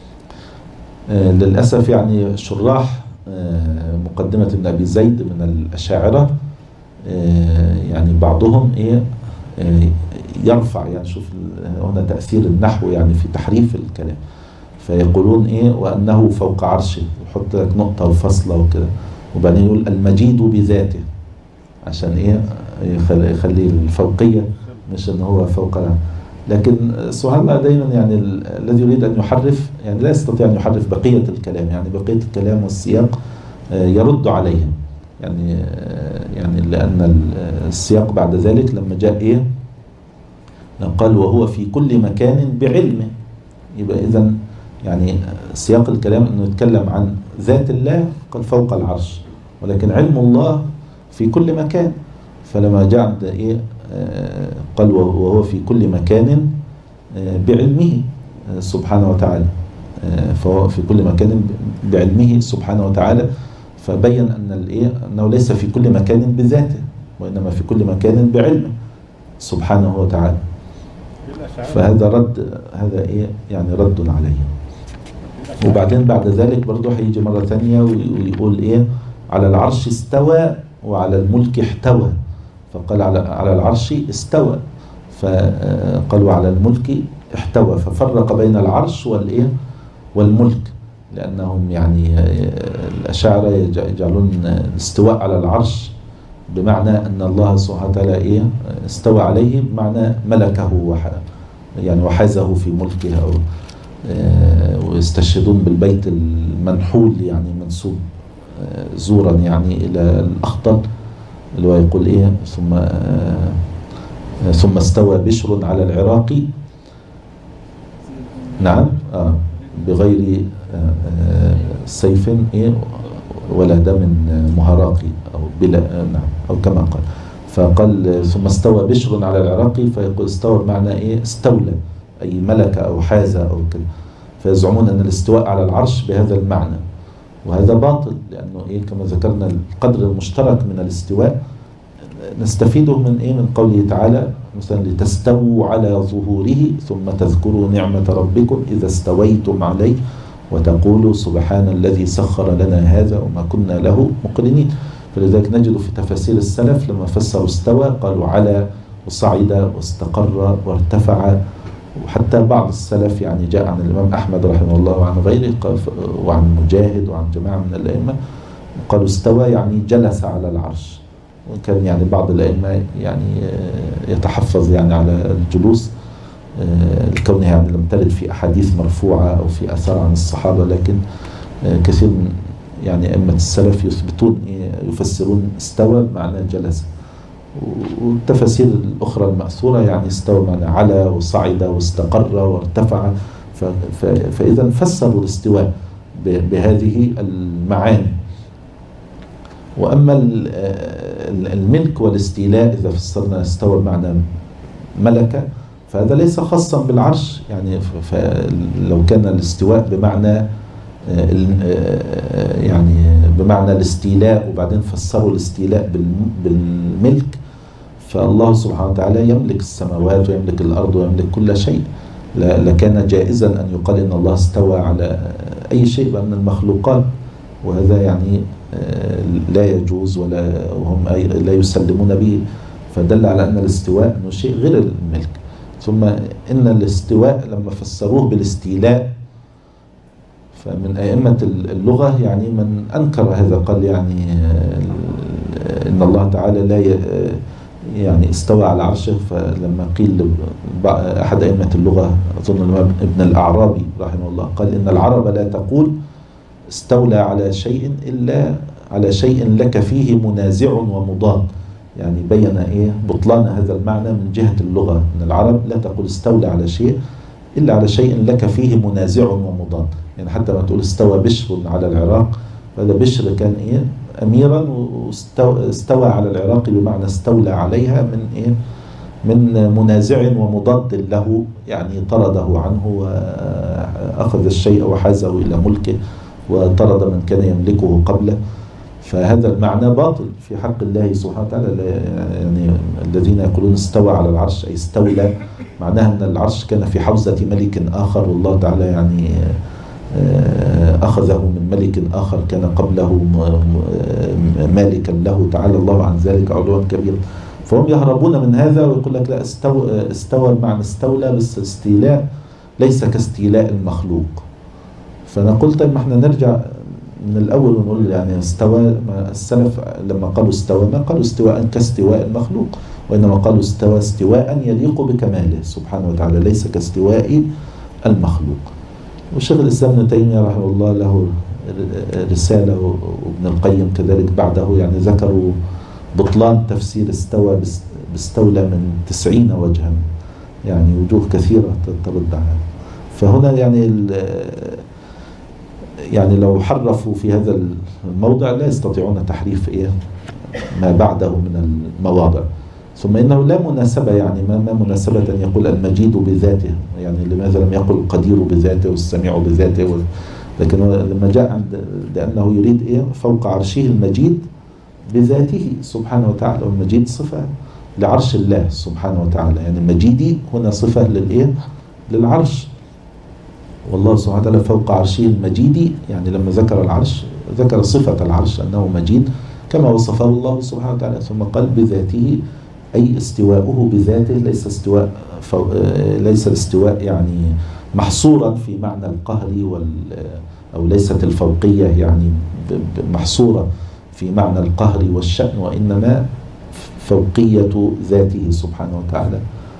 للأسف يعني شراح مقدمة ابن أبي زيد من الأشاعرة يعني بعضهم إيه يرفع، يعني شوف هنا تأثير النحو يعني في تحريف الكلام، فيقولون إيه وأنه فوق عرشه، يحط لك نقطة وفصلة وكده، وبعدين يقول المجيد بذاته عشان إيه يخلي الفوقية مش أنه هو فوق. لكن سبحان الله دائما يعني الذي يريد أن يحرف يعني لا يستطيع أن يحرف بقية الكلام، يعني بقية الكلام والسياق يرد عليهم، يعني يعني لأن السياق بعد ذلك لما جاء إيه قال وهو في كل مكان بعلمه، يبقى إذن يعني سياق الكلام أنه يتكلم عن ذات الله قال فوق العرش، ولكن علم الله في كل مكان، فلما جاء عند إيه قال وهو في كل مكان بعلمه سبحانه وتعالى، فهو في كل مكان بعلمه سبحانه وتعالى، فبين أن الإيه أنه ليس في كل مكان بذاته وإنما في كل مكان بعلمه سبحانه وتعالى. فهذا رد، هذا إيه يعني رد عليه. وبعدين بعد ذلك برضه هيجي مرة ثانية ويقول إيه على العرش استوى وعلى الملك احتوى، فقال على على العرش استوى، فقالوا على الملك احتوى، ففرق بين العرش والإيه والملك، لأنهم يعني الأشاعرة يجعلون الاستواء على العرش بمعنى أن الله سبحانه وتعالى إيه استوى عليه بمعنى ملكه يعني وحازه في ملكه، أو ويستشهدون بالبيت المنحول يعني منسوب زورا يعني إلى الأخطل، اللي هو يقول إيه ثم ثم استوى بشر على العراق نعم آه بغير آه سيف إيه ولا دم مهراقي أو بلا نعم أو كما قال، فقال ثم استوى بشر على العراق، فيقول استوى بمعنى إيه استولى أي ملك أو حاز أو كده، فيزعمون أن الاستواء على العرش بهذا المعنى، وهذا باطل، لأنه إيه كما ذكرنا القدر المشترك من الاستواء نستفيده من إيه من قوله تعالى مثلا لتستووا على ظهوره ثم تذكروا نعمة ربكم إذا استويتم عليه وتقولوا سبحان الذي سخر لنا هذا وما كنا له مقرنين. فلذلك نجد في تفاسير السلف لما فسروا استوى قالوا على وصعد واستقر وارتفع، وحتى بعض السلف يعني جاء عن الإمام أحمد رحمه الله وعن غيره وعن مجاهد وعن جماعة من الأئمة قالوا استوى يعني جلس على العرش، وكان يعني بعض الأئمة يعني يتحفظ يعني على الجلوس لكونها يعني لم ترد في أحاديث مرفوعة أو في أثار عن الصحابة، لكن كثير من يعني أئمة السلف يثبتون يفسرون استوى بمعنى جلس، والتفاسير الأخرى المأثورة يعني استوى معنى على وصعد واستقر وارتفع، فإذا فسروا الاستواء بهذه المعاني. وأما الملك والاستيلاء إذا فسرنا استوى بمعنى ملكة فهذا ليس خاصا بالعرش، يعني لو كان الاستواء بمعنى يعني بمعنى الاستيلاء وبعدين فسروا الاستيلاء بالملك، فالله سبحانه وتعالى يملك السماوات ويملك الأرض ويملك كل شيء، لكان جائزا أن يقال إن الله استوى على أي شيء من المخلوقات، وهذا يعني لا يجوز ولا وهم لا يسلمون به، فدل على أن الاستواء أنه شيء غير الملك. ثم إن الاستواء لما فسروه بالاستيلاء، فمن أئمة اللغة يعني من أنكر هذا، قال يعني إن الله تعالى لا يعني استوى على عرشه. فلما قيل أحد أئمة اللغة أظن ابن الأعرابي رحمه الله قال إن العرب لا تقول استولى على شيء إلا على شيء لك فيه منازع ومضاد، يعني بين إيه بطلان هذا المعنى من جهة اللغة، أن العرب لا تقول استولى على شيء إلا على شيء لك فيه منازع ومضاد. يعني حتى ما تقول استوى بشر على العراق، هذا بشر كان إيه أميرا واستوى على العراق بمعنى استولى عليها من إيه من منازع ومضاد له، يعني طرده عنه وأخذ الشيء وحازه إلى ملكه وطرد من كان يملكه قبله. فهذا المعنى باطل في حق الله سبحانه وتعالى. يعني الذين يقولون استوى على العرش أي استولى، معناها أن العرش كان في حوزة ملك آخر، والله تعالى يعني أخذه من ملك آخر كان قبله مالكا له، تعالى الله عن ذلك علوا كبيرا. فهم يهربون من هذا ويقول لك لا استوى, استوى بمعنى استولى، بس استيلاء ليس كاستيلاء المخلوق. فأنا قلت ما احنا نرجع من الأول ونقول يعني استوى، السلف لما قالوا استوى ما قالوا استواء كاستواء المخلوق، وإنما قالوا استوى استواء يليق بكماله سبحانه وتعالى، ليس كاستواء المخلوق. وشيخ الإسلام ابن تيمية رحمه الله له رسالة، وابن القيم كذلك بعده، يعني ذكروا بطلان تفسير استوى باستولى من تسعين وجها، يعني وجوه كثيرة ترد عنها. فهنا يعني يعني لو حرفوا في هذا الموضع لا يستطيعون تحريف إيه ما بعده من المواضع. ثم إنه لا مناسبة، يعني ما, ما مناسبة أن يقول المجيد بذاته، يعني لماذا لم يقل القدير بذاته والسميع بذاته و... لكن لما جاء عند لأنه يريد إيه فوق عرشه المجيد بذاته سبحانه وتعالى، والمجيد صفة لعرش الله سبحانه وتعالى، يعني المجيد هنا صفة للإيه للعرش، والله سبحانه وتعالى فوق عرشه المجيد. يعني لما ذكر العرش ذكر صفة العرش أنه مجيد كما وصفه الله سبحانه وتعالى، ثم قال بذاته أي استواؤه بذاته، ليس استواء فو... ليس الاستواء يعني محصورا في معنى القهر وال أو ليست الفوقية يعني محصورة في معنى القهر والشأن، وإنما فوقية ذاته سبحانه وتعالى.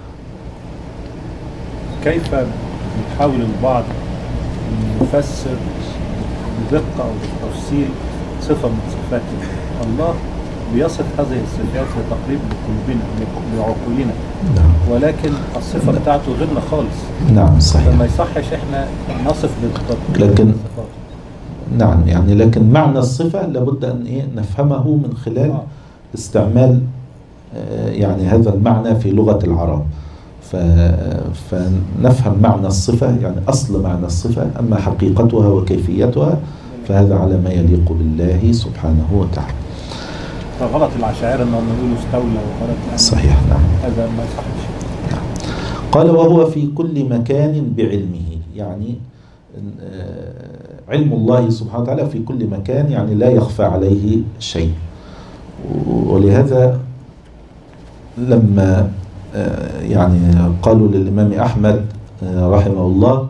كيف يحاول البعض يفسر بدقة أو بالتفصيل صفة من صفات الله، بيصف هذه الصفات لتقريب لقلوبنا لعقولنا، ولكن الصفة بتاعته غيرنا خالص. نعم صحيح. فما يصحش احنا نصف بالتطبيق لكن الصفات. نعم يعني لكن معنى الصفة لابد أن إيه نفهمه من خلال آه. استعمال آه يعني هذا المعنى في لغة العرب، فنفهم معنى الصفة يعني أصل معنى الصفة، أما حقيقتها وكيفيتها فهذا على ما يليق بالله سبحانه وتعالى. فغلط العشائر أنهم يقولوا استولى وغلط. صحيح نعم. هذا ما يصحش. نعم. قال وهو في كل مكان بعلمه، يعني علم الله سبحانه وتعالى في كل مكان، يعني لا يخفى عليه شيء. ولهذا لما يعني قالوا للإمام أحمد رحمه الله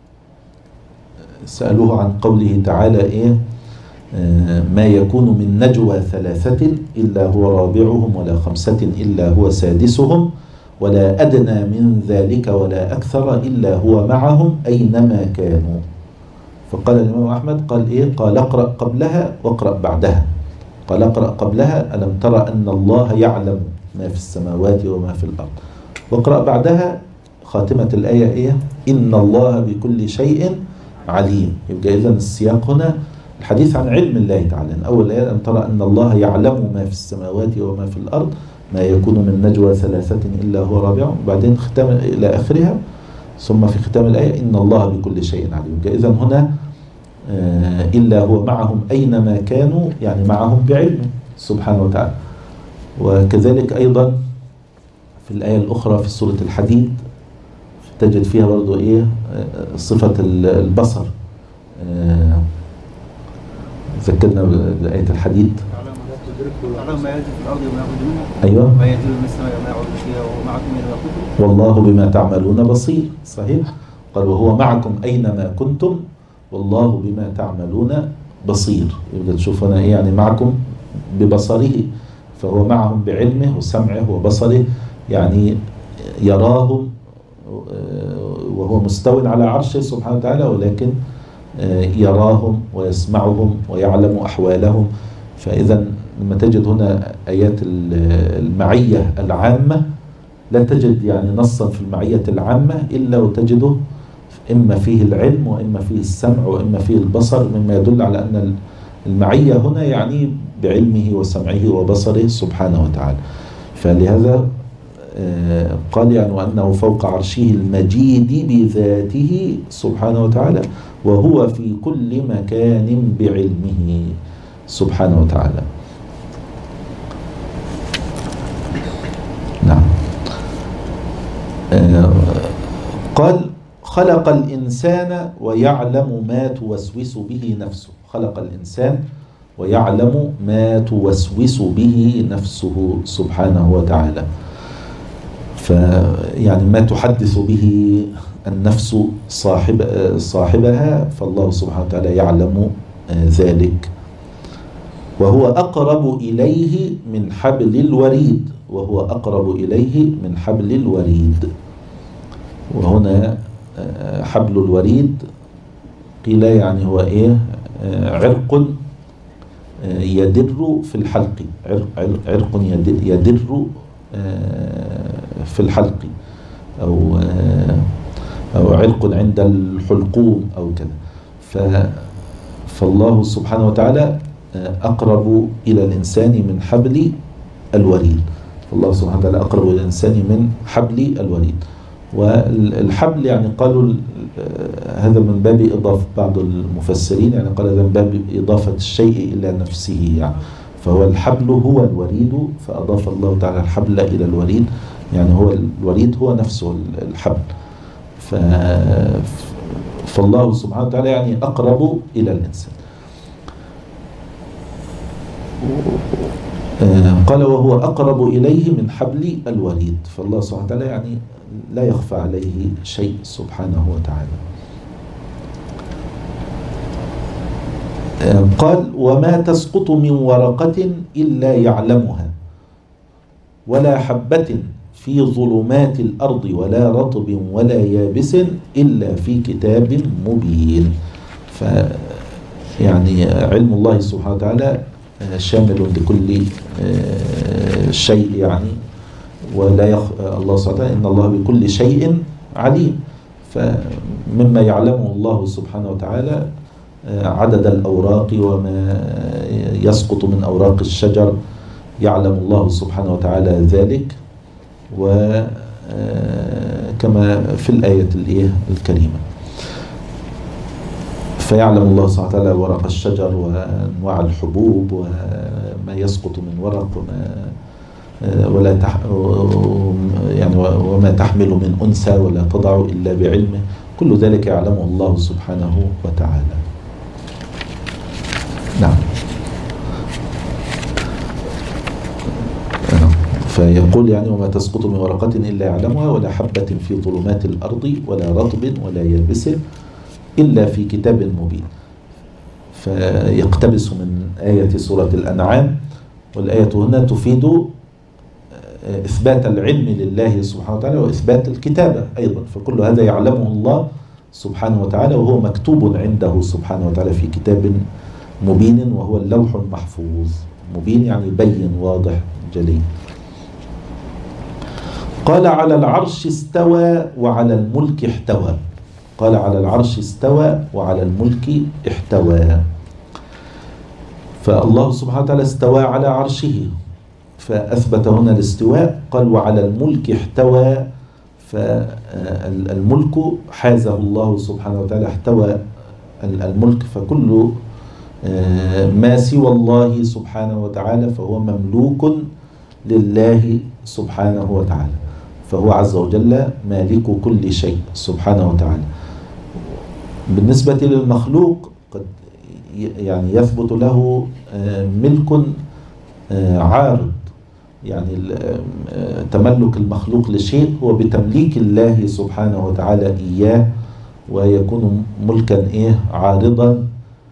سألوه عن قوله تعالى إيه ما يكون من نجوى ثلاثة إلا هو رابعهم ولا خمسة إلا هو سادسهم ولا أدنى من ذلك ولا أكثر إلا هو معهم أينما كانوا. فقال الإمام أحمد قال إيه قال اقرأ قبلها واقرأ بعدها. قال اقرأ قبلها ألم ترى أن الله يعلم ما في السماوات وما في الأرض، واقرأ بعدها خاتمة الآية إيه إن الله بكل شيء عليم. يبقى إذن السياق هنا الحديث عن علم الله تعالى. أول آية ألم ترى أن الله يعلم ما في السماوات وما في الأرض ما يكون من نجوى ثلاثة إلا هو رابعهم، وبعدين ختام إلى آخرها، ثم في ختام الآية إن الله بكل شيء عليم. يبقى إذن هنا إلا هو معهم أينما كانوا، يعني معهم بعلمه سبحانه وتعالى. وكذلك أيضا في الآية الأخرى في سورة الحديد تجد فيها برضو إيه صفة البصر. ذكرنا بآية الحديد. تعلم ما يلج في الأرض وما يخرج منها. أيوة. ما ينزل من السماء وما يعرج فيها وهو معكم أينما كنتم. والله بما تعملون بصير. صحيح. قال وهو معكم أينما كنتم والله بما تعملون بصير. يبقى تشوف هنا إيه يعني معكم ببصره، فهو معهم بعلمه وسمعه وبصره، يعني يراهم وهو مستوٍ على عرشه سبحانه وتعالى، ولكن يراهم ويسمعهم ويعلم أحوالهم. فإذا لما تجد هنا آيات المعية العامة لا تجد يعني نصا في المعية العامة إلا وتجده إما فيه العلم وإما فيه السمع وإما فيه البصر، مما يدل على أن المعية هنا يعني بعلمه وسمعه وبصره سبحانه وتعالى. فلهذا قال يعني وأنه فوق عرشه المجيد بذاته سبحانه وتعالى وهو في كل مكان بعلمه سبحانه وتعالى. نعم. قال خلق الإنسان ويعلم ما توسوس به نفسه. خلق الإنسان ويعلم ما توسوس به نفسه سبحانه وتعالى. فيعني ما تحدث به النفس صاحب صاحبها فالله سبحانه وتعالى يعلم ذلك. وهو أقرب إليه من حبل الوريد. وهو أقرب إليه من حبل الوريد. وهنا حبل الوريد قيل يعني هو إيه عرق يدر في الحلق. عرق يدر في الحلق أو أو عرق عند الحلقوم أو كذا. فالله سبحانه وتعالى أقرب إلى الإنسان من حبل الوريد. الله سبحانه وتعالى أقرب إلى الإنسان من حبل الوريد. والحبل يعني قالوا هذا من باب إضافة بعض المفسرين، يعني قال هذا من باب إضافة الشيء إلى نفسه يعني. فهو الحبل هو الوريد، فأضاف الله تعالى الحبل إلى الوريد، يعني هو الوريد هو نفسه الحبل. ف... فالله سبحانه وتعالى يعني أقرب إلى الإنسان. قال وهو أقرب إليه من حبل الوريد. فالله سبحانه وتعالى يعني لا يخفى عليه شيء سبحانه وتعالى. قال وما تسقط من ورقة إلا يعلمها ولا حبة في ظلمات الأرض ولا رطب ولا يابس إلا في كتاب مبين. فيعني علم الله سبحانه وتعالى شامل لكل شيء يعني، ولا يخ... الله سبحانه وتعالى إن الله بكل شيء عليم. فمما يعلمه الله سبحانه وتعالى عدد الأوراق وما يسقط من أوراق الشجر، يعلم الله سبحانه وتعالى ذلك، وكما في الآية الكريمة. فيعلم الله سبحانه وتعالى ورق الشجر وأنواع الحبوب وما يسقط من ورق وما ولا تح يعني وما تحمل من أنثى ولا تضع إلا بعلمه. كل ذلك يعلمه الله سبحانه وتعالى. نعم. فيقول يعني وما تسقط من ورقة إلا يعلمها ولا حبة في ظلمات الأرض ولا رطب ولا يابس إلا في كتاب مبين. فيقتبس من آية سورة الأنعام، والآية هنا تفيد إثبات العلم لله سبحانه وتعالى وإثبات الكتابة أيضا. فكل هذا يعلمه الله سبحانه وتعالى وهو مكتوب عنده سبحانه وتعالى في كتاب مبين وهو اللوح المحفوظ. مبين يعني بين واضح جلي. قال على العرش استوى وعلى الملك احتوى. قال على العرش استوى وعلى الملك احتوى. فالله سبحانه وتعالى استوى على عرشه فأثبت هنا الاستواء. قال وعلى الملك احتوى، فالملك حازه الله سبحانه وتعالى، احتوى الملك. فكل ما سوى الله سبحانه وتعالى فهو مملوك لله سبحانه وتعالى. فهو عز وجل مالك كل شيء سبحانه وتعالى. بالنسبة للمخلوق قد يعني يثبت له ملك عارض، يعني تملك المخلوق لشيء هو بتمليك الله سبحانه وتعالى إياه، ويكون ملكا إيه عارضا،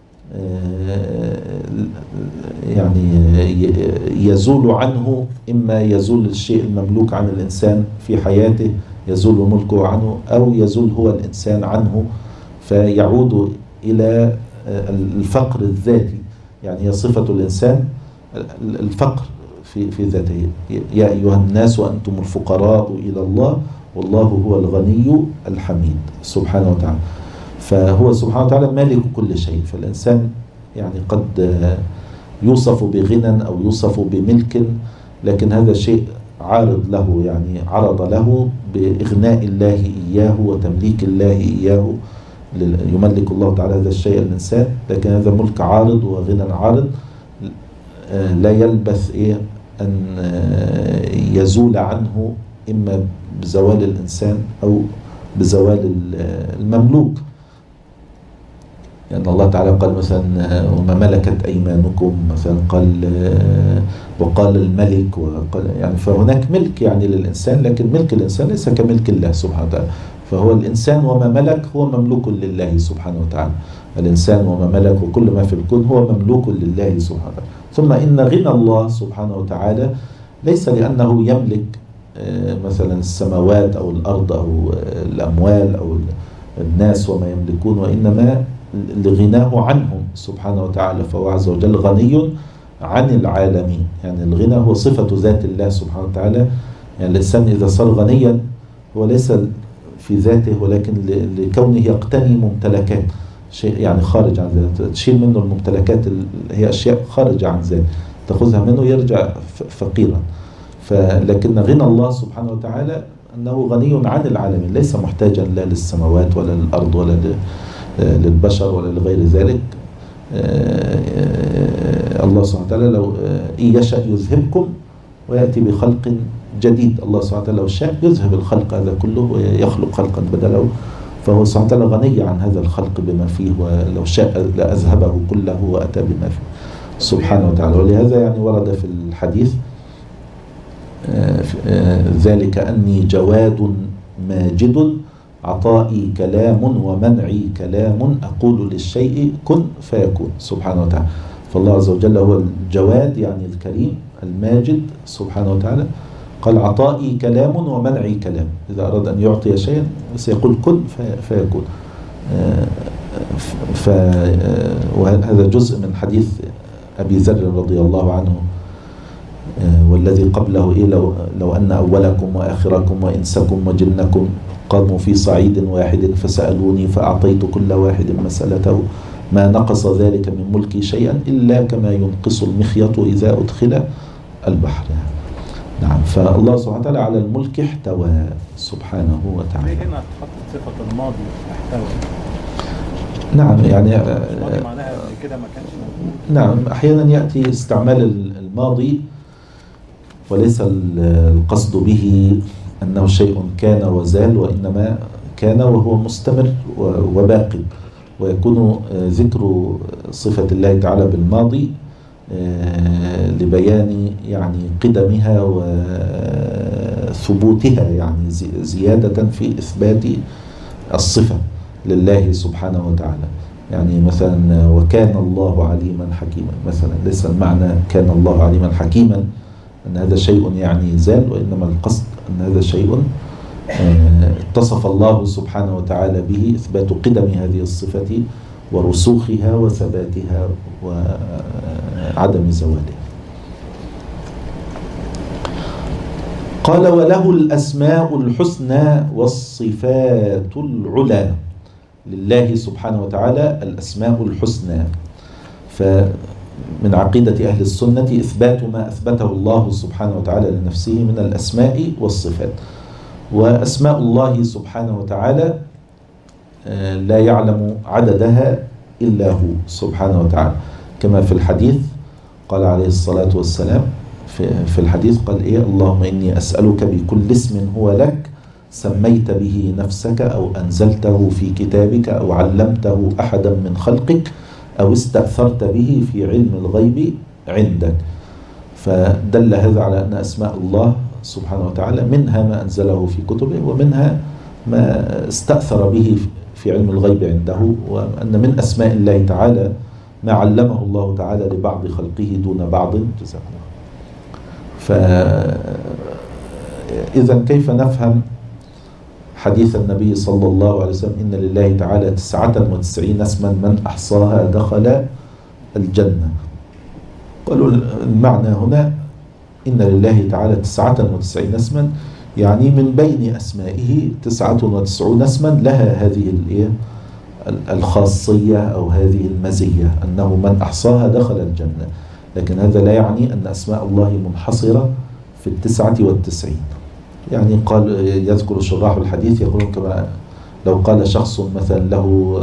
يعني يزول عنه، إما يزول الشيء المملوك عن الإنسان في حياته يزول ملكه عنه، أو يزول هو الإنسان عنه فيعود إلى الفقر الذاتي. يعني هي صفة الإنسان الفقر في في ذاته. يا أيها الناس وأنتم الفقراء إلى الله والله هو الغني الحميد سبحانه وتعالى. فهو سبحانه وتعالى مالك كل شيء. فالإنسان يعني قد يوصف بغنى أو يوصف بملك، لكن هذا شيء عارض له، يعني عرض له بإغناء الله إياه وتمليك الله إياه. يملك الله تعالى هذا الشيء الإنسان، لكن هذا ملك عارض وغنى عارض لا يلبث إيه أن يزول عنه، إما بزوال الإنسان أو بزوال المملوك. يعني الله تعالى قال مثلا وما ملكت أيمانكم، مثلا قال وقال الملك، وقال يعني فهناك ملك يعني للإنسان، لكن ملك الإنسان ليس كملك الله سبحانه وتعالى. فهو الإنسان وما ملك هو مملوك لله سبحانه وتعالى. الإنسان وما ملك وكل ما في الكون هو مملوك لله سبحانه وتعالى. ثم إن غنى الله سبحانه وتعالى ليس لأنه يملك مثلا السماوات أو الأرض أو الأموال أو الناس وما يملكون، وإنما لغناه عنهم سبحانه وتعالى. فهو عز وجل غني عن العالمين. يعني الغنى هو صفة ذات الله سبحانه وتعالى. يعني الإنسان إذا صار غنيا هو ليس في ذاته، ولكن لكونه يقتني ممتلكات، شيء يعني خارج عن ذاته، تشيل منه الممتلكات هي أشياء خارجة عن ذاته، تأخذها منه يرجع فقيرا. فلكن غنى الله سبحانه وتعالى أنه غني عن العالمين، ليس محتاجا لا للسماوات ولا للأرض ولا للبشر ولا لغير ذلك. الله سبحانه وتعالى لو إن يشاء يذهبكم ويأتي بخلق جديد. الله سبحانه وتعالى لو شاء يذهب الخلق هذا كله ويخلق خلقا بدله، فهو سبحانه وتعالى غني عن هذا الخلق بما فيه، ولو شاء لأذهبه كله وأتى بما فيه سبحانه وتعالى. ولهذا يعني ورد في الحديث ذلك أني جواد ماجد عطائي كلام ومنعي كلام، أقول للشيء كن فيكون سبحانه وتعالى. فالله عز وجل هو الجواد يعني الكريم الماجد سبحانه وتعالى. قال عطائي كلام ومنعي كلام، إذا أراد أن يعطي شيئا سيقول كن فيكون. وهذا جزء من حديث أبي ذر رضي الله عنه والذي قبله إيه لو, لو أن أولكم وآخركم وإنسكم وجنكم قاموا في صعيد واحد فسألوني فأعطيت كل واحد مسألته ما نقص ذلك من ملكي شيئا إلا كما ينقص المخيط إذا أدخل البحر. نعم. فالله سبحانه وتعالى على الملك احتوى سبحانه وتعالى. هنا تحط صفة الماضي احتوى. نعم يعني الماضي معناها كده ما كانش موجود. نعم أحيانا يأتي استعمال الماضي وليس القصد به أنه شيء كان وزال، وإنما كان وهو مستمر وباقي، ويكون ذكر صفة الله تعالى بالماضي لبيان يعني قدمها وثبوتها، يعني زيادة في إثبات الصفة لله سبحانه وتعالى. يعني مثلا وكان الله عليما حكيما مثلا، ليس المعنى كان الله عليما حكيما أن هذا شيء يعني زال، وإنما القصد أن هذا شيء اتصف الله سبحانه وتعالى به، إثبات قدم هذه الصفة ورسوخها وثباتها وعدم زوالها. قال وله الأسماء الحسنى والصفات العلى. لله سبحانه وتعالى الأسماء الحسنى. فمن عقيدة أهل السنة إثبات ما أثبته الله سبحانه وتعالى لنفسه من الأسماء والصفات. وأسماء الله سبحانه وتعالى لا يعلم عددها إلا هو سبحانه وتعالى، كما في الحديث قال عليه الصلاة والسلام في, في الحديث قال إيه؟ اللهم إني أسألك بكل اسم هو لك سميت به نفسك أو أنزلته في كتابك أو علمته أحدا من خلقك أو استأثرت به في علم الغيب عندك. فدل هذا على أن أسماء الله سبحانه وتعالى منها ما أنزله في كتبه ومنها ما استأثر به في علم الغيب عنده، وأن من أسماء الله تعالى ما علمه الله تعالى لبعض خلقه دون بعض. جزاك الله. فإذا كيف نفهم حديث النبي صلى الله عليه وسلم إن لله تعالى تسعة وتسعين اسما من أحصاها دخل الجنة؟ قالوا المعنى هنا إن لله تعالى تسعة وتسعين اسما، يعني من بين أسمائه تسعة وتسعون اسما لها هذه الخاصية أو هذه المزية أنه من أحصاها دخل الجنة. لكن هذا لا يعني أن أسماء الله منحصرة في التسعة والتسعين. يعني قال يذكر شراح الحديث يقولون كما لو قال شخص مثلا له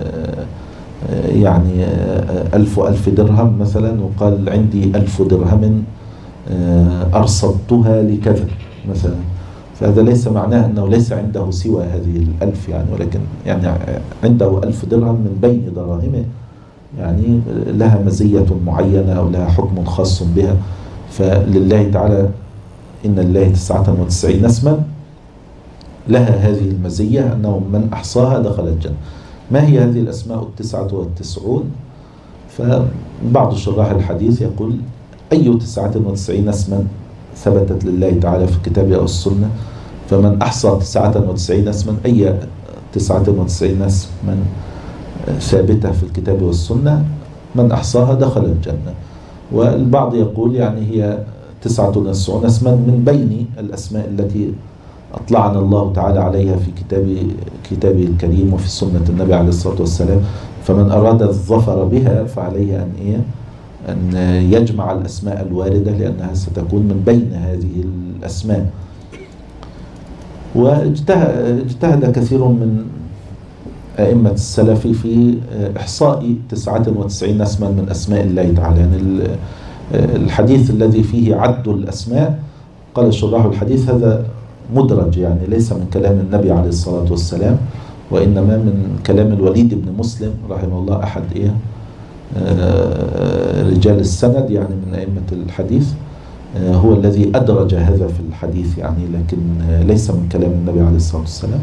يعني ألف ألف درهم مثلا وقال عندي ألف درهم أرصدتها لكذا مثلا، فهذا ليس معناه أنه ليس عنده سوى هذه الألف يعني، ولكن يعني عنده ألف درهم من بين دراهمه يعني لها مزية معينة أو لها حكم خاص بها. فلله تعالى إن لله تسعة وتسعين اسما لها هذه المزية أنه من أحصاها دخل الجنة. ما هي هذه الأسماء التسعة والتسعون؟ فبعض شراح الحديث يقول أي تسعة وتسعين اسما ثبتت لله تعالى في الكتاب أو السنة، فمن أحصى تسعة وتسعين اسما أي تسعة وتسعين اسما ثابتة في الكتاب والسنة من أحصاها دخل الجنة. والبعض يقول يعني هي تسعة وتسعون اسما من بين الأسماء التي أطلعنا الله تعالى عليها في كتاب كتابه الكريم وفي سنة النبي عليه الصلاة والسلام، فمن أراد الظفر بها فعليه أن إيه أن يجمع الأسماء الواردة لأنها ستكون من بين هذه الأسماء. واجتهد كثير من أئمة السلف في إحصاء تسعة وتسعين اسما من أسماء الله تعالى. يعني الحديث الذي فيه عد الأسماء قال شراح الحديث هذا مدرج، يعني ليس من كلام النبي عليه الصلاة والسلام، وإنما من كلام الوليد بن مسلم رحمه الله أحد إيه رجال السند يعني من أئمة الحديث، هو الذي أدرج هذا في الحديث يعني، لكن ليس من كلام النبي عليه الصلاة والسلام.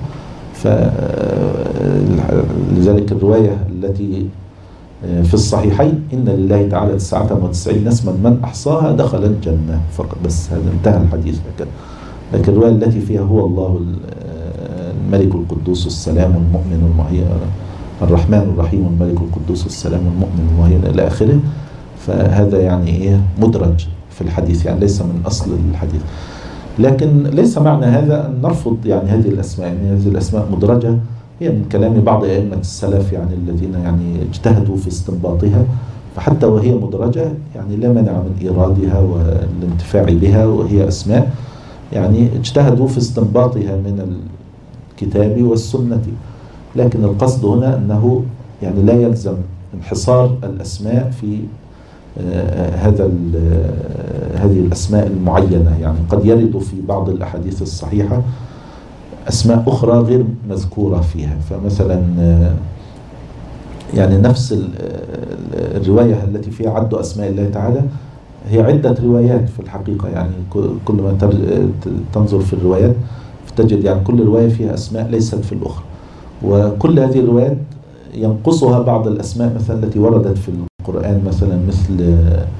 فلذلك الرواية التي في الصحيحين إن لله تعالى تسعة وتسعين اسما من أحصاها دخل الجنة فقط، بس هذا انتهى الحديث. لكن لكن الرواية التي فيها هو الله الملك القدوس السلام المؤمن المهيمن الرحمن الرحيم الملك القدوس السلام المؤمن المهيمن إلى آخره، فهذا يعني إيه مدرج في الحديث يعني ليس من أصل الحديث. لكن ليس معنى هذا أن نرفض يعني هذه الأسماء، يعني هذه الأسماء مدرجة هي من كلام بعض أئمة السلف يعني الذين يعني اجتهدوا في استنباطها، فحتى وهي مدرجة يعني لا مانع من إيرادها والانتفاع بها، وهي أسماء يعني اجتهدوا في استنباطها من الكتاب والسنة. لكن القصد هنا أنه يعني لا يلزم انحصار الأسماء في هذا هذه الأسماء المعينة، يعني قد يرد في بعض الأحاديث الصحيحة أسماء أخرى غير مذكورة فيها. فمثلا يعني نفس الرواية التي فيها عد أسماء الله تعالى هي عدة روايات في الحقيقة، يعني كل ما تنظر في الروايات فتجد يعني كل رواية فيها أسماء ليست في الأخرى، وكل هذه الروايات ينقصها بعض الأسماء مثلا التي وردت في القرآن، مثلا مثل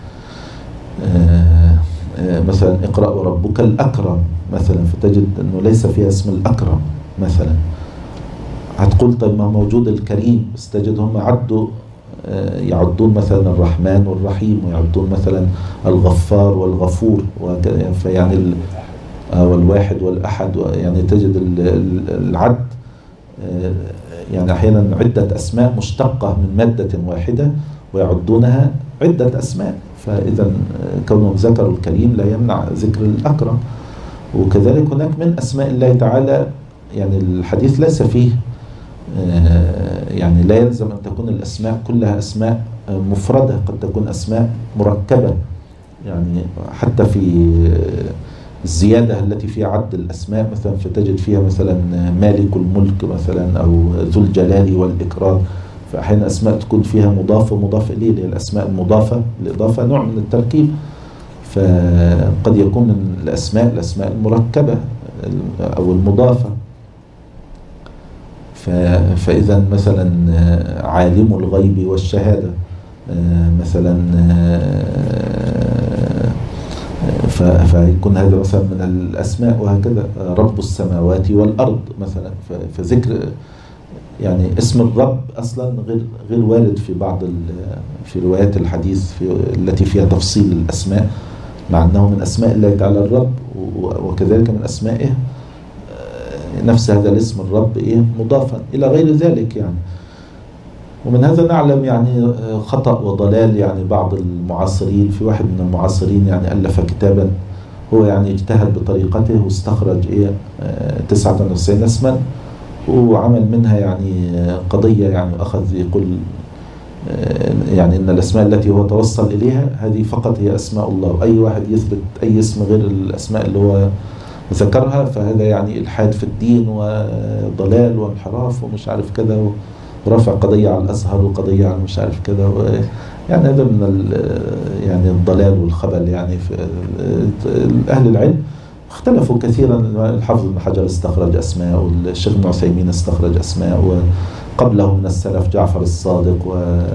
مثلا اقرأ وربك الأكرم مثلا، فتجد أنه ليس فيها اسم الأكرم مثلا. هتقول طيب ما موجود الكريم، بس تجد هم عدوا يعدون مثلا الرحمن والرحيم، ويعدون مثلا الغفار والغفور، فيعني والواحد والأحد، يعني تجد العد يعني أحيانا عدة أسماء مشتقة من مادة واحدة ويعدونها عدة أسماء. فإذا كونهم ذكروا الكريم لا يمنع ذكر الأكرم. وكذلك هناك من أسماء الله تعالى يعني الحديث ليس فيه يعني لا يلزم أن تكون الأسماء كلها أسماء مفردة، قد تكون أسماء مركبة يعني حتى في الزيادة التي في عد الأسماء مثلا فتجد فيها مثلا مالك الملك مثلا أو ذو الجلال والإكرام، فأحيانا أسماء تكون فيها مضاف ومضاف إليه، اللي هي الأسماء المضافة، الإضافة نوع من التركيب. فقد يكون من الأسماء الأسماء المركبة أو المضافة. فإذا مثلا عالم الغيب والشهادة مثلا، فيكون هذا مثلا من الأسماء، وهكذا رب السماوات والأرض مثلا. فذكر يعني اسم الرب أصلا غير غير وارد في بعض في روايات الحديث في التي فيها تفصيل الأسماء، مع أنه من أسماء الله تعالى الرب، وكذلك من أسمائه نفس هذا الاسم الرب إيه مضافا إلى غير ذلك يعني. ومن هذا نعلم يعني خطأ وضلال يعني بعض المعاصرين. في واحد من المعاصرين يعني ألف كتابا، هو يعني اجتهد بطريقته واستخرج إيه تسعة وتسعين اسما، وعمل منها يعني قضية، يعني أخذ يقول يعني إن الأسماء التي هو توصل إليها هذه فقط هي أسماء الله، وأي واحد يثبت أي اسم غير الأسماء اللي هو ذكرها فهذا يعني إلحاد في الدين وضلال وانحراف ومش عارف كذا، ورفع قضية على الأزهر وقضية على مش عارف كذا، يعني هذا من يعني الضلال والخبل. يعني في أهل العلم اختلفوا كثيرا، الحافظ ابن حجر استخرج أسماء، والشيخ ابن عثيمين استخرج أسماء، وقبله من السلف جعفر الصادق، و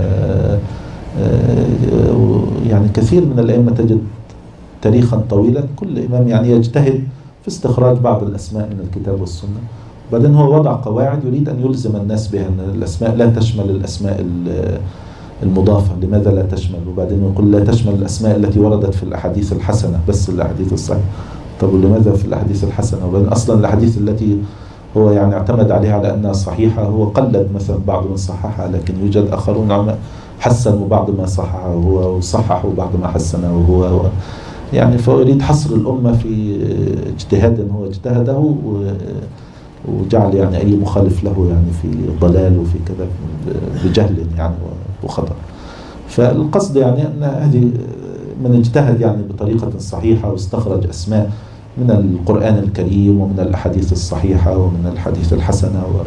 يعني كثير من الأئمة تجد تاريخا طويلا كل إمام يعني يجتهد في استخراج بعض الأسماء من الكتاب والسنة. بعدين هو وضع قواعد يريد أن يلزم الناس بها، أن الأسماء لا تشمل الأسماء المضافة، لماذا لا تشمل؟ وبعدين يقول لا تشمل الأسماء التي وردت في الأحاديث الحسنة، بس الأحاديث الصحيحة. طب ولماذا في الأحاديث الحسنة؟ وبعدين أصلا الأحاديث التي هو يعني اعتمد عليها على أنها صحيحة هو قلد مثلا بعض من صححها، لكن يوجد آخرون حسنوا بعض ما صححه هو، وصححوا بعض ما حسنه هو، يعني فهو يريد حصر الأمة في اجتهاد هو اجتهده، وجعل يعني أي مخالف له يعني في ضلال وفي كذا بجهل يعني وخطأ. فالقصد يعني أن هذه من اجتهد يعني بطريقة صحيحة واستخرج أسماء من القرآن الكريم ومن الأحاديث الصحيحة ومن الحديث الحسنة، و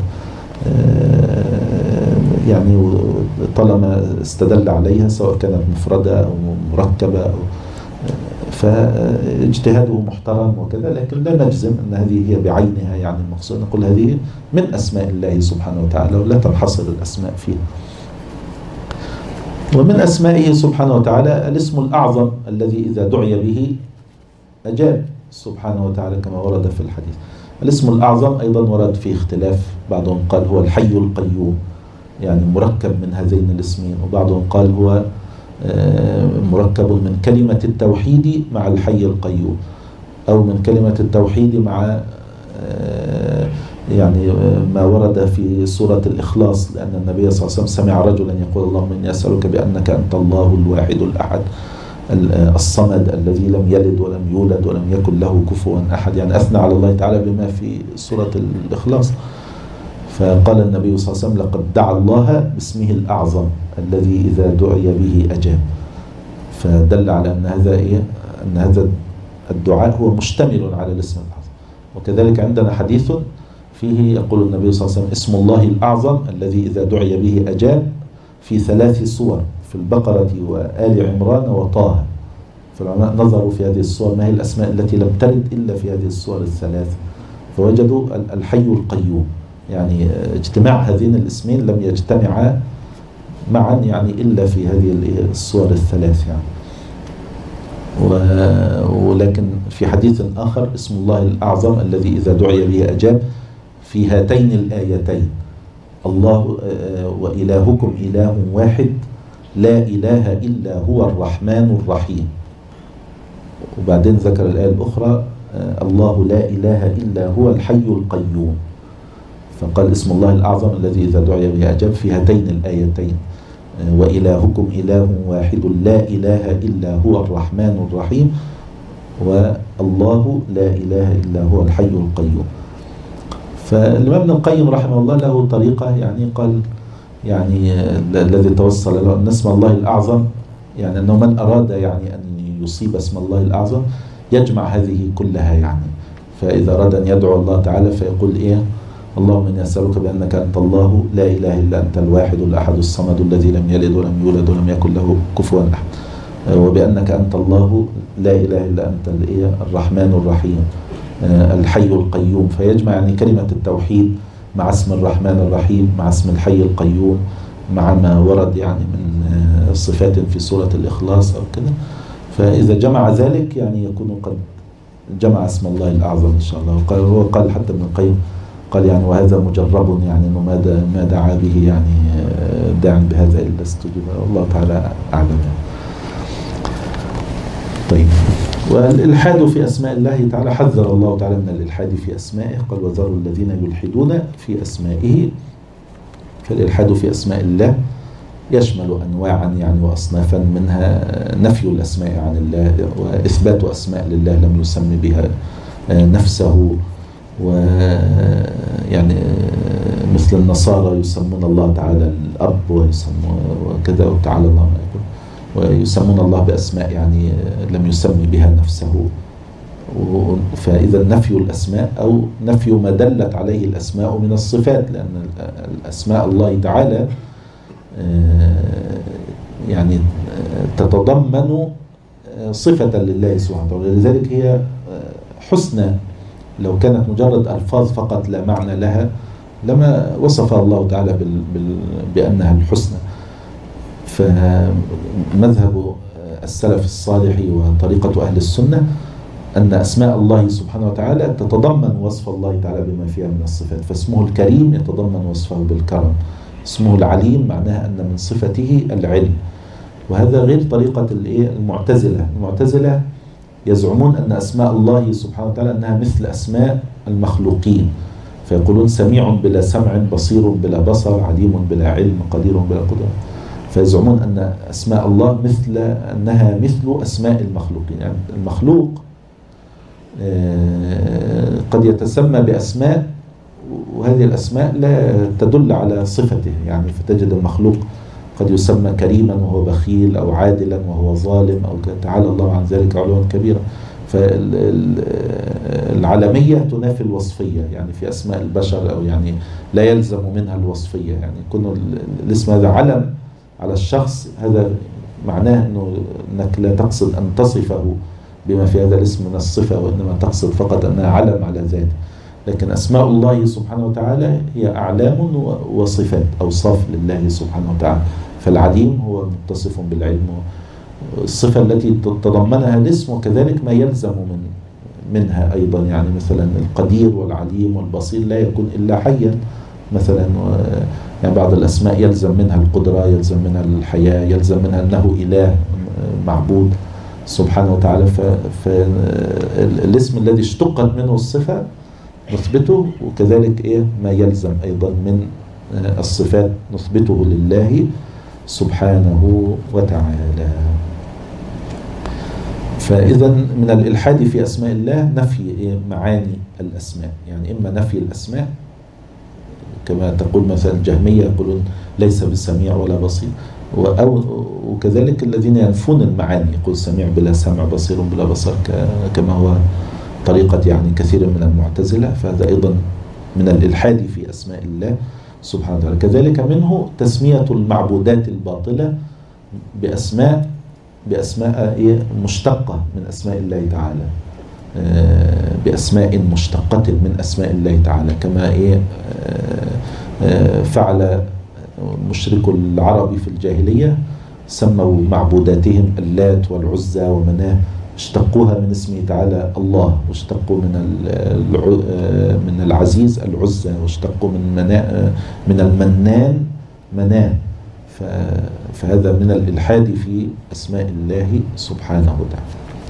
يعني طالما استدل عليها سواء كانت مفردة أو مركبة أو فاجتهاده محترم وكذا، لكن لا نجزم أن هذه هي بعينها يعني المقصود. نقول هذه من أسماء الله سبحانه وتعالى ولا تنحصر الأسماء فيها. ومن أسمائه سبحانه وتعالى الاسم الأعظم الذي إذا دعي به أجاب سبحانه وتعالى كما ورد في الحديث. الاسم الأعظم أيضا ورد في اختلاف، بعضهم قال هو الحي القيوم يعني مركب من هذين الاسمين، وبعضهم قال هو مركب من كلمة التوحيد مع الحي القيوم، أو من كلمة التوحيد مع يعني ما ورد في سورة الإخلاص، لأن النبي صلى الله عليه وسلم سمع رجلا يقول اللهم إني أسألك بأنك أنت الله الواحد الأحد الصمد الذي لم يلد ولم يولد ولم يكن له كفوا أحد، يعني أثنى على الله تعالى بما في سورة الإخلاص. فقال النبي صلى الله عليه وسلم لقد دعا الله باسمه الأعظم الذي إذا دعي به أجاب، فدل على أن هذا إيه؟ أن هذا الدعاء هو مشتمل على الاسم الأعظم. وكذلك عندنا حديث فيه يقول النبي صلى الله عليه وسلم اسم الله الأعظم الذي إذا دعي به أجاب في ثلاث صور، في البقرة وآل عمران وطه. فالعلماء نظروا في هذه الصور ما هي الأسماء التي لم ترد إلا في هذه الصور الثلاث، فوجدوا الحي القيوم، يعني اجتماع هذين الاسمين لم يجتمعا معا يعني إلا في هذه الصور الثلاث يعني. ولكن في حديث آخر اسم الله الأعظم الذي إذا دعي به أجاب في هاتين الآيتين الله وإلهكم إله واحد لا إله إلا هو الرحمن الرحيم. وبعدين ذكر الآية الأخرى الله لا إله إلا هو الحي القيوم، فقال اسم الله الأعظم الذي إذا دعي به أجاب في هاتين الآيتين وإلهكم إله واحد لا إله إلا هو الرحمن الرحيم، والله لا إله إلا هو الحي القيوم. فالإمام ابن القيم رحمه الله له طريقة، يعني قال يعني الذي توصل له أن اسم الله الأعظم يعني أنه من أراد يعني أن يصيب اسم الله الأعظم يجمع هذه كلها يعني. فإذا أراد أن يدعو الله تعالى فيقول إيه: اللهم إني أسألك بأنك أنت الله لا إله إلا أنت الواحد الأحد الصمد الذي لم يلد ولم يولد ولم يكن له كفوا أحد، وبأنك أنت الله لا إله إلا أنت الرحمن الرحيم الحي القيوم. فيجمع يعني كلمة التوحيد مع اسم الرحمن الرحيم مع اسم الحي القيوم مع ما ورد يعني من صفات في سورة الإخلاص أو كده. فإذا جمع ذلك يعني يكون قد جمع اسم الله الأعظم إن شاء الله. وقال هو قال حتى ابن القيم قال يعني وهذا مجرب يعني إنه ما ما دعا به يعني داع بهذا إلا استجيب. الله تعالى أعلم. طيب، والإلحاد في أسماء الله تعالى حذر الله تعالى من الإلحاد في أسمائه. قال وذروا الذين يلحدون في أسمائه. فالإلحاد في أسماء الله يشمل أنواعا يعني وأصنافا، منها نفي الأسماء عن الله وإثبات أسماء لله لم يسمي بها نفسه. ويعني مثل النصارى يسمون الله تعالى الأب ويسمون وكذا وتعالى الله ويسمون الله بأسماء يعني لم يسمي بها نفسه. فإذا نفي الأسماء أو نفي ما دلت عليه الأسماء من الصفات، لأن الأسماء الله تعالى يعني تتضمن صفة لله سبحانه وتعالى، لذلك هي حسنى. لو كانت مجرد ألفاظ فقط لا معنى لها لما وصفها الله تعالى بال بال بأنها الحسنى. فمذهب السلف الصالح وطريقة أهل السنة أن أسماء الله سبحانه وتعالى تتضمن وصف الله تعالى بما فيها من الصفات. فاسمه الكريم يتضمن وصفه بالكرم، اسمه العليم معناها أن من صفته العلم. وهذا غير طريقة المعتزلة. المعتزلة يزعمون أن أسماء الله سبحانه وتعالى أنها مثل أسماء المخلوقين، فيقولون سميع بلا سمع، بصير بلا بصر، عليم بلا علم، قدير بلا قدرة. فيزعمون أن أسماء الله مثل أنها مثل أسماء المخلوقين. يعني المخلوق قد يتسمى بأسماء وهذه الأسماء لا تدل على صفته، يعني فتجد المخلوق قد يسمى كريما وهو بخيل أو عادلا وهو ظالم أو تعالى الله عن ذلك علوا كبيرا. فالعلمية تنافي الوصفية يعني في أسماء البشر، أو يعني لا يلزم منها الوصفية. يعني كون الاسم هذا علم على الشخص هذا معناه أنه أنك لا تقصد أن تصفه بما في هذا الاسم من الصفة، وإنما تقصد فقط أنها علم على ذاته. لكن أسماء الله سبحانه وتعالى هي أعلام وصفات، أوصاف لله سبحانه وتعالى. فالعليم هو متصف بالعلم، الصفة التي تضمنها الاسم، وكذلك ما يلزم من منها أيضا. يعني مثلا القدير والعليم والبصير لا يكون إلا حيا مثلا. يعني بعض الأسماء يلزم منها القدرة، يلزم منها الحياة، يلزم منها أنه إله معبود سبحانه وتعالى. فالاسم الذي اشتقت منه الصفة نثبته، وكذلك إيه ما يلزم أيضا من الصفات نثبته لله سبحانه وتعالى. فإذا من الإلحاد في أسماء الله نفي إيه معاني الأسماء. يعني إما نفي الأسماء كما تقول مثلا الجهمية يقولون ليس بسميع ولا بصير، أو وكذلك الذين ينفون المعاني يقول سميع بلا سمع، بصير بلا بصر، كما هو طريقة يعني كثير من المعتزلة. فهذا أيضا من الإلحاد في أسماء الله سبحانه وتعالى. كذلك منه تسمية المعبودات الباطلة بأسماء بأسماء مشتقة من أسماء الله تعالى، بأسماء مشتقة من أسماء الله تعالى، كما إيه فعل مشركو العرب في الجاهلية، سموا معبوداتهم اللات والعزى ومناه، اشتقوها من اسمه تعالى الله، واشتقوا من من العزيز العزى، واشتقوا من مناء من المنان مناه. فهذا من الإلحاد في أسماء الله سبحانه وتعالى.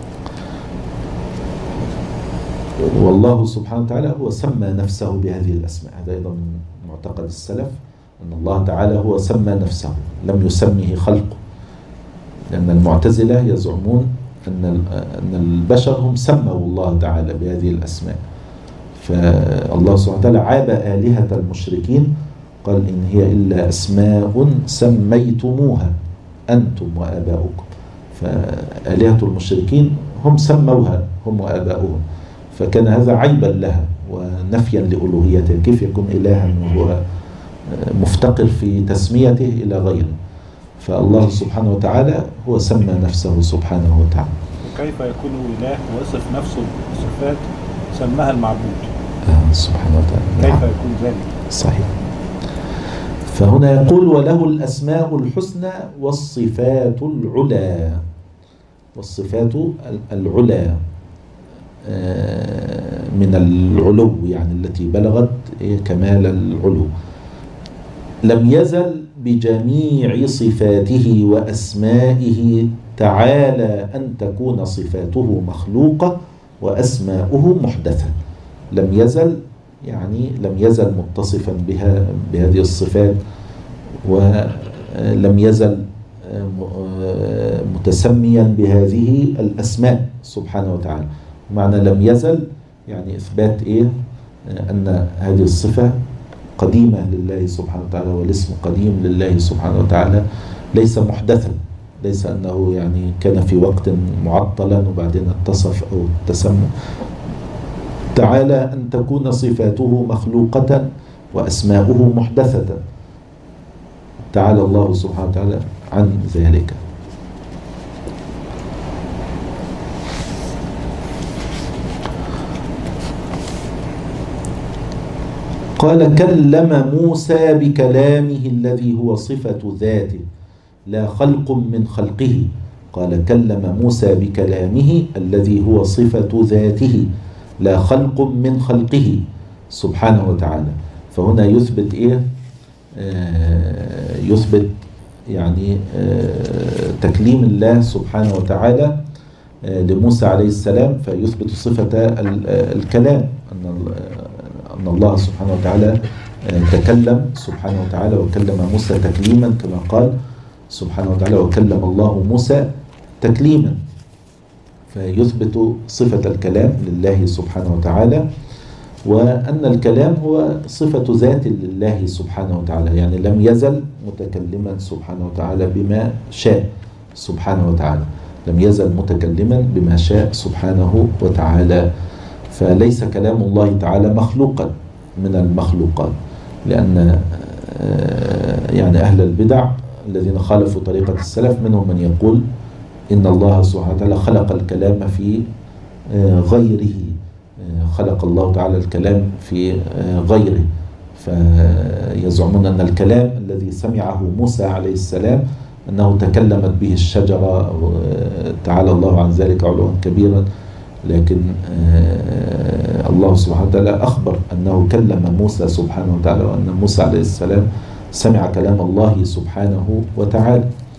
والله سبحانه وتعالى هو سمى نفسه بهذه الأسماء. هذا أيضا من معتقد السلف أن الله تعالى هو سمى نفسه لم يسميه خلقه، لأن المعتزلة يزعمون أن أن البشر هم سموا الله تعالى بهذه الأسماء. فالله سبحانه وتعالى عاب آلهة المشركين قال إن هي إلا أسماء سميتموها أنتم وآباؤكم. فآلهة المشركين هم سموها هم وآباؤهم، فكان هذا عيبا لها ونفيا لألوهيته. كيف يكون إلها وهو مفتقر في تسميته إلى غيره؟ فالله سبحانه وتعالى هو سمى نفسه سبحانه وتعالى. كيف يكون إله ويصف نفسه بصفات سماها المعبود؟ آه سبحانه وتعالى. كيف نعم. يكون ذلك؟ صحيح. فهنا يقول وله الأسماء الحسنى والصفات العلى. والصفات العلى من العلو، يعني التي بلغت كمال العلو. لم يزل بجميع صفاته وأسمائه تعالى أن تكون صفاته مخلوقة وأسماؤه محدثة. لم يزل يعني لم يزل متصفا بها بهذه الصفات، ولم يزل متسميا بهذه الأسماء سبحانه وتعالى. معنى لم يزل يعني إثبات إيه؟ أن هذه الصفة قديمة لله سبحانه وتعالى، والاسم قديم لله سبحانه وتعالى، ليس محدثا، ليس أنه يعني كان في وقت معطلا وبعدين اتصف أو تسمى. تعالى أن تكون صفاته مخلوقة وأسماؤه محدثة، تعالى الله سبحانه وتعالى عن ذلك. قال كلم موسى بكلامه الذي هو صفة ذاته لا خلق من خلقه. قال كلم موسى بكلامه الذي هو صفة ذاته لا خلق من خلقه سبحانه وتعالى. فهنا يثبت إيه؟ آه يثبت يعني آه تكليم الله سبحانه وتعالى آه لموسى عليه السلام، فيثبت صفة الكلام، أن أن الله سبحانه وتعالى تكلم سبحانه وتعالى وكلم موسى تكليما، كما قال سبحانه وتعالى وكلم الله موسى تكليما. فيثبت صفة الكلام لله سبحانه وتعالى، وأن الكلام هو صفة ذات لله سبحانه وتعالى، يعني لم يزل متكلما سبحانه وتعالى بما شاء سبحانه وتعالى، لم يزل متكلما بما شاء سبحانه وتعالى. فليس كلام الله تعالى مخلوقا من المخلوقات، لأن يعني أهل البدع الذين خالفوا طريقة السلف منهم من يقول إن الله سبحانه وتعالى خلق الكلام في غيره، خلق الله تعالى الكلام في غيره، فيزعمون أن الكلام الذي سمعه موسى عليه السلام أنه تكلمت به الشجرة، تعالى الله عن ذلك علوا كبيرا. لكن الله سبحانه وتعالى أخبر أنه كلم موسى سبحانه وتعالى، وأن موسى عليه السلام سمع كلام الله سبحانه وتعالى.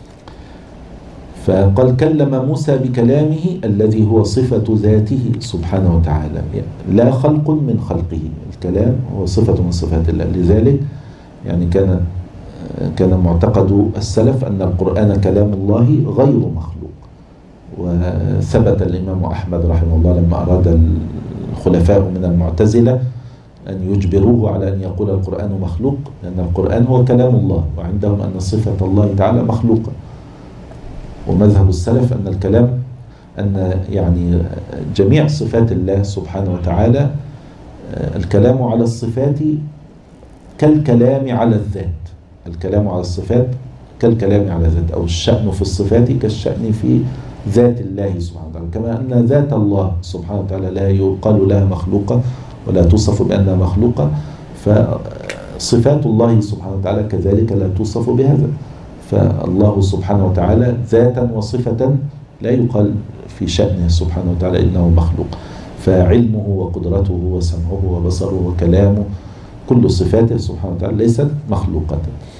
فقال كلم موسى بكلامه الذي هو صفة ذاته سبحانه وتعالى لا خلق من خلقه. الكلام هو صفة من صفات الله، لذلك يعني كان كان معتقد السلف أن القرآن كلام الله غير مخلوق. وثبت الإمام أحمد رحمه الله لما أراد الخلفاء من المعتزلة أن يجبروه على أن يقول القرآن مخلوق، لأن القرآن هو كلام الله، وعندهم أن صفة الله تعالى مخلوقة. ومذهب السلف أن الكلام أن يعني جميع صفات الله سبحانه وتعالى الكلام على الصفات كالكلام على الذات، الكلام على الصفات كالكلام على الذات، أو الشأن في الصفات كالشأن في ذات الله سبحانه وتعالى، كما أن ذات الله سبحانه وتعالى لا يقال لها مخلوقة ولا توصف بأنها مخلوقة، فصفات الله سبحانه وتعالى كذلك لا توصف بهذا. فالله سبحانه وتعالى ذاتا وصفة لا يقال في شأنه سبحانه وتعالى إنه مخلوق. فعلمه وقدرته وسمعه وبصره وكلامه كل صفاته سبحانه وتعالى ليست مخلوقة.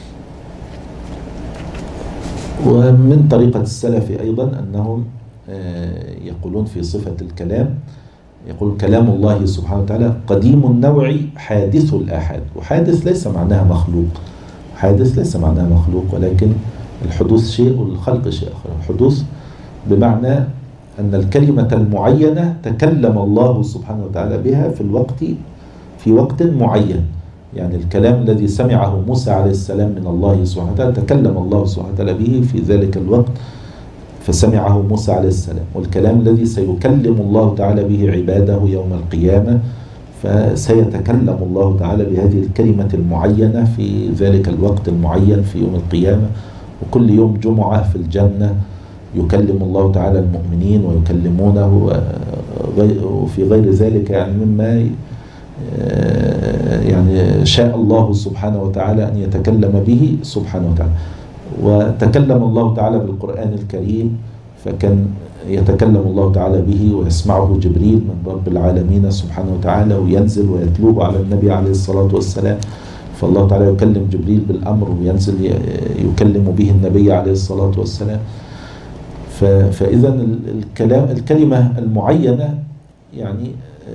ومن طريقة السلف أيضا أنهم يقولون في صفة الكلام، يقول كلام الله سبحانه وتعالى قديم النوع حادث الآحاد. وحادث ليس معناها مخلوق، حادث ليس معناها مخلوق، ولكن الحدوث شيء والخلق شيء آخر. الحدوث بمعنى أن الكلمة المعينة تكلم الله سبحانه وتعالى بها في الوقت في وقت معين، يعني الكلام الذي سمعه موسى عليه السلام من الله سبحانه وتعالى تكلم الله سبحانه وتعالى به في ذلك الوقت فسمعه موسى عليه السلام، والكلام الذي سيكلم الله تعالى به عباده يوم القيامة فسيتكلم الله تعالى بهذه الكلمة المعينة في ذلك الوقت المعين في يوم القيامة. وكل يوم جمعة في الجنة يكلم الله تعالى المؤمنين ويكلمونه وفي غير ذلك يعني مما يعني شاء الله سبحانه وتعالى أن يتكلم به سبحانه وتعالى. وتكلم الله تعالى بالقرآن الكريم فكان يتكلم الله تعالى به ويسمعه جبريل من رب العالمين سبحانه وتعالى وينزل ويتلوه على النبي عليه الصلاة والسلام، فالله تعالى يكلم جبريل بالأمر وينزل يكلم به النبي عليه الصلاة والسلام. فإذا الكلام الكلمة المعينة يعني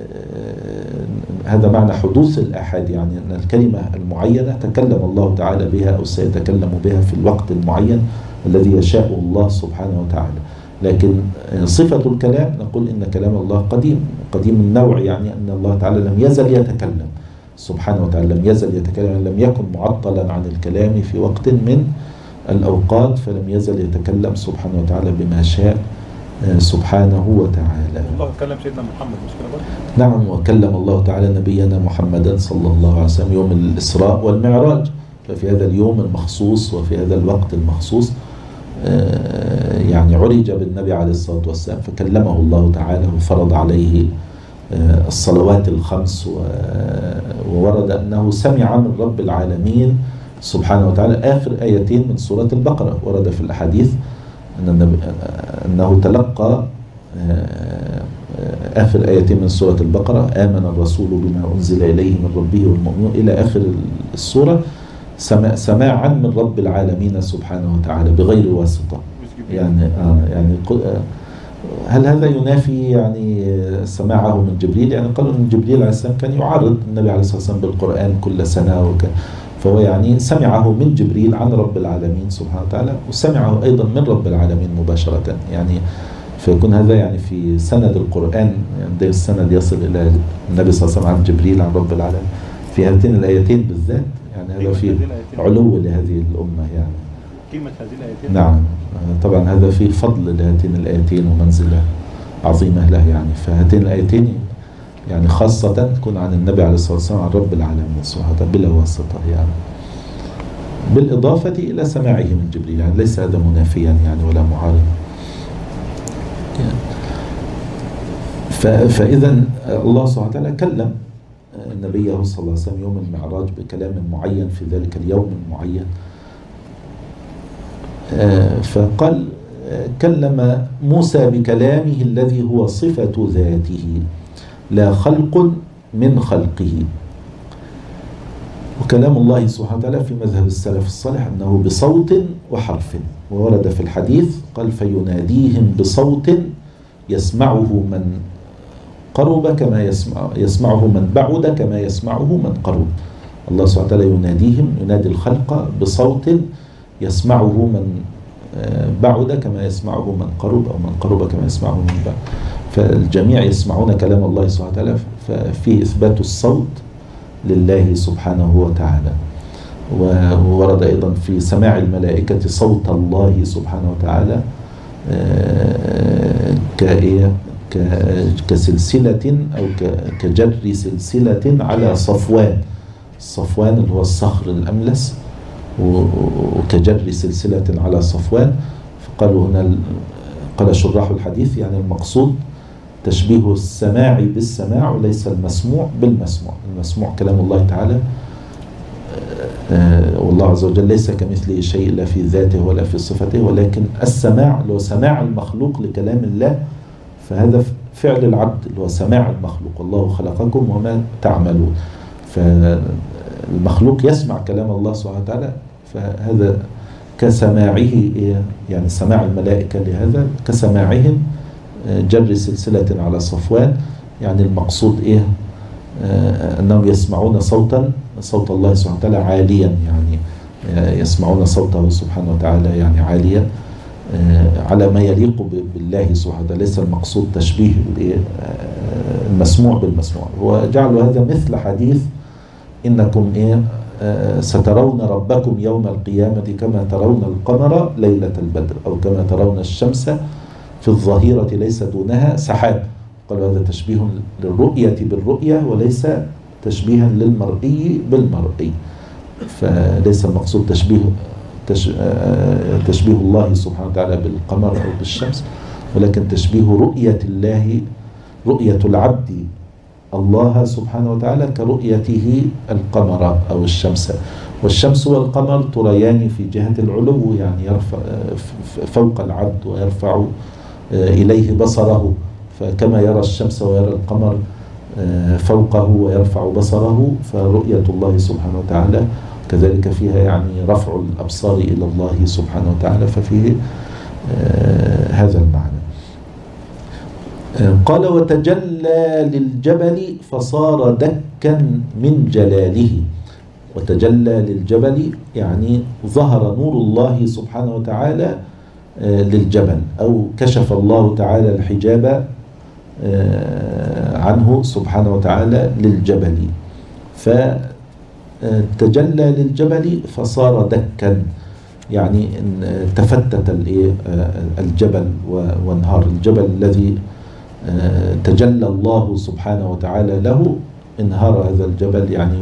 هذا معنى حدوث الآحاد، يعني أن الكلمة المعينة تكلم الله تعالى بها أو سيتكلم بها في الوقت المعين الذي يشاء الله سبحانه وتعالى. لكن صفة الكلام نقول إن كلام الله قديم قديم النوع، يعني أن الله تعالى لم يزل يتكلم سبحانه وتعالى، لم يزل يتكلم، لم يكن معطلا عن الكلام في وقت من الأوقات، فلم يزل يتكلم سبحانه وتعالى بما شاء سبحانه وتعالى. الله كلم سيدنا محمد مش كده برضه؟ نعم، وكلم الله تعالى نبينا محمدا صلى الله عليه وسلم يوم الإسراء والمعراج، ففي هذا اليوم المخصوص وفي هذا الوقت المخصوص يعني عرج بالنبي عليه الصلاة والسلام فكلمه الله تعالى وفرض عليه الصلوات الخمس، وورد أنه سمع من رب العالمين سبحانه وتعالى آخر آيتين من سورة البقرة. ورد في الأحاديث أن النبي أنه تلقى آخر آيتين من سورة البقرة آمن الرسول بما أنزل إليه من ربه والمؤمنون إلى آخر السورة سماعا من رب العالمين سبحانه وتعالى بغير واسطة. يعني آه يعني هل هذا ينافي يعني سماعه من جبريل؟ يعني قالوا أن جبريل عليه السلام كان يعارض النبي عليه الصلاة والسلام بالقرآن كل سنة وك فهو يعني سمعه من جبريل عن رب العالمين سبحانه وتعالى وسمعه أيضا من رب العالمين مباشرة، يعني فيكون هذا يعني في سند القرآن، يعني ده السند يصل إلى النبي صلى الله عليه وسلم عن جبريل عن رب العالمين في هاتين الآيتين بالذات، يعني هذا في علو لهذه الأمة يعني قيمة هذه الآيتين. نعم طبعا هذا في فضل لهاتين الآيتين ومنزلة عظيمة له، يعني فهاتين الآيتين يعني خاصة تكون عن النبي عليه الصلاة والسلام عن رب العالمين سبحانه وتعالى بلا واسطة، يعني بالإضافة إلى سماعه من جبريل، يعني ليس هذا منافيا يعني ولا معارض. فإذا الله سبحانه وتعالى كلم نبيه صلى الله عليه وسلم يوم المعراج بكلام معين في ذلك اليوم المعين، فقال كلم موسى بكلامه الذي هو صفة ذاته لا خلق من خلقه. وكلام الله سبحانه وتعالى في مذهب السلف الصالح أنه بصوت وحرف، وورد في الحديث قال فيناديهم بصوت يسمعه من قرب كما يسمع يسمعه من بعد كما يسمعه من قرب. الله سبحانه وتعالى يناديهم، ينادي الخلق بصوت يسمعه من بعد كما يسمعه من قرب أو من قرب كما يسمعه من بعد، فالجميع يسمعون كلام الله سبحانه وتعالى، ففيه إثبات الصوت لله سبحانه وتعالى. وورد أيضا في سماع الملائكة صوت الله سبحانه وتعالى كإيه كسلسلة أو كجر سلسلة على صفوان، الصفوان اللي هو الصخر الأملس، وكجر سلسلة على صفوان. فقالوا هنا قال شراح الحديث يعني المقصود تشبيه السماع بالسماع وليس المسموع بالمسموع. المسموع كلام الله تعالى، والله عز وجل ليس كمثله شيء لا في ذاته ولا في صفته، ولكن السماع اللي هو سماع المخلوق لكلام الله، فهذا فعل العبد اللي هو سماع المخلوق، والله خلقكم وما تعملون، فالمخلوق يسمع كلام الله سبحانه وتعالى، فهذا كسماعه يعني سماع الملائكة لهذا كسماعهم جر سلسلة على صفوان. يعني المقصود إيه؟ أنهم يسمعون صوتا صوت الله سبحانه وتعالى عاليا، يعني يسمعون صوته سبحانه وتعالى يعني عاليا على ما يليق بالله سبحانه وتعالى، ليس المقصود تشبيه المسموع بالمسموع. وجعلوا هذا مثل حديث إنكم إيه آه سترون ربكم يوم القيامة كما ترون القمر ليلة البدر، أو كما ترون الشمس في الظهيرة ليس دونها سحاب. قالوا هذا تشبيه للرؤية بالرؤية وليس تشبيها للمرئي بالمرئي، فليس المقصود تشبيه تشبيه الله سبحانه وتعالى بالقمر أو بالشمس، ولكن تشبيه رؤية الله، رؤية العبد الله سبحانه وتعالى كرؤيته القمر أو الشمس. والشمس والقمر تريان في جهة العلو، يعني يرفع فوق العبد ويرفع إليه بصره، فكما يرى الشمس ويرى القمر فوقه ويرفع بصره، فرؤية الله سبحانه وتعالى كذلك فيها يعني رفع الأبصار إلى الله سبحانه وتعالى، ففيه هذا المعنى. قال وتجلى للجبل فصار دكا من جلاله. وتجلى للجبل يعني ظهر نور الله سبحانه وتعالى للجبل، أو كشف الله تعالى الحجاب عنه سبحانه وتعالى للجبل، فتجلى للجبل فصار دكا، يعني تفتت الجبل وانهار. الجبل الذي تجلى الله سبحانه وتعالى له انهار هذا الجبل يعني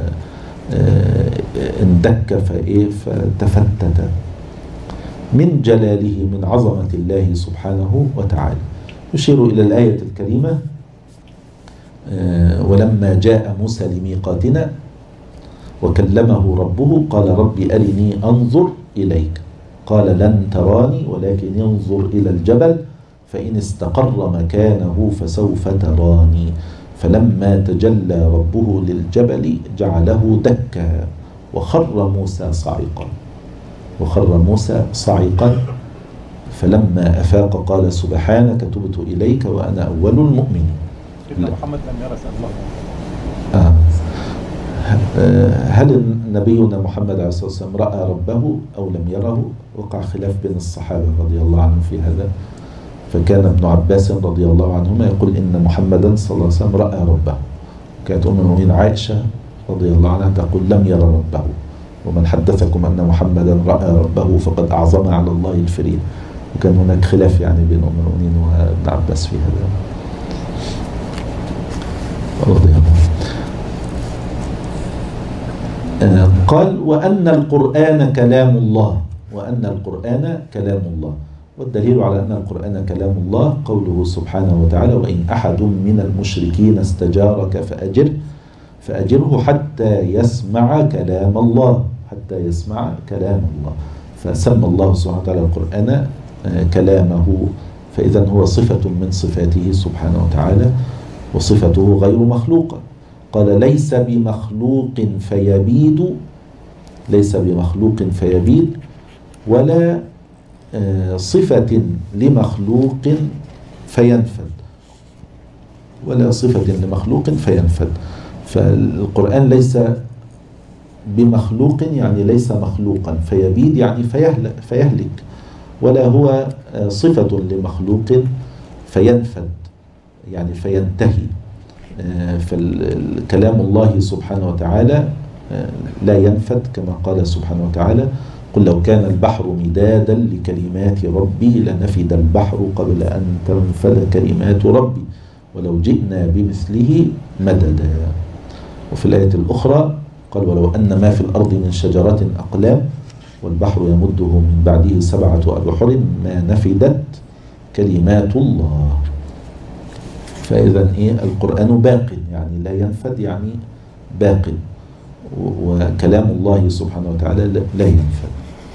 واندك فتفتت من جلاله، من عظمة الله سبحانه وتعالى. يشير إلى الآية الكريمة ولما جاء موسى لميقاتنا وكلمه ربه قال رب أرني أنظر إليك، قال لن تراني ولكن انظر إلى الجبل فإن استقر مكانه فسوف تراني، فلما تجلى ربه للجبل جعله دكا وخر موسى صاعقا وخر موسى صاعقا فلما أفاق قال سبحانك تبت إليك وأنا أول المؤمنين. ابن محمد لم يرى الله. آه. هل نبينا محمد عليه الصلاة والسلام رأى ربه أو لم يره؟ وقع خلاف بين الصحابة رضي الله عنهم في هذا، فكان ابن عباس رضي الله عنهما يقول إن محمدا صلى الله عليه وسلم رأى ربه، كانت أم المؤمنين عائشة رضي الله عنها تقول لم يرى ربه، ومن حدثكم أن محمدا رأى ربه فقد أعظم على الله الفريد. وكان هناك خلاف يعني بين أم المؤمنين وابن عباس في هذا رضي الله عنه. قال وأن القرآن كلام الله، وأن القرآن كلام الله. والدليل على أن القرآن كلام الله قوله سبحانه وتعالى وإن أحد من المشركين استجارك فأجر فأجره حتى يسمع كلام الله، حتى يسمع كلام الله. فسمى الله سبحانه وتعالى القرآن كلامه، فإذا هو صفة من صفاته سبحانه وتعالى وصفته غير مخلوقة. قال ليس بمخلوق فيبيد، ليس بمخلوق فيبيد ولا صفة لمخلوق فينفد، ولا صفة لمخلوق فينفد. فالقرآن ليس بمخلوق يعني ليس مخلوقا، فيبيد يعني فيهلك، ولا هو صفة لمخلوق فينفد يعني فينتهي. فالكلام الله سبحانه وتعالى لا ينفد كما قال سبحانه وتعالى قل لو كان البحر مدادا لكلمات ربي لنفد البحر قبل أن تنفد كلمات ربي ولو جئنا بمثله مددا. وفي الآية الأخرى قال ولو أن ما في الأرض من شجرة أقلام والبحر يمده من بعده سبعة أبحر ما نفدت كلمات الله. فإذا إيه القرآن باق يعني لا ينفد يعني باق، وكلام الله سبحانه وتعالى لا ينفد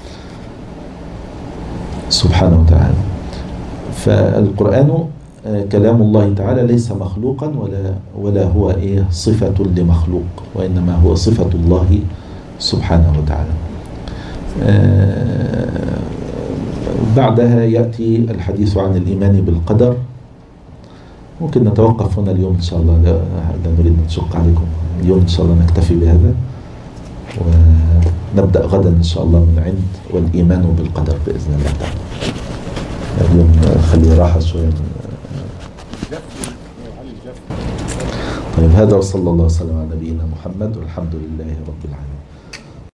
سبحانه وتعالى. فالقرآن كلام الله تعالى ليس مخلوقا ولا ولا هو إيه صفة لمخلوق، وإنما هو صفة الله سبحانه وتعالى. بعدها يأتي الحديث عن الإيمان بالقدر. ممكن نتوقف هنا اليوم إن شاء الله، لا, لا نريد أن نشق عليكم اليوم، إن شاء الله نكتفي بهذا ونبدأ غدا إن شاء الله من عند والإيمان بالقدر بإذن الله تعالى. اليوم خليه راحة شوية. طيب هذا وصلى الله وسلم على نبينا محمد والحمد لله رب العالمين.